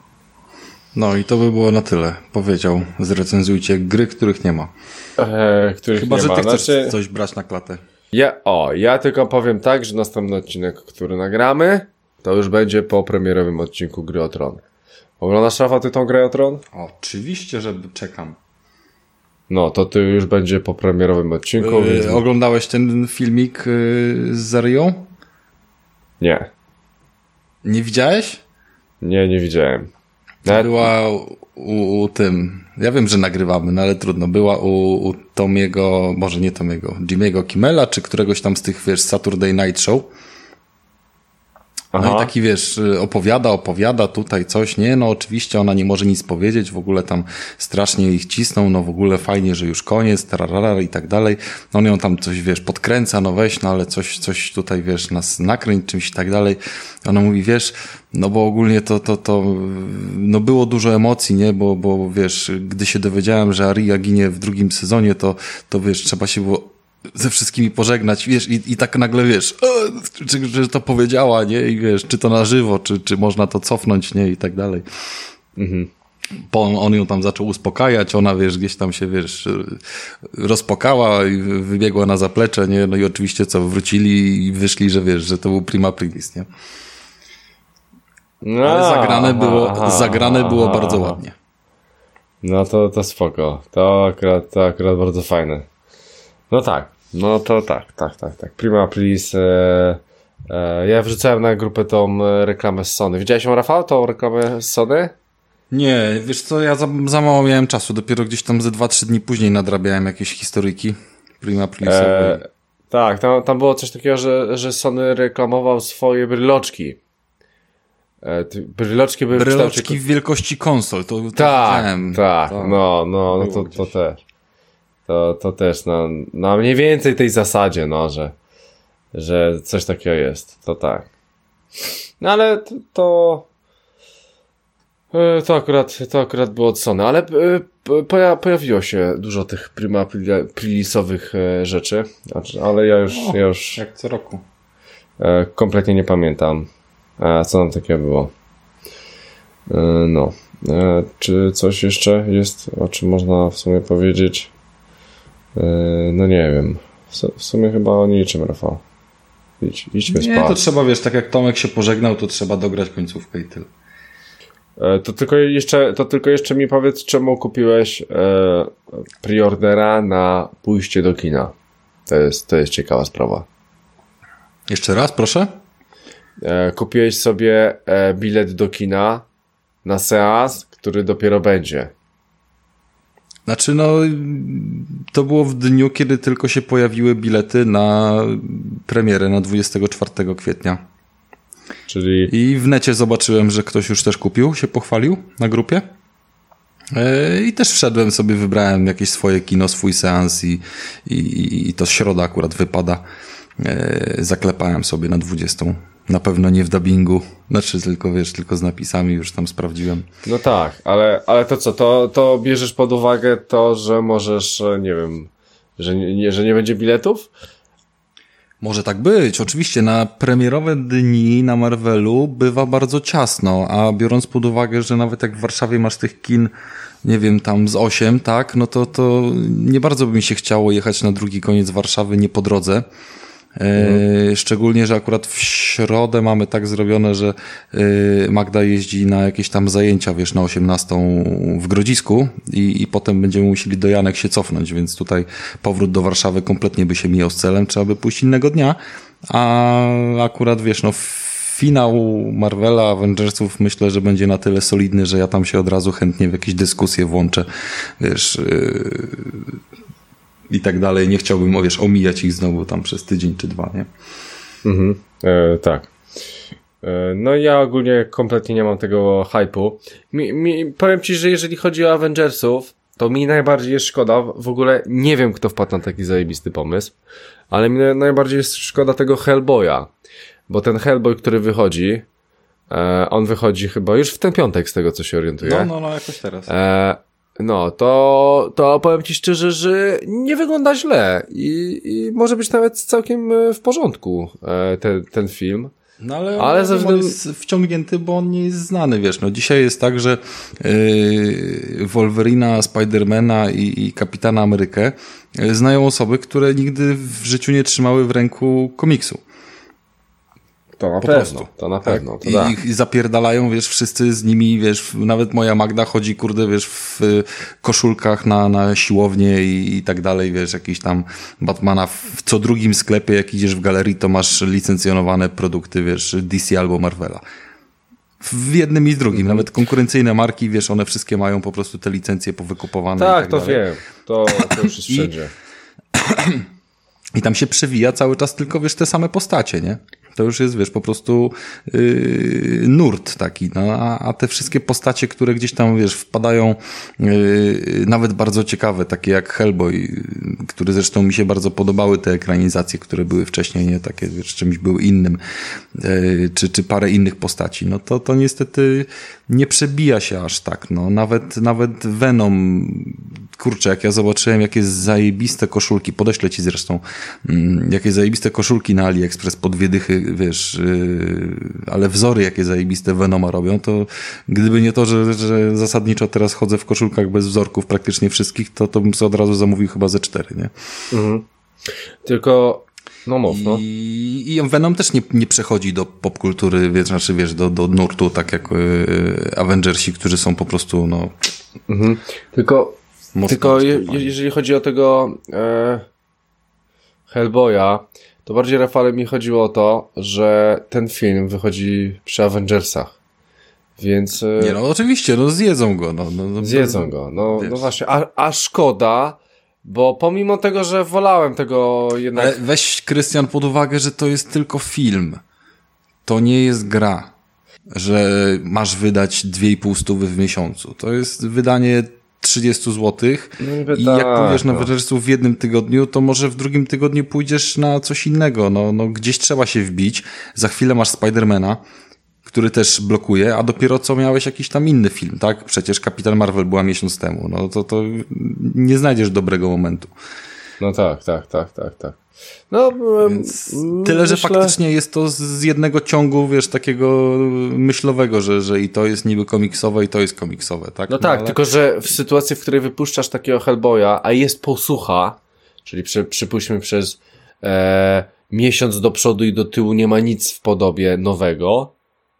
Speaker 2: No i to by było na tyle. Powiedział, zrecenzujcie gry, których nie ma.
Speaker 1: Eee, których
Speaker 2: Chyba,
Speaker 1: nie
Speaker 2: że ty
Speaker 1: ma.
Speaker 2: chcesz
Speaker 1: znaczy...
Speaker 2: coś brać na klatę.
Speaker 1: Ja, o, ja tylko powiem tak, że następny odcinek, który nagramy, to już będzie po premierowym odcinku Gry o Tron. Oglądasz, Rafał, ty tą Grę o Tron?
Speaker 2: Oczywiście, że czekam.
Speaker 1: No, to ty już będzie po premierowym odcinku.
Speaker 2: Yy,
Speaker 1: więc...
Speaker 2: Oglądałeś ten filmik yy, z Zarią?
Speaker 1: Nie.
Speaker 2: Nie widziałeś?
Speaker 1: Nie, nie widziałem. Nawet...
Speaker 2: Była u, u tym, ja wiem, że nagrywamy, no ale trudno, była u, u Tomiego, może nie Tomiego, Jimmy'ego Kimmela, czy któregoś tam z tych, wiesz, Saturday Night Show. No Aha. I taki, wiesz, opowiada, opowiada tutaj coś, nie, no oczywiście ona nie może nic powiedzieć, w ogóle tam strasznie ich cisną, no w ogóle fajnie, że już koniec, tararara i tak dalej. No on ją tam coś, wiesz, podkręca, no weź, no ale coś, coś tutaj, wiesz, nas nakręć czymś i tak dalej. Ona mówi, wiesz, no bo ogólnie to, to, to, no było dużo emocji, nie, bo, bo wiesz, gdy się dowiedziałem, że Arya ginie w drugim sezonie, to, to wiesz, trzeba się było ze wszystkimi pożegnać, wiesz, i, i tak nagle, wiesz, o, czy, że to powiedziała, nie, i wiesz, czy to na żywo, czy, czy można to cofnąć, nie, i tak dalej. Mhm. Bo on, on ją tam zaczął uspokajać, ona, wiesz, gdzieś tam się, wiesz, rozpokała i wybiegła na zaplecze, nie, no i oczywiście co, wrócili i wyszli, że wiesz, że to był prima primis, nie. No, ale zagrane aha, było, aha, zagrane aha, było aha, bardzo aha. ładnie.
Speaker 1: No to, to spoko, to akurat, to akurat bardzo fajne. No tak, no to tak, tak, tak, tak. Prima Primis. E, e, ja wrzucałem na grupę tą reklamę z Sony. Widziałeś ją, Rafał, tą reklamę z Sony?
Speaker 2: Nie, wiesz co, ja za, za mało miałem czasu. Dopiero gdzieś tam ze dwa trzy dni później nadrabiałem jakieś historyjki Prima Primisowej. E,
Speaker 1: tak, tam, tam było coś takiego, że, że Sony reklamował swoje bryloczki. E, bryloczki były
Speaker 2: bryloczki w,
Speaker 1: kształcie...
Speaker 2: w wielkości konsol. To, to
Speaker 1: tak,
Speaker 2: widziałem.
Speaker 1: tak, to, no, no, no to, to też. To, to też na, na mniej więcej tej zasadzie, no, że, że coś takiego jest. To tak. No ale to, to, to akurat, to akurat było od Sony, ale poja, pojawiło się dużo tych prima prilisowych rzeczy, ale ja już, o, ja już
Speaker 2: jak co roku.
Speaker 1: Kompletnie nie pamiętam, co nam takiego było. No. Czy coś jeszcze jest, o czym można w sumie powiedzieć? No nie wiem. W sumie chyba o niczym, Rafał. Idź, idźmy spać.
Speaker 2: Nie, to trzeba, wiesz, tak jak Tomek się pożegnał, to trzeba dograć końcówkę i tyle.
Speaker 1: To tylko jeszcze, to tylko jeszcze mi powiedz, czemu kupiłeś e, preordera na pójście do kina. To jest, to jest ciekawa sprawa.
Speaker 2: Jeszcze raz, proszę?
Speaker 1: E, kupiłeś sobie e, bilet do kina na seans, który dopiero będzie.
Speaker 2: Znaczy no, to było w dniu, kiedy tylko się pojawiły bilety na premierę na dwudziestego czwartego kwietnia.
Speaker 1: Czyli...
Speaker 2: I w necie zobaczyłem, że ktoś już też kupił, się pochwalił na grupie. I też wszedłem sobie, wybrałem jakieś swoje kino, swój seans i, i, i to środa akurat wypada. Zaklepałem sobie na dwudziestą. Na pewno nie w dubbingu. Znaczy tylko, wiesz, tylko z napisami już tam sprawdziłem.
Speaker 1: No tak, ale, ale to co, to, to bierzesz pod uwagę to, że możesz, nie wiem, że nie, że nie będzie biletów?
Speaker 2: Może tak być. Oczywiście na premierowe dni na Marvelu bywa bardzo ciasno, a biorąc pod uwagę, że nawet jak w Warszawie masz tych kin, nie wiem, tam z osiem, tak, no to, to nie bardzo by mi się chciało jechać na drugi koniec Warszawy nie po drodze. Mhm. Szczególnie, że akurat w środę mamy tak zrobione, że Magda jeździ na jakieś tam zajęcia, wiesz, na osiemnastą w Grodzisku i, i potem będziemy musieli do Janek się cofnąć, więc tutaj powrót do Warszawy kompletnie by się mijał z celem, trzeba by pójść innego dnia, a akurat, wiesz, no finał Marvela, Avengersów myślę, że będzie na tyle solidny, że ja tam się od razu chętnie w jakieś dyskusje włączę, wiesz... Yy... i tak dalej. Nie chciałbym, wiesz, omijać ich znowu tam przez tydzień czy dwa, nie?
Speaker 1: Mhm, e, tak. E, no ja ogólnie kompletnie nie mam tego hype'u. Mi, mi, powiem ci, że jeżeli chodzi o Avengersów, to mi najbardziej jest szkoda, w ogóle nie wiem, kto wpadł na taki zajebisty pomysł, ale mi najbardziej jest szkoda tego Hellboya, bo ten Hellboy, który wychodzi, e, on wychodzi chyba już w ten piątek, z tego co się orientuję.
Speaker 2: No, no, no, jakoś teraz.
Speaker 1: E, No, to, to powiem ci szczerze, że nie wygląda źle i, i może być nawet całkiem w porządku e, ten, ten film.
Speaker 2: No ale,
Speaker 1: ale ze względu...
Speaker 2: on jest wciągnięty, bo on nie jest znany, wiesz, no dzisiaj jest tak, że yy, Wolverina, Spidermana i, i Kapitana Amerykę yy, znają osoby, które nigdy w życiu nie trzymały w ręku komiksu.
Speaker 1: To na
Speaker 2: po
Speaker 1: pewno,
Speaker 2: prostu.
Speaker 1: to na
Speaker 2: tak?
Speaker 1: pewno. To
Speaker 2: I,
Speaker 1: da.
Speaker 2: I zapierdalają, wiesz, wszyscy z nimi, wiesz, nawet moja Magda chodzi, kurde, wiesz, w koszulkach na, na siłownię i, i tak dalej, wiesz, jakiś tam Batmana w co drugim sklepie, jak idziesz w galerii, to masz licencjonowane produkty, wiesz, D C albo Marvela. W jednym i w drugim, nawet konkurencyjne marki, wiesz, one wszystkie mają po prostu te licencje powykupowane.
Speaker 1: Tak,
Speaker 2: i tak
Speaker 1: to
Speaker 2: dalej.
Speaker 1: wiem. To, to już jest
Speaker 2: I-
Speaker 1: wszędzie.
Speaker 2: I tam się przewija cały czas tylko, wiesz, te same postacie, nie? To już jest, wiesz, po prostu yy, nurt taki, no, a, a te wszystkie postacie, które gdzieś tam, wiesz, wpadają yy, nawet bardzo ciekawe, takie jak Hellboy, yy, które zresztą mi się bardzo podobały, te ekranizacje, które były wcześniej, nie? Takie, wiesz, czymś były innym, yy, czy, czy parę innych postaci, no to, to niestety nie przebija się aż tak, no, nawet, nawet Venom, kurczę, jak ja zobaczyłem, jakie zajebiste koszulki, podeślę ci zresztą, mm, jakie zajebiste koszulki na AliExpress po dwie dychy, wiesz, yy, ale wzory jakie zajebiste Venoma robią, to gdyby nie to, że, że zasadniczo teraz chodzę w koszulkach bez wzorków praktycznie wszystkich, to, to bym sobie od razu zamówił chyba ze cztery, nie?
Speaker 1: Mhm. Tylko, no mów, no.
Speaker 2: I, i Venom też nie, nie przechodzi do popkultury, wiesz, znaczy, wiesz, do, do nurtu, tak jak yy, Avengersi, którzy są po prostu, no...
Speaker 1: Mhm. Tylko,
Speaker 2: mocno
Speaker 1: tylko je,
Speaker 2: rozpływani.
Speaker 1: jeżeli chodzi o tego e, Hellboya, to bardziej, Rafale, mi chodziło o to, że ten film wychodzi przy Avengersach. Więc... e,
Speaker 2: Nie, no oczywiście, no zjedzą go, no. no, no
Speaker 1: Zjedzą go, no,
Speaker 2: wiesz.
Speaker 1: no właśnie, a, a szkoda, bo pomimo tego, że wolałem tego jednak...
Speaker 2: Ale weź, Krystian, pod uwagę, że to jest tylko film. To nie jest gra. Że masz wydać dwie i pół stówy w miesiącu. To jest wydanie trzydzieści złotych
Speaker 1: No niby
Speaker 2: i
Speaker 1: tak,
Speaker 2: jak pójdziesz na
Speaker 1: no.
Speaker 2: Avengersów w jednym tygodniu, to może w drugim tygodniu pójdziesz na coś innego. No, no gdzieś trzeba się wbić. Za chwilę masz Spidermana, który też blokuje, a dopiero co miałeś jakiś tam inny film, tak? Przecież Kapitan Marvel była miesiąc temu. No to, to nie znajdziesz dobrego momentu.
Speaker 1: No tak, tak, tak, tak, tak. No,
Speaker 2: Więc
Speaker 1: mm,
Speaker 2: tyle, że
Speaker 1: myślę-
Speaker 2: faktycznie jest to z- z jednego ciągu, wiesz, takiego myślowego, że, że i to jest niby komiksowe, i to jest komiksowe, tak?
Speaker 1: No tak,
Speaker 2: ale-
Speaker 1: tylko że w sytuacji, w której wypuszczasz takiego Hellboya, a jest posłucha, czyli przy, przypuśćmy przez e, miesiąc do przodu i do tyłu nie ma nic w podobie nowego,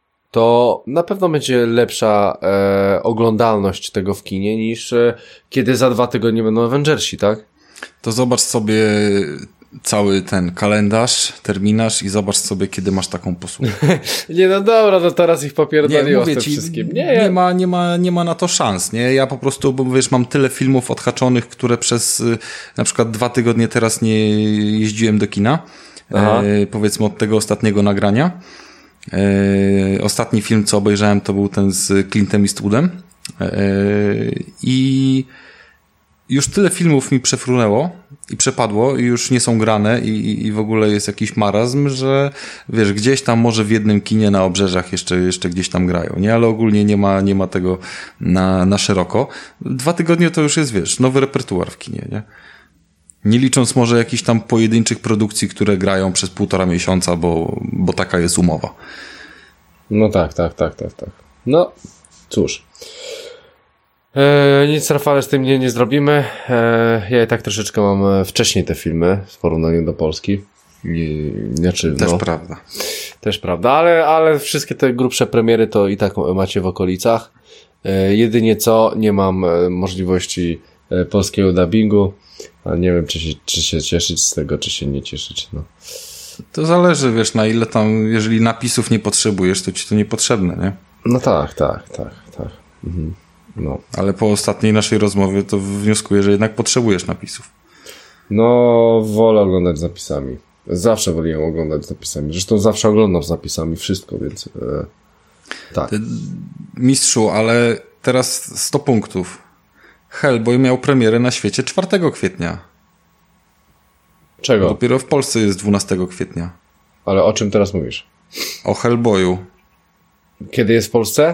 Speaker 1: to na pewno będzie lepsza e, oglądalność tego w kinie niż e, kiedy za dwa tygodnie będą Avengersi, tak?
Speaker 2: To zobacz sobie cały ten kalendarz, terminarz i zobacz sobie, kiedy masz taką posługę.
Speaker 1: Nie, no dobra, no teraz ich popierdoliło z tym
Speaker 2: ci,
Speaker 1: wszystkim.
Speaker 2: Nie,
Speaker 1: Nie, ja...
Speaker 2: nie, ma, nie, ma, nie ma na to szans, nie? Ja po prostu, bo wiesz, mam tyle filmów odhaczonych, które przez y, na przykład dwa tygodnie teraz nie jeździłem do kina. E, powiedzmy od tego ostatniego nagrania. E, ostatni film, co obejrzałem, to był ten z Clintem Eastwoodem. E, I już tyle filmów mi przefrunęło i przepadło i już nie są grane i, i w ogóle jest jakiś marazm, że wiesz, gdzieś tam może w jednym kinie na obrzeżach jeszcze, jeszcze gdzieś tam grają, nie? Ale ogólnie nie ma, nie ma tego na, na szeroko. Dwa tygodnie to już jest, wiesz, nowy repertuar w kinie, nie? Nie licząc może jakichś tam pojedynczych produkcji, które grają przez półtora miesiąca, bo, bo taka jest umowa.
Speaker 1: No tak, tak, tak, tak, tak. No, cóż. E, nic, Rafale, z tym nie, nie zrobimy. E, ja i tak troszeczkę mam wcześniej te filmy w porównaniu do Polski. I, znaczy,
Speaker 2: Też
Speaker 1: no,
Speaker 2: prawda.
Speaker 1: Też prawda, ale, ale wszystkie te grubsze premiery to i tak macie w okolicach. E, jedynie co, nie mam możliwości polskiego dubbingu. A nie wiem, czy się, czy się cieszyć z tego, czy się nie cieszyć. No.
Speaker 2: To zależy, wiesz, na ile tam, jeżeli napisów nie potrzebujesz, to ci to niepotrzebne, nie?
Speaker 1: No tak, tak, tak, tak. Mhm. No.
Speaker 2: Ale po ostatniej naszej rozmowie to wnioskuję, że jednak potrzebujesz napisów.
Speaker 1: No, wolę oglądać z napisami. Zawsze woliłem oglądać z napisami. Zresztą zawsze oglądam z napisami wszystko, więc e, tak.
Speaker 2: Ty, mistrzu, ale teraz sto punktów. Hellboy miał premierę na świecie czwartego kwietnia.
Speaker 1: Czego?
Speaker 2: Dopiero w Polsce jest dwunastego kwietnia.
Speaker 1: Ale o czym teraz mówisz?
Speaker 2: O Hellboyu.
Speaker 1: Kiedy jest w Polsce?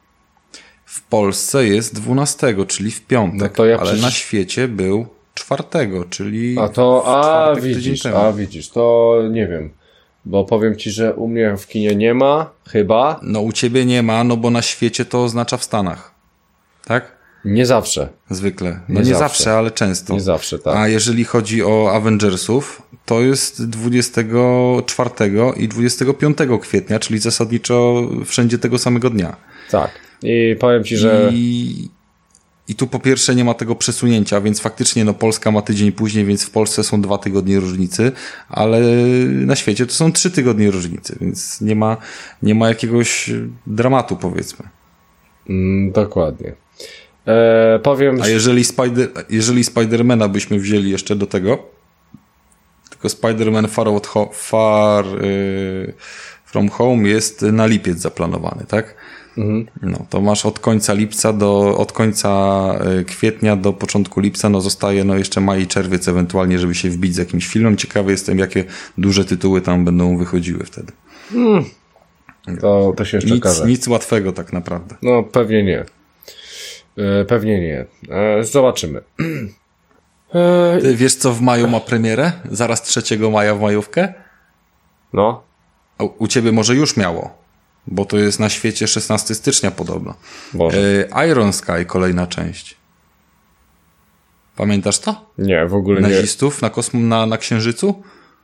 Speaker 2: W Polsce jest dwunastego, czyli w piątek,
Speaker 1: no to ja
Speaker 2: ale
Speaker 1: przecież...
Speaker 2: na świecie był czwartego, czyli
Speaker 1: a to, a widzisz,
Speaker 2: temu.
Speaker 1: a widzisz, to nie wiem, bo powiem ci, że u mnie w kinie nie ma, chyba.
Speaker 2: No u ciebie nie ma, no bo na świecie to oznacza w Stanach, tak?
Speaker 1: Nie zawsze.
Speaker 2: Zwykle. No
Speaker 1: nie,
Speaker 2: nie
Speaker 1: zawsze.
Speaker 2: zawsze, ale często.
Speaker 1: Nie zawsze, tak.
Speaker 2: A jeżeli chodzi o Avengersów, to jest dwudziestego czwartego i dwudziestego piątego kwietnia, czyli zasadniczo wszędzie tego samego dnia.
Speaker 1: Tak. I powiem ci, że...
Speaker 2: I, I tu po pierwsze nie ma tego przesunięcia, więc faktycznie no Polska ma tydzień później, więc w Polsce są dwa tygodnie różnicy, ale na świecie to są trzy tygodnie różnicy, więc nie ma, nie ma jakiegoś dramatu, powiedzmy.
Speaker 1: Mm, dokładnie. E, powiem...
Speaker 2: A jeżeli, Spider, jeżeli Spidermana byśmy wzięli jeszcze do tego, tylko Spider-Man Far, Out Ho- Far yy, From Home jest na lipiec zaplanowany, tak? Mhm. No, to masz od końca lipca do, od końca kwietnia do początku lipca, no zostaje no jeszcze maj i czerwiec ewentualnie, żeby się wbić z jakimś filmem. Ciekawy jestem, jakie duże tytuły tam będą wychodziły wtedy.
Speaker 1: Hmm. To, to się jeszcze
Speaker 2: nic,
Speaker 1: okaże.
Speaker 2: Nic łatwego tak naprawdę.
Speaker 1: No pewnie nie. E, pewnie nie. E, zobaczymy. E,
Speaker 2: Ty wiesz, co w maju ma premierę? Zaraz trzeciego maja w majówkę?
Speaker 1: No.
Speaker 2: A u ciebie może już miało. Bo to jest na świecie szesnastego stycznia podobno.
Speaker 1: Boże.
Speaker 2: E, Iron Sky, kolejna część. Pamiętasz to?
Speaker 1: Nie, w ogóle nie.
Speaker 2: Nazistów na, kosm- na, na Księżycu?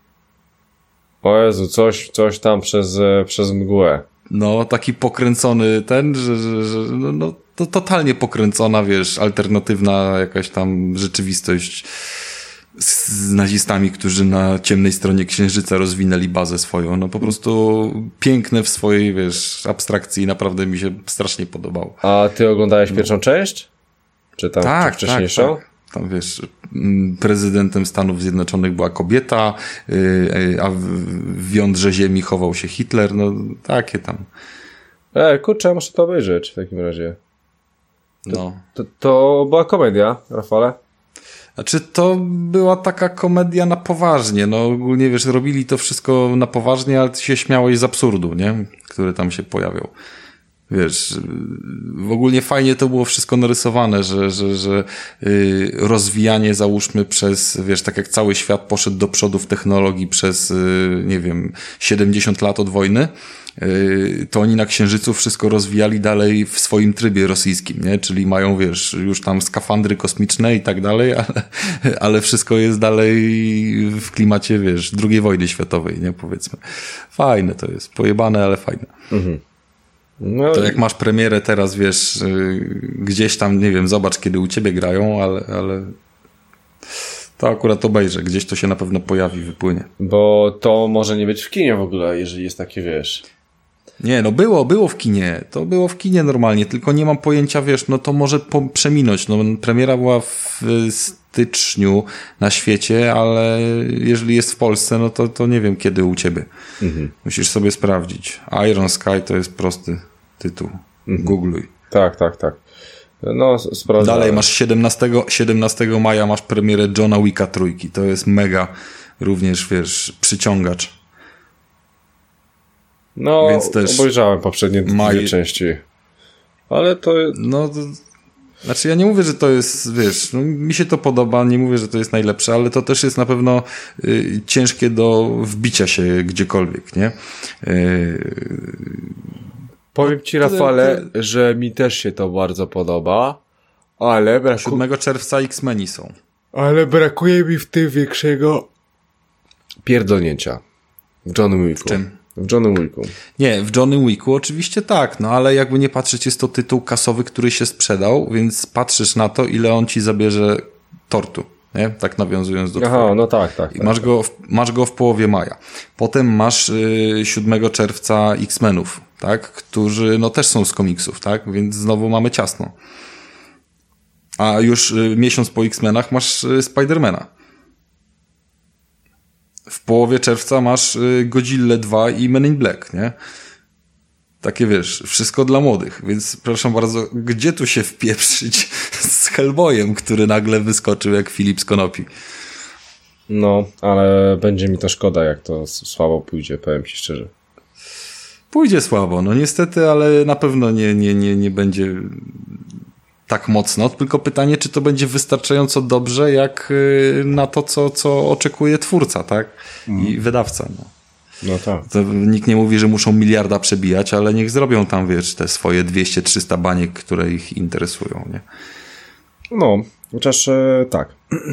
Speaker 1: O Jezu, coś, coś tam przez, przez mgłę.
Speaker 2: No, taki pokręcony ten, że, że, że no, no, to totalnie pokręcona, wiesz, alternatywna jakaś tam rzeczywistość z, z nazistami, którzy na ciemnej stronie Księżyca rozwinęli bazę swoją. No po prostu piękne w swojej, wiesz, abstrakcji. Naprawdę mi się strasznie podobało.
Speaker 1: A ty oglądałeś no. pierwszą część? Czy tam
Speaker 2: tak,
Speaker 1: czy wcześniejszą?
Speaker 2: Tak, tak. Tam wiesz, prezydentem Stanów Zjednoczonych była kobieta, a w jądrze ziemi chował się Hitler. No takie tam.
Speaker 1: E, kurczę, muszę to obejrzeć w takim razie. To,
Speaker 2: no.
Speaker 1: to, to była komedia, Rafale?
Speaker 2: Znaczy, to była taka komedia na poważnie. No ogólnie, wiesz, robili to wszystko na poważnie, ale ty się śmiałeś z absurdu, nie? Który tam się pojawiał. Wiesz, w ogóle fajnie to było wszystko narysowane, że, że, że yy, rozwijanie, załóżmy, przez, wiesz, tak jak cały świat poszedł do przodu w technologii przez, yy, nie wiem, siedemdziesiąt lat od wojny, yy, to oni na Księżycu wszystko rozwijali dalej w swoim trybie rosyjskim, nie? Czyli mają, wiesz, już tam skafandry kosmiczne i tak dalej, ale, ale wszystko jest dalej w klimacie, wiesz, drugiej wojny światowej, nie? Powiedzmy. Fajne to jest, pojebane, ale fajne. Mhm. No. To jak masz premierę teraz, wiesz, yy, gdzieś tam, nie wiem, zobacz, kiedy u ciebie grają, ale, ale To akurat obejrzę, gdzieś to się na pewno pojawi, wypłynie.
Speaker 1: Bo to może nie być w kinie w ogóle, jeżeli jest takie, wiesz...
Speaker 2: Nie, no było, było w kinie. To było w kinie normalnie, tylko nie mam pojęcia, wiesz, no to może po, przeminąć. No, premiera była w styczniu na świecie, ale jeżeli jest w Polsce, no to, to nie wiem kiedy u ciebie. Mhm. Musisz sobie sprawdzić. Iron Sky to jest prosty tytuł. Mhm. Googluj.
Speaker 1: Tak, tak, tak. No, sprawdzę.
Speaker 2: Dalej masz siedemnastego maja masz premierę Johna Wicka trójki. To jest mega również, wiesz, przyciągacz.
Speaker 1: No, więc też obejrzałem poprzednie maj... dwie części. Ale to...
Speaker 2: No, to... Znaczy ja nie mówię, że to jest, wiesz, no, mi się to podoba, nie mówię, że to jest najlepsze, ale to też jest na pewno y, ciężkie do wbicia się gdziekolwiek, nie? Y...
Speaker 1: Powiem ci, Rafale, ty... że mi też się to bardzo podoba, ale braku...
Speaker 2: siódmego czerwca X-Meni są.
Speaker 1: Ale brakuje mi w tym większego pierdolnięcia. W John Wicku.
Speaker 2: W czym?
Speaker 1: W Johnny Wicku.
Speaker 2: Nie, w Johnny Wicku oczywiście tak, no ale jakby nie patrzeć, jest to tytuł kasowy, który się sprzedał, więc patrzysz na to, ile on ci zabierze tortu, nie? Tak nawiązując do
Speaker 1: Aha, twojego. No tak, tak.
Speaker 2: I
Speaker 1: tak,
Speaker 2: masz,
Speaker 1: tak.
Speaker 2: Go w, masz go w połowie maja. Potem masz y, siódmego czerwca X-Menów, tak? Którzy no też są z komiksów, tak? Więc znowu mamy ciasno. A już y, miesiąc po X-Menach masz y, Spidermana. W połowie czerwca masz y, Godzilla dwa i Men in Black, nie? Takie wiesz, wszystko dla młodych, więc proszę bardzo, gdzie tu się wpieprzyć z Hellboyem, który nagle wyskoczył jak Filip z Konopi?
Speaker 1: No, ale będzie mi to szkoda, jak to słabo pójdzie, powiem ci szczerze.
Speaker 2: Pójdzie słabo, no niestety, ale na pewno nie, nie, nie, nie będzie tak mocno, tylko pytanie, czy to będzie wystarczająco dobrze, jak na to, co, co oczekuje twórca, tak? Mm. I wydawca, no.
Speaker 1: No tak.
Speaker 2: To nikt nie mówi, że muszą miliarda przebijać, ale niech zrobią tam, wiesz, te swoje dwieście trzysta baniek, które ich interesują, nie?
Speaker 1: No, chociaż e, tak.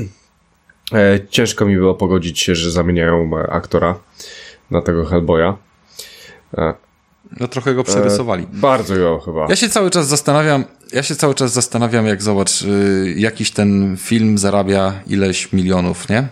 Speaker 1: E, ciężko mi było pogodzić się, że zamieniają aktora na tego Hellboya. E,
Speaker 2: no trochę go przerysowali.
Speaker 1: E, bardzo ją chyba.
Speaker 2: Ja się cały czas zastanawiam, ja się cały czas zastanawiam, jak zobacz, y, jakiś ten film zarabia ileś milionów, nie?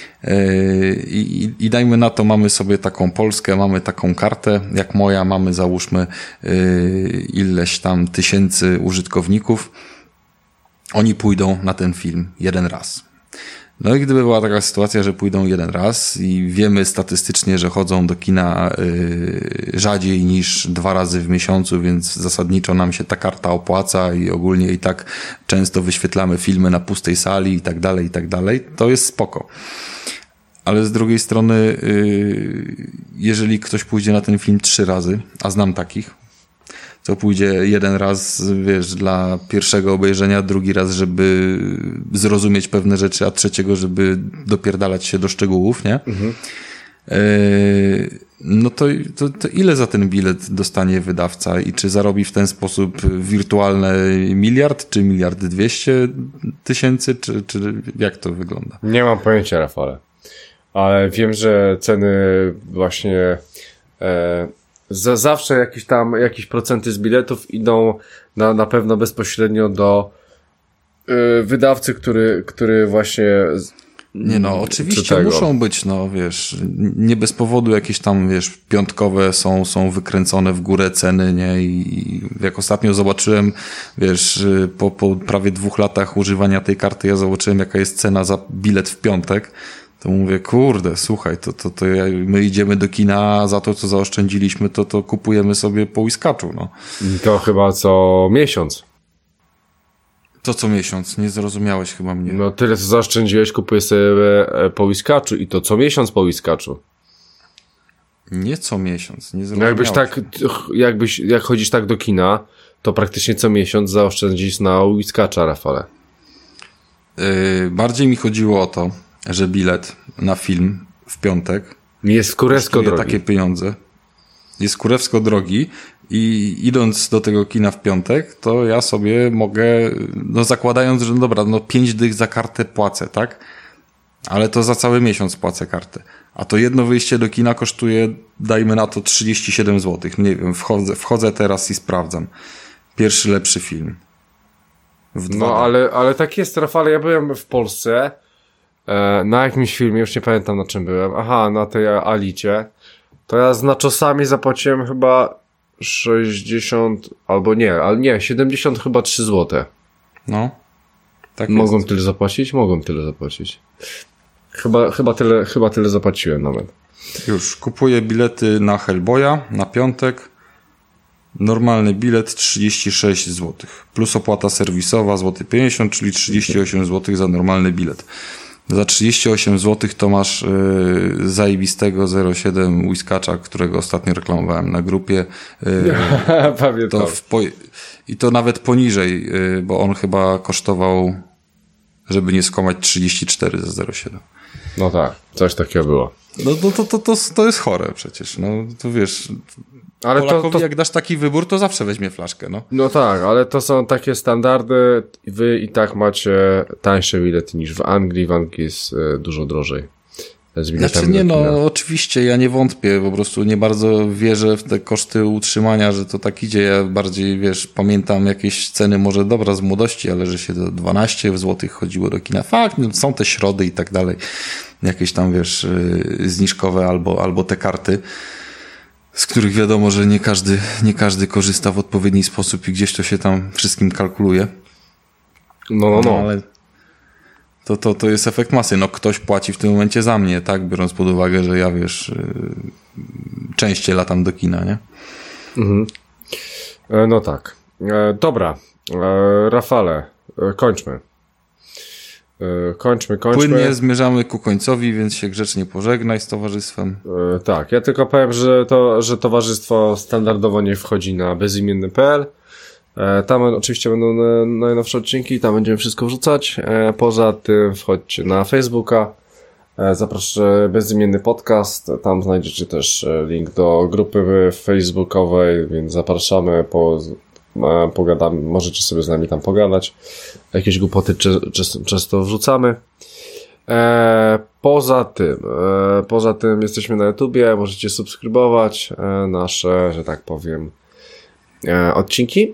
Speaker 2: I, i, I dajmy na to, mamy sobie taką Polskę, mamy taką kartę, jak moja, mamy załóżmy yy, ileś tam tysięcy użytkowników. Oni pójdą na ten film jeden raz. No i gdyby była taka sytuacja, że pójdą jeden raz i wiemy statystycznie, że chodzą do kina yy, rzadziej niż dwa razy w miesiącu, więc zasadniczo nam się ta karta opłaca i ogólnie i tak często wyświetlamy filmy na pustej sali i tak dalej, i tak dalej, to jest spoko. Ale z drugiej strony, yy, jeżeli ktoś pójdzie na ten film trzy razy, a znam takich, to pójdzie jeden raz, wiesz, dla pierwszego obejrzenia, drugi raz, żeby zrozumieć pewne rzeczy, a trzeciego, żeby dopierdalać się do szczegółów, nie? Mhm. Yy, no to, to, to ile za ten bilet dostanie wydawca i czy zarobi w ten sposób wirtualny miliard, czy miliard dwieście tysięcy, czy, czy jak to wygląda?
Speaker 1: Nie mam pojęcia, Rafale. Ale wiem, że ceny właśnie e, za, zawsze jakieś tam, jakieś procenty z biletów idą na, na pewno bezpośrednio do e, wydawcy, który, który właśnie... Z,
Speaker 2: nie no, oczywiście muszą być, no wiesz, nie bez powodu jakieś tam, wiesz, piątkowe są, są wykręcone w górę ceny, nie? I jak ostatnio zobaczyłem, wiesz, po, po prawie dwóch latach używania tej karty, ja zobaczyłem, jaka jest cena za bilet w piątek. To mówię, kurde, słuchaj, to, to, to my idziemy do kina, a za to, co zaoszczędziliśmy, to, to kupujemy sobie po whiskaczu, no.
Speaker 1: To chyba co miesiąc.
Speaker 2: To co miesiąc, nie zrozumiałeś chyba mnie.
Speaker 1: No tyle, co zaoszczędziłeś, kupujesz sobie po whiskaczu i to co miesiąc po whiskaczu.
Speaker 2: Nie co miesiąc, nie
Speaker 1: no
Speaker 2: zrozumiałeś.
Speaker 1: jakbyś tak, jakbyś, jak chodzisz tak do kina, to praktycznie co miesiąc zaoszczędzisz na whiskacza, Rafale.
Speaker 2: Yy, bardziej mi chodziło o to, że bilet na film w piątek
Speaker 1: jest kurewsko drogi.
Speaker 2: Takie pieniądze. Jest kurewsko drogi i idąc do tego kina w piątek, to ja sobie mogę, no zakładając, że no dobra, no pięć dych za kartę płacę, tak? Ale to za cały miesiąc płacę kartę. A to jedno wyjście do kina kosztuje, dajmy na to trzydzieści siedem złotych. Nie wiem, wchodzę, wchodzę teraz i sprawdzam. Pierwszy lepszy film.
Speaker 1: No ale, ale tak jest, Rafale, ja byłem w Polsce e, na jakimś filmie, już nie pamiętam na czym byłem, aha, na tej Alicie, to ja z naczosami zapłaciłem chyba sześćdziesiąt, albo nie, ale nie, siedemdziesiąt chyba trzy złote.
Speaker 2: No. Tak
Speaker 1: Mogą
Speaker 2: jest.
Speaker 1: tyle zapłacić? Mogą tyle zapłacić. Chyba, chyba, tyle, chyba tyle zapłaciłem nawet.
Speaker 2: Już, kupuję bilety na Hellboya na piątek. Normalny bilet trzydzieści sześć złotych. Plus opłata serwisowa złoty pięćdziesiąt, czyli trzydzieści osiem złotych za normalny bilet. Za trzydzieści osiem złotych to masz yy, zajebistego zero siedem Whiskacza, którego ostatnio reklamowałem na grupie. Yy,
Speaker 1: Pamiętam.
Speaker 2: to w po... I to nawet poniżej, yy, bo on chyba kosztował, żeby nie skłamać, trzydzieści cztery za zero siedem.
Speaker 1: No tak, coś takiego było.
Speaker 2: No to, to, to, to, to jest chore przecież. No to wiesz,
Speaker 1: Ale
Speaker 2: Polakowi
Speaker 1: to, to...
Speaker 2: jak dasz taki wybór, to zawsze weźmie flaszkę, no.
Speaker 1: No tak, ale to są takie standardy. Wy i tak macie tańsze bilety niż w Anglii. W Anglii jest e, dużo drożej. Z
Speaker 2: Znaczy nie, no oczywiście, ja nie wątpię, po prostu nie bardzo wierzę w te koszty utrzymania, że to tak idzie. Ja bardziej, wiesz, pamiętam jakieś ceny może dobra z młodości, ale że się do dwanaście złotych chodziło do kina. Fakt, no, są te środy i tak dalej. Jakieś tam, wiesz, zniżkowe albo, albo te karty, z których wiadomo, że nie każdy, nie każdy korzysta w odpowiedni sposób i gdzieś to się tam wszystkim kalkuluje.
Speaker 1: No, no, no.
Speaker 2: no ale to, to, to jest efekt masy. No ktoś płaci w tym momencie za mnie, tak? Biorąc pod uwagę, że ja, wiesz, częściej latam do kina, nie?
Speaker 1: Mhm. E, no tak. E, dobra. E, Rafale, e, kończmy. E, kończmy, kończmy.
Speaker 2: Płynnie zmierzamy ku końcowi, więc się grzecznie pożegnaj z towarzystwem.
Speaker 1: E, tak, ja tylko powiem, że to, że towarzystwo standardowo nie wchodzi na bezimienny kropka p l. E, tam oczywiście będą najnowsze odcinki, tam będziemy wszystko wrzucać. E, poza tym wchodźcie na Facebooka. E, zapraszam, bezimienny podcast. Tam znajdziecie też link do grupy facebookowej, więc zapraszamy, po, e, pogadamy, możecie sobie z nami tam pogadać. Jakieś głupoty często, często wrzucamy. E, poza tym, e, poza tym jesteśmy na YouTubie, możecie subskrybować e, nasze, że tak powiem, e, odcinki.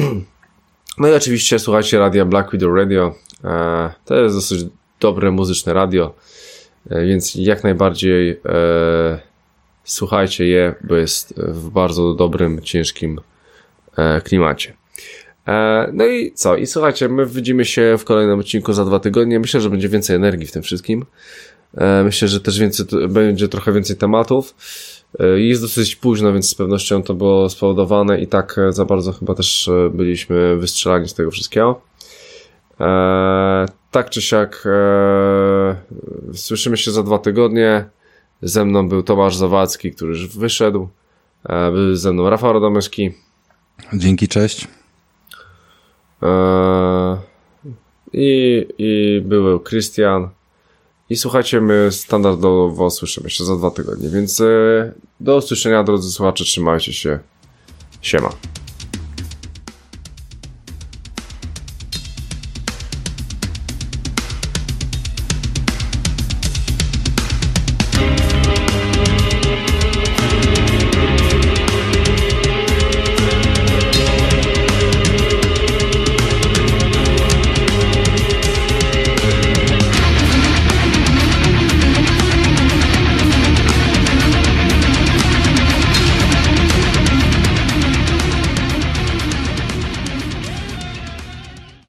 Speaker 1: No i oczywiście słuchajcie radia Black Widow Radio. E, to jest dosyć dobre muzyczne radio, e, więc jak najbardziej e, słuchajcie je, bo jest w bardzo dobrym, ciężkim e, klimacie. E, no i co? I słuchajcie, my widzimy się w kolejnym odcinku za dwa tygodnie. Myślę, że będzie więcej energii w tym wszystkim. E, myślę, że też więcej, będzie trochę więcej tematów. Jest dosyć późno, więc z pewnością to było spowodowane i tak za bardzo chyba też byliśmy wystrzelani z tego wszystkiego. Eee, tak czy siak eee, słyszymy się za dwa tygodnie. Ze mną był Tomasz Zawadzki, który już wyszedł. Eee, był ze mną Rafał Radomyski.
Speaker 2: Dzięki, cześć.
Speaker 1: Eee, i, I był Krystian. I słuchajcie, my standardowo słyszymy się za dwa tygodnie, więc do usłyszenia, drodzy słuchacze, trzymajcie się. Siema.